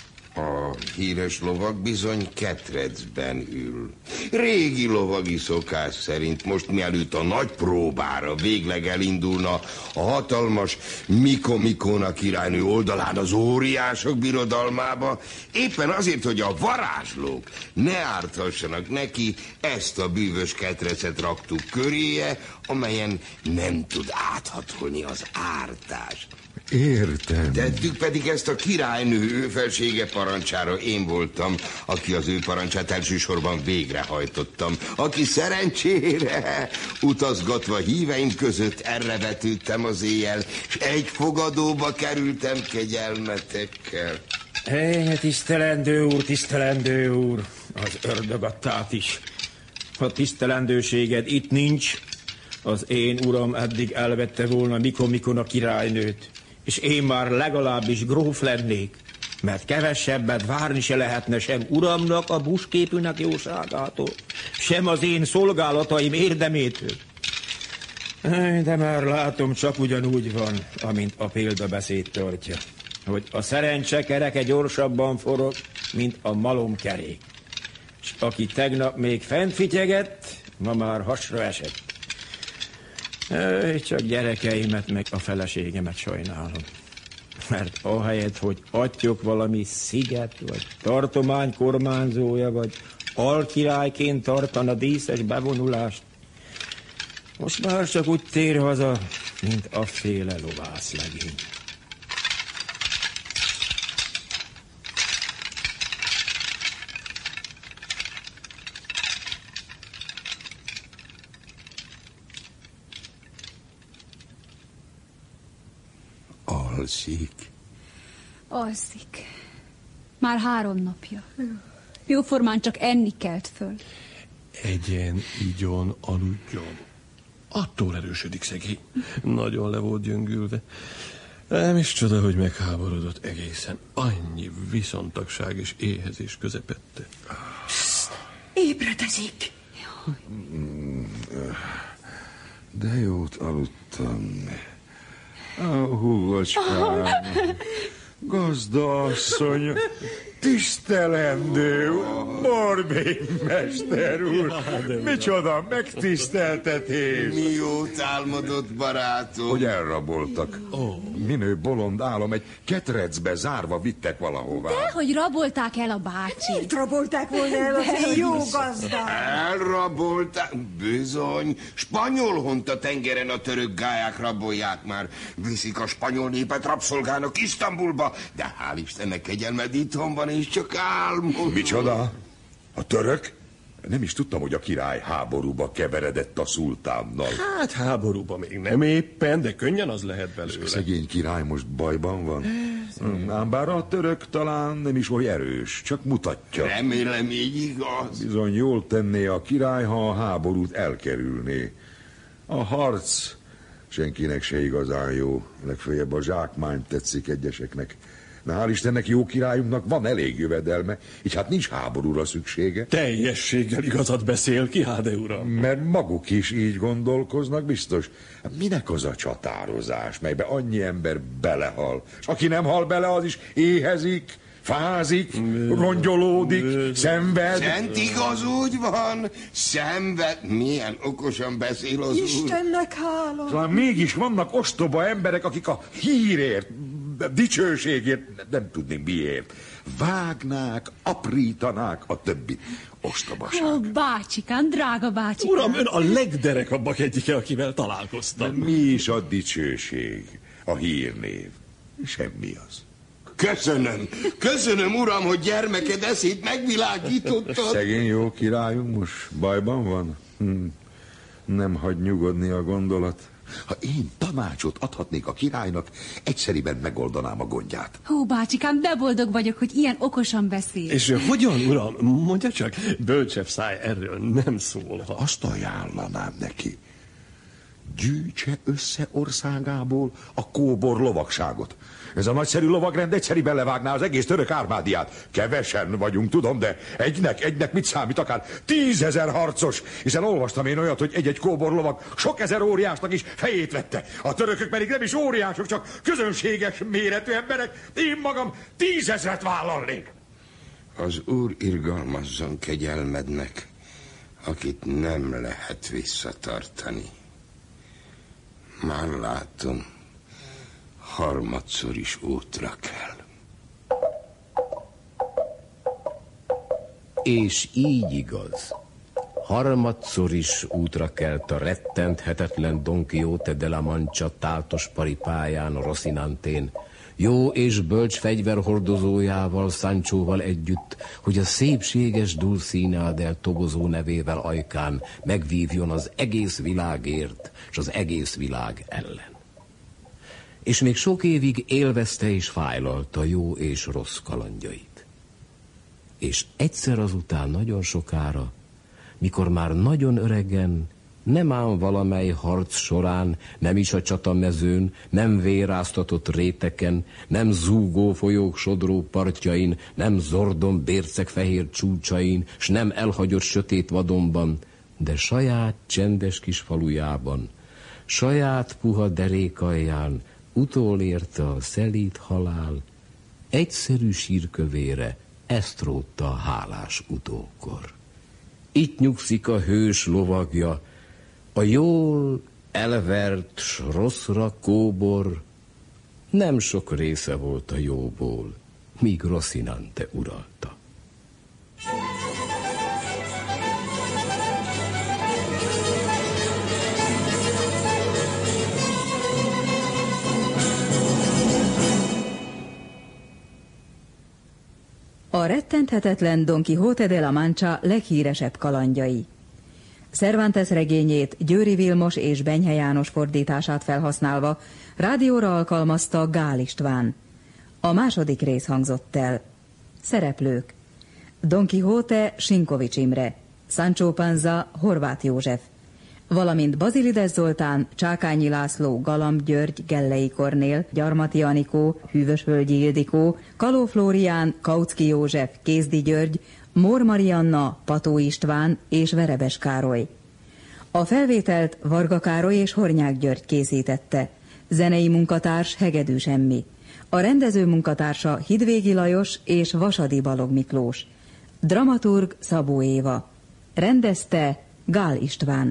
A híres lovag bizony ketrecben ül. Régi lovagi szokás szerint, most mielőtt a nagy próbára végleg elindulna a hatalmas Mikomikona királynő oldalán az óriások birodalmába, éppen azért, hogy a varázslók ne árthassanak neki, ezt a bűvös ketrecet raktuk köréje, amelyen nem tud áthatolni az ártás. Értem. Tettük pedig ezt a királynő ő felsége parancsára. Én voltam, aki az ő parancsát elsősorban végrehajtottam, aki szerencsére utazgatva híveim között erre vetődtem az éjjel, és egy fogadóba kerültem kegyelmetekkel. Tisztelendő úr, az ördög adtát is. Ha tisztelendőséged itt nincs, az én uram eddig elvette volna Mikomikona királynőt, és én már legalábbis gróf lennék, mert kevesebbet várni se lehetne sem uramnak a busképűnek jóságától, sem az én szolgálataim érdemétől. De már látom, csak ugyanúgy van, amint a példabeszéd tartja, hogy a szerencse kereke gyorsabban forog, mint a malomkerék. És aki tegnap még fent fityegett, ma már hasra esett. Csak gyerekeimet meg a feleségemet sajnálom. Mert ahelyett, hogy adjuk valami sziget, vagy tartomány kormányzója, vagy alkirályként tartana díszes bevonulást, most már csak úgy tér haza, mint a féle lovászlegény. Alszik. Már 3 napja. Jóformán csak enni kelt föl. Egyen, igyon, aludjon. Attól erősödik szegény. Nagyon le volt gyöngülve. Nem is csoda, hogy megháborodott egészen. Annyi viszontagság és éhezés közepette. Ébredezik. De jót aludtam. Húgocskám, gazda asszony, Tisztelendő, Borbé mester úr, micsoda megtiszteltetés. Mi jót álmodott, barátom? Hogy elraboltak. Minő bolond álom, egy ketrecbe zárva vittek valahová. Dehogy rabolták el a bácsit. Itt rabolták volna el az én jó gazdát. Elrabolták? Bizony. Spanyol honta tengeren a török gályák rabolják már. Viszik a spanyol népet rabszolgának Isztambulba, de hál' Istennek kegyelmed itthon van, és csak álmodom. Micsoda? A török? Nem is tudtam, hogy a király háborúba keveredett a szultánnal. Hát háborúba még nem éppen, de könnyen az lehet belőle. A szegény király most bajban van? Ám bár a török talán nem is olyan erős, csak mutatja. Remélem így igaz. Bizony jól tenné a király, ha a háborút elkerülné. A harc senkinek se igazán jó. Legfeljebb a zsákmány tetszik egyeseknek. Na, hál' Istennek, jó királyunknak van elég jövedelme, így hát nincs háborúra szüksége. Teljességgel igazat beszél, Kiháde uram. Mert maguk is így gondolkoznak, biztos. Minek az a csatározás, melybe annyi ember belehal? És aki nem hal bele, az is éhezik, fázik, rongyolódik, szenved. Szent igaz, úgy van. Szenved. Milyen okosan beszél az úr. Istennek hála. Szóval mégis vannak ostoba emberek, akik a hírért, dicsőségért, nem tudnék miért, vágnák, aprítanák a többi ostobaság. Ó, bácsikám, drága bácsikám. Uram, ön a legderekabbak egyike, akivel találkoztam. De mi is a dicsőség, a hírnév? Semmi az. Köszönöm, uram, hogy gyermeked eszét megvilágítottad. Szegény jó királyunk most bajban van? Nem hagy nyugodni a gondolat. Ha én tanácsot adhatnék a királynak, egyszeriben megoldanám a gondját. Ó, bácsikám, de boldog vagyok, hogy ilyen okosan beszél. És hogyan, uram? Mondja csak, bölcsebb száj erről nem szólhat. Azt ajánlanám neki. Gyűjtse össze országából a kóbor lovagságot. Ez a nagyszerű lovagrend egyszeriben levágná az egész török ármádiát. Kevesen vagyunk, tudom, de egynek mit számít, akár 10 000 harcos. Hiszen olvastam én olyat, hogy egy-egy kóbor lovag sok ezer óriásnak is fejét vette. A törökök pedig nem is óriások, csak közönséges méretű emberek. Én magam 10 000-et vállalnék. Az úr irgalmazzon kegyelmednek, akit nem lehet visszatartani. Már látom, harmadszor is útra kell. És így igaz. Harmadszor is útra kelt a rettenthetetlen Don Quixote de la Mancha táltos paripáján Rocinantén, jó és bölcs fegyverhordozójával, Sanchóval együtt, hogy a szépséges Dulcinea del Toboso nevével ajkán megvívjon az egész világért, és az egész világ ellen. És még sok évig élvezte és fájlalta jó és rossz kalandjait. És egyszer azután nagyon sokára, mikor már nagyon öregen, nem ám valamely harc során, nem is a csatamezőn, nem véráztatott réteken, nem zúgó folyók sodró partjain, nem zordon bércek fehér csúcsain, s nem elhagyott sötét vadonban, de saját csendes kis falujában, saját puha derékalján utolérte a szelíd halál, egyszerű sírkövére ezt rótta a hálás utókor. Itt nyugszik a hős lovagja, a jól elvert s rosszra kóbor, nem sok része volt a jóból, míg Rocinante uralta. A rettenthetetlen Don Quixote de la Mancha leghíresebb kalandjai. Cervantes regényét Győri Vilmos és Benyhe János fordítását felhasználva rádióra alkalmazta Gál István. A második rész hangzott el. Szereplők: Don Quixote Sinkovics Imre, Sancho Panza Horváth József, valamint Bazilides Zoltán, Csákányi László, Galamb György, Gellei Kornél, Gyarmati Anikó, Hűvösvölgyi Ildikó, Kaló Flórián, Kautsky József, Kézdi György, Mór Marianna, Pató István és Verebes Károly. A felvételt Varga Károly és Hornyák György készítette. Zenei munkatárs Hegedűs Emmi. A rendező munkatársa Hidvégi Lajos és Vasadi Balog Miklós. Dramaturg Szabó Éva. Rendezte Gál István.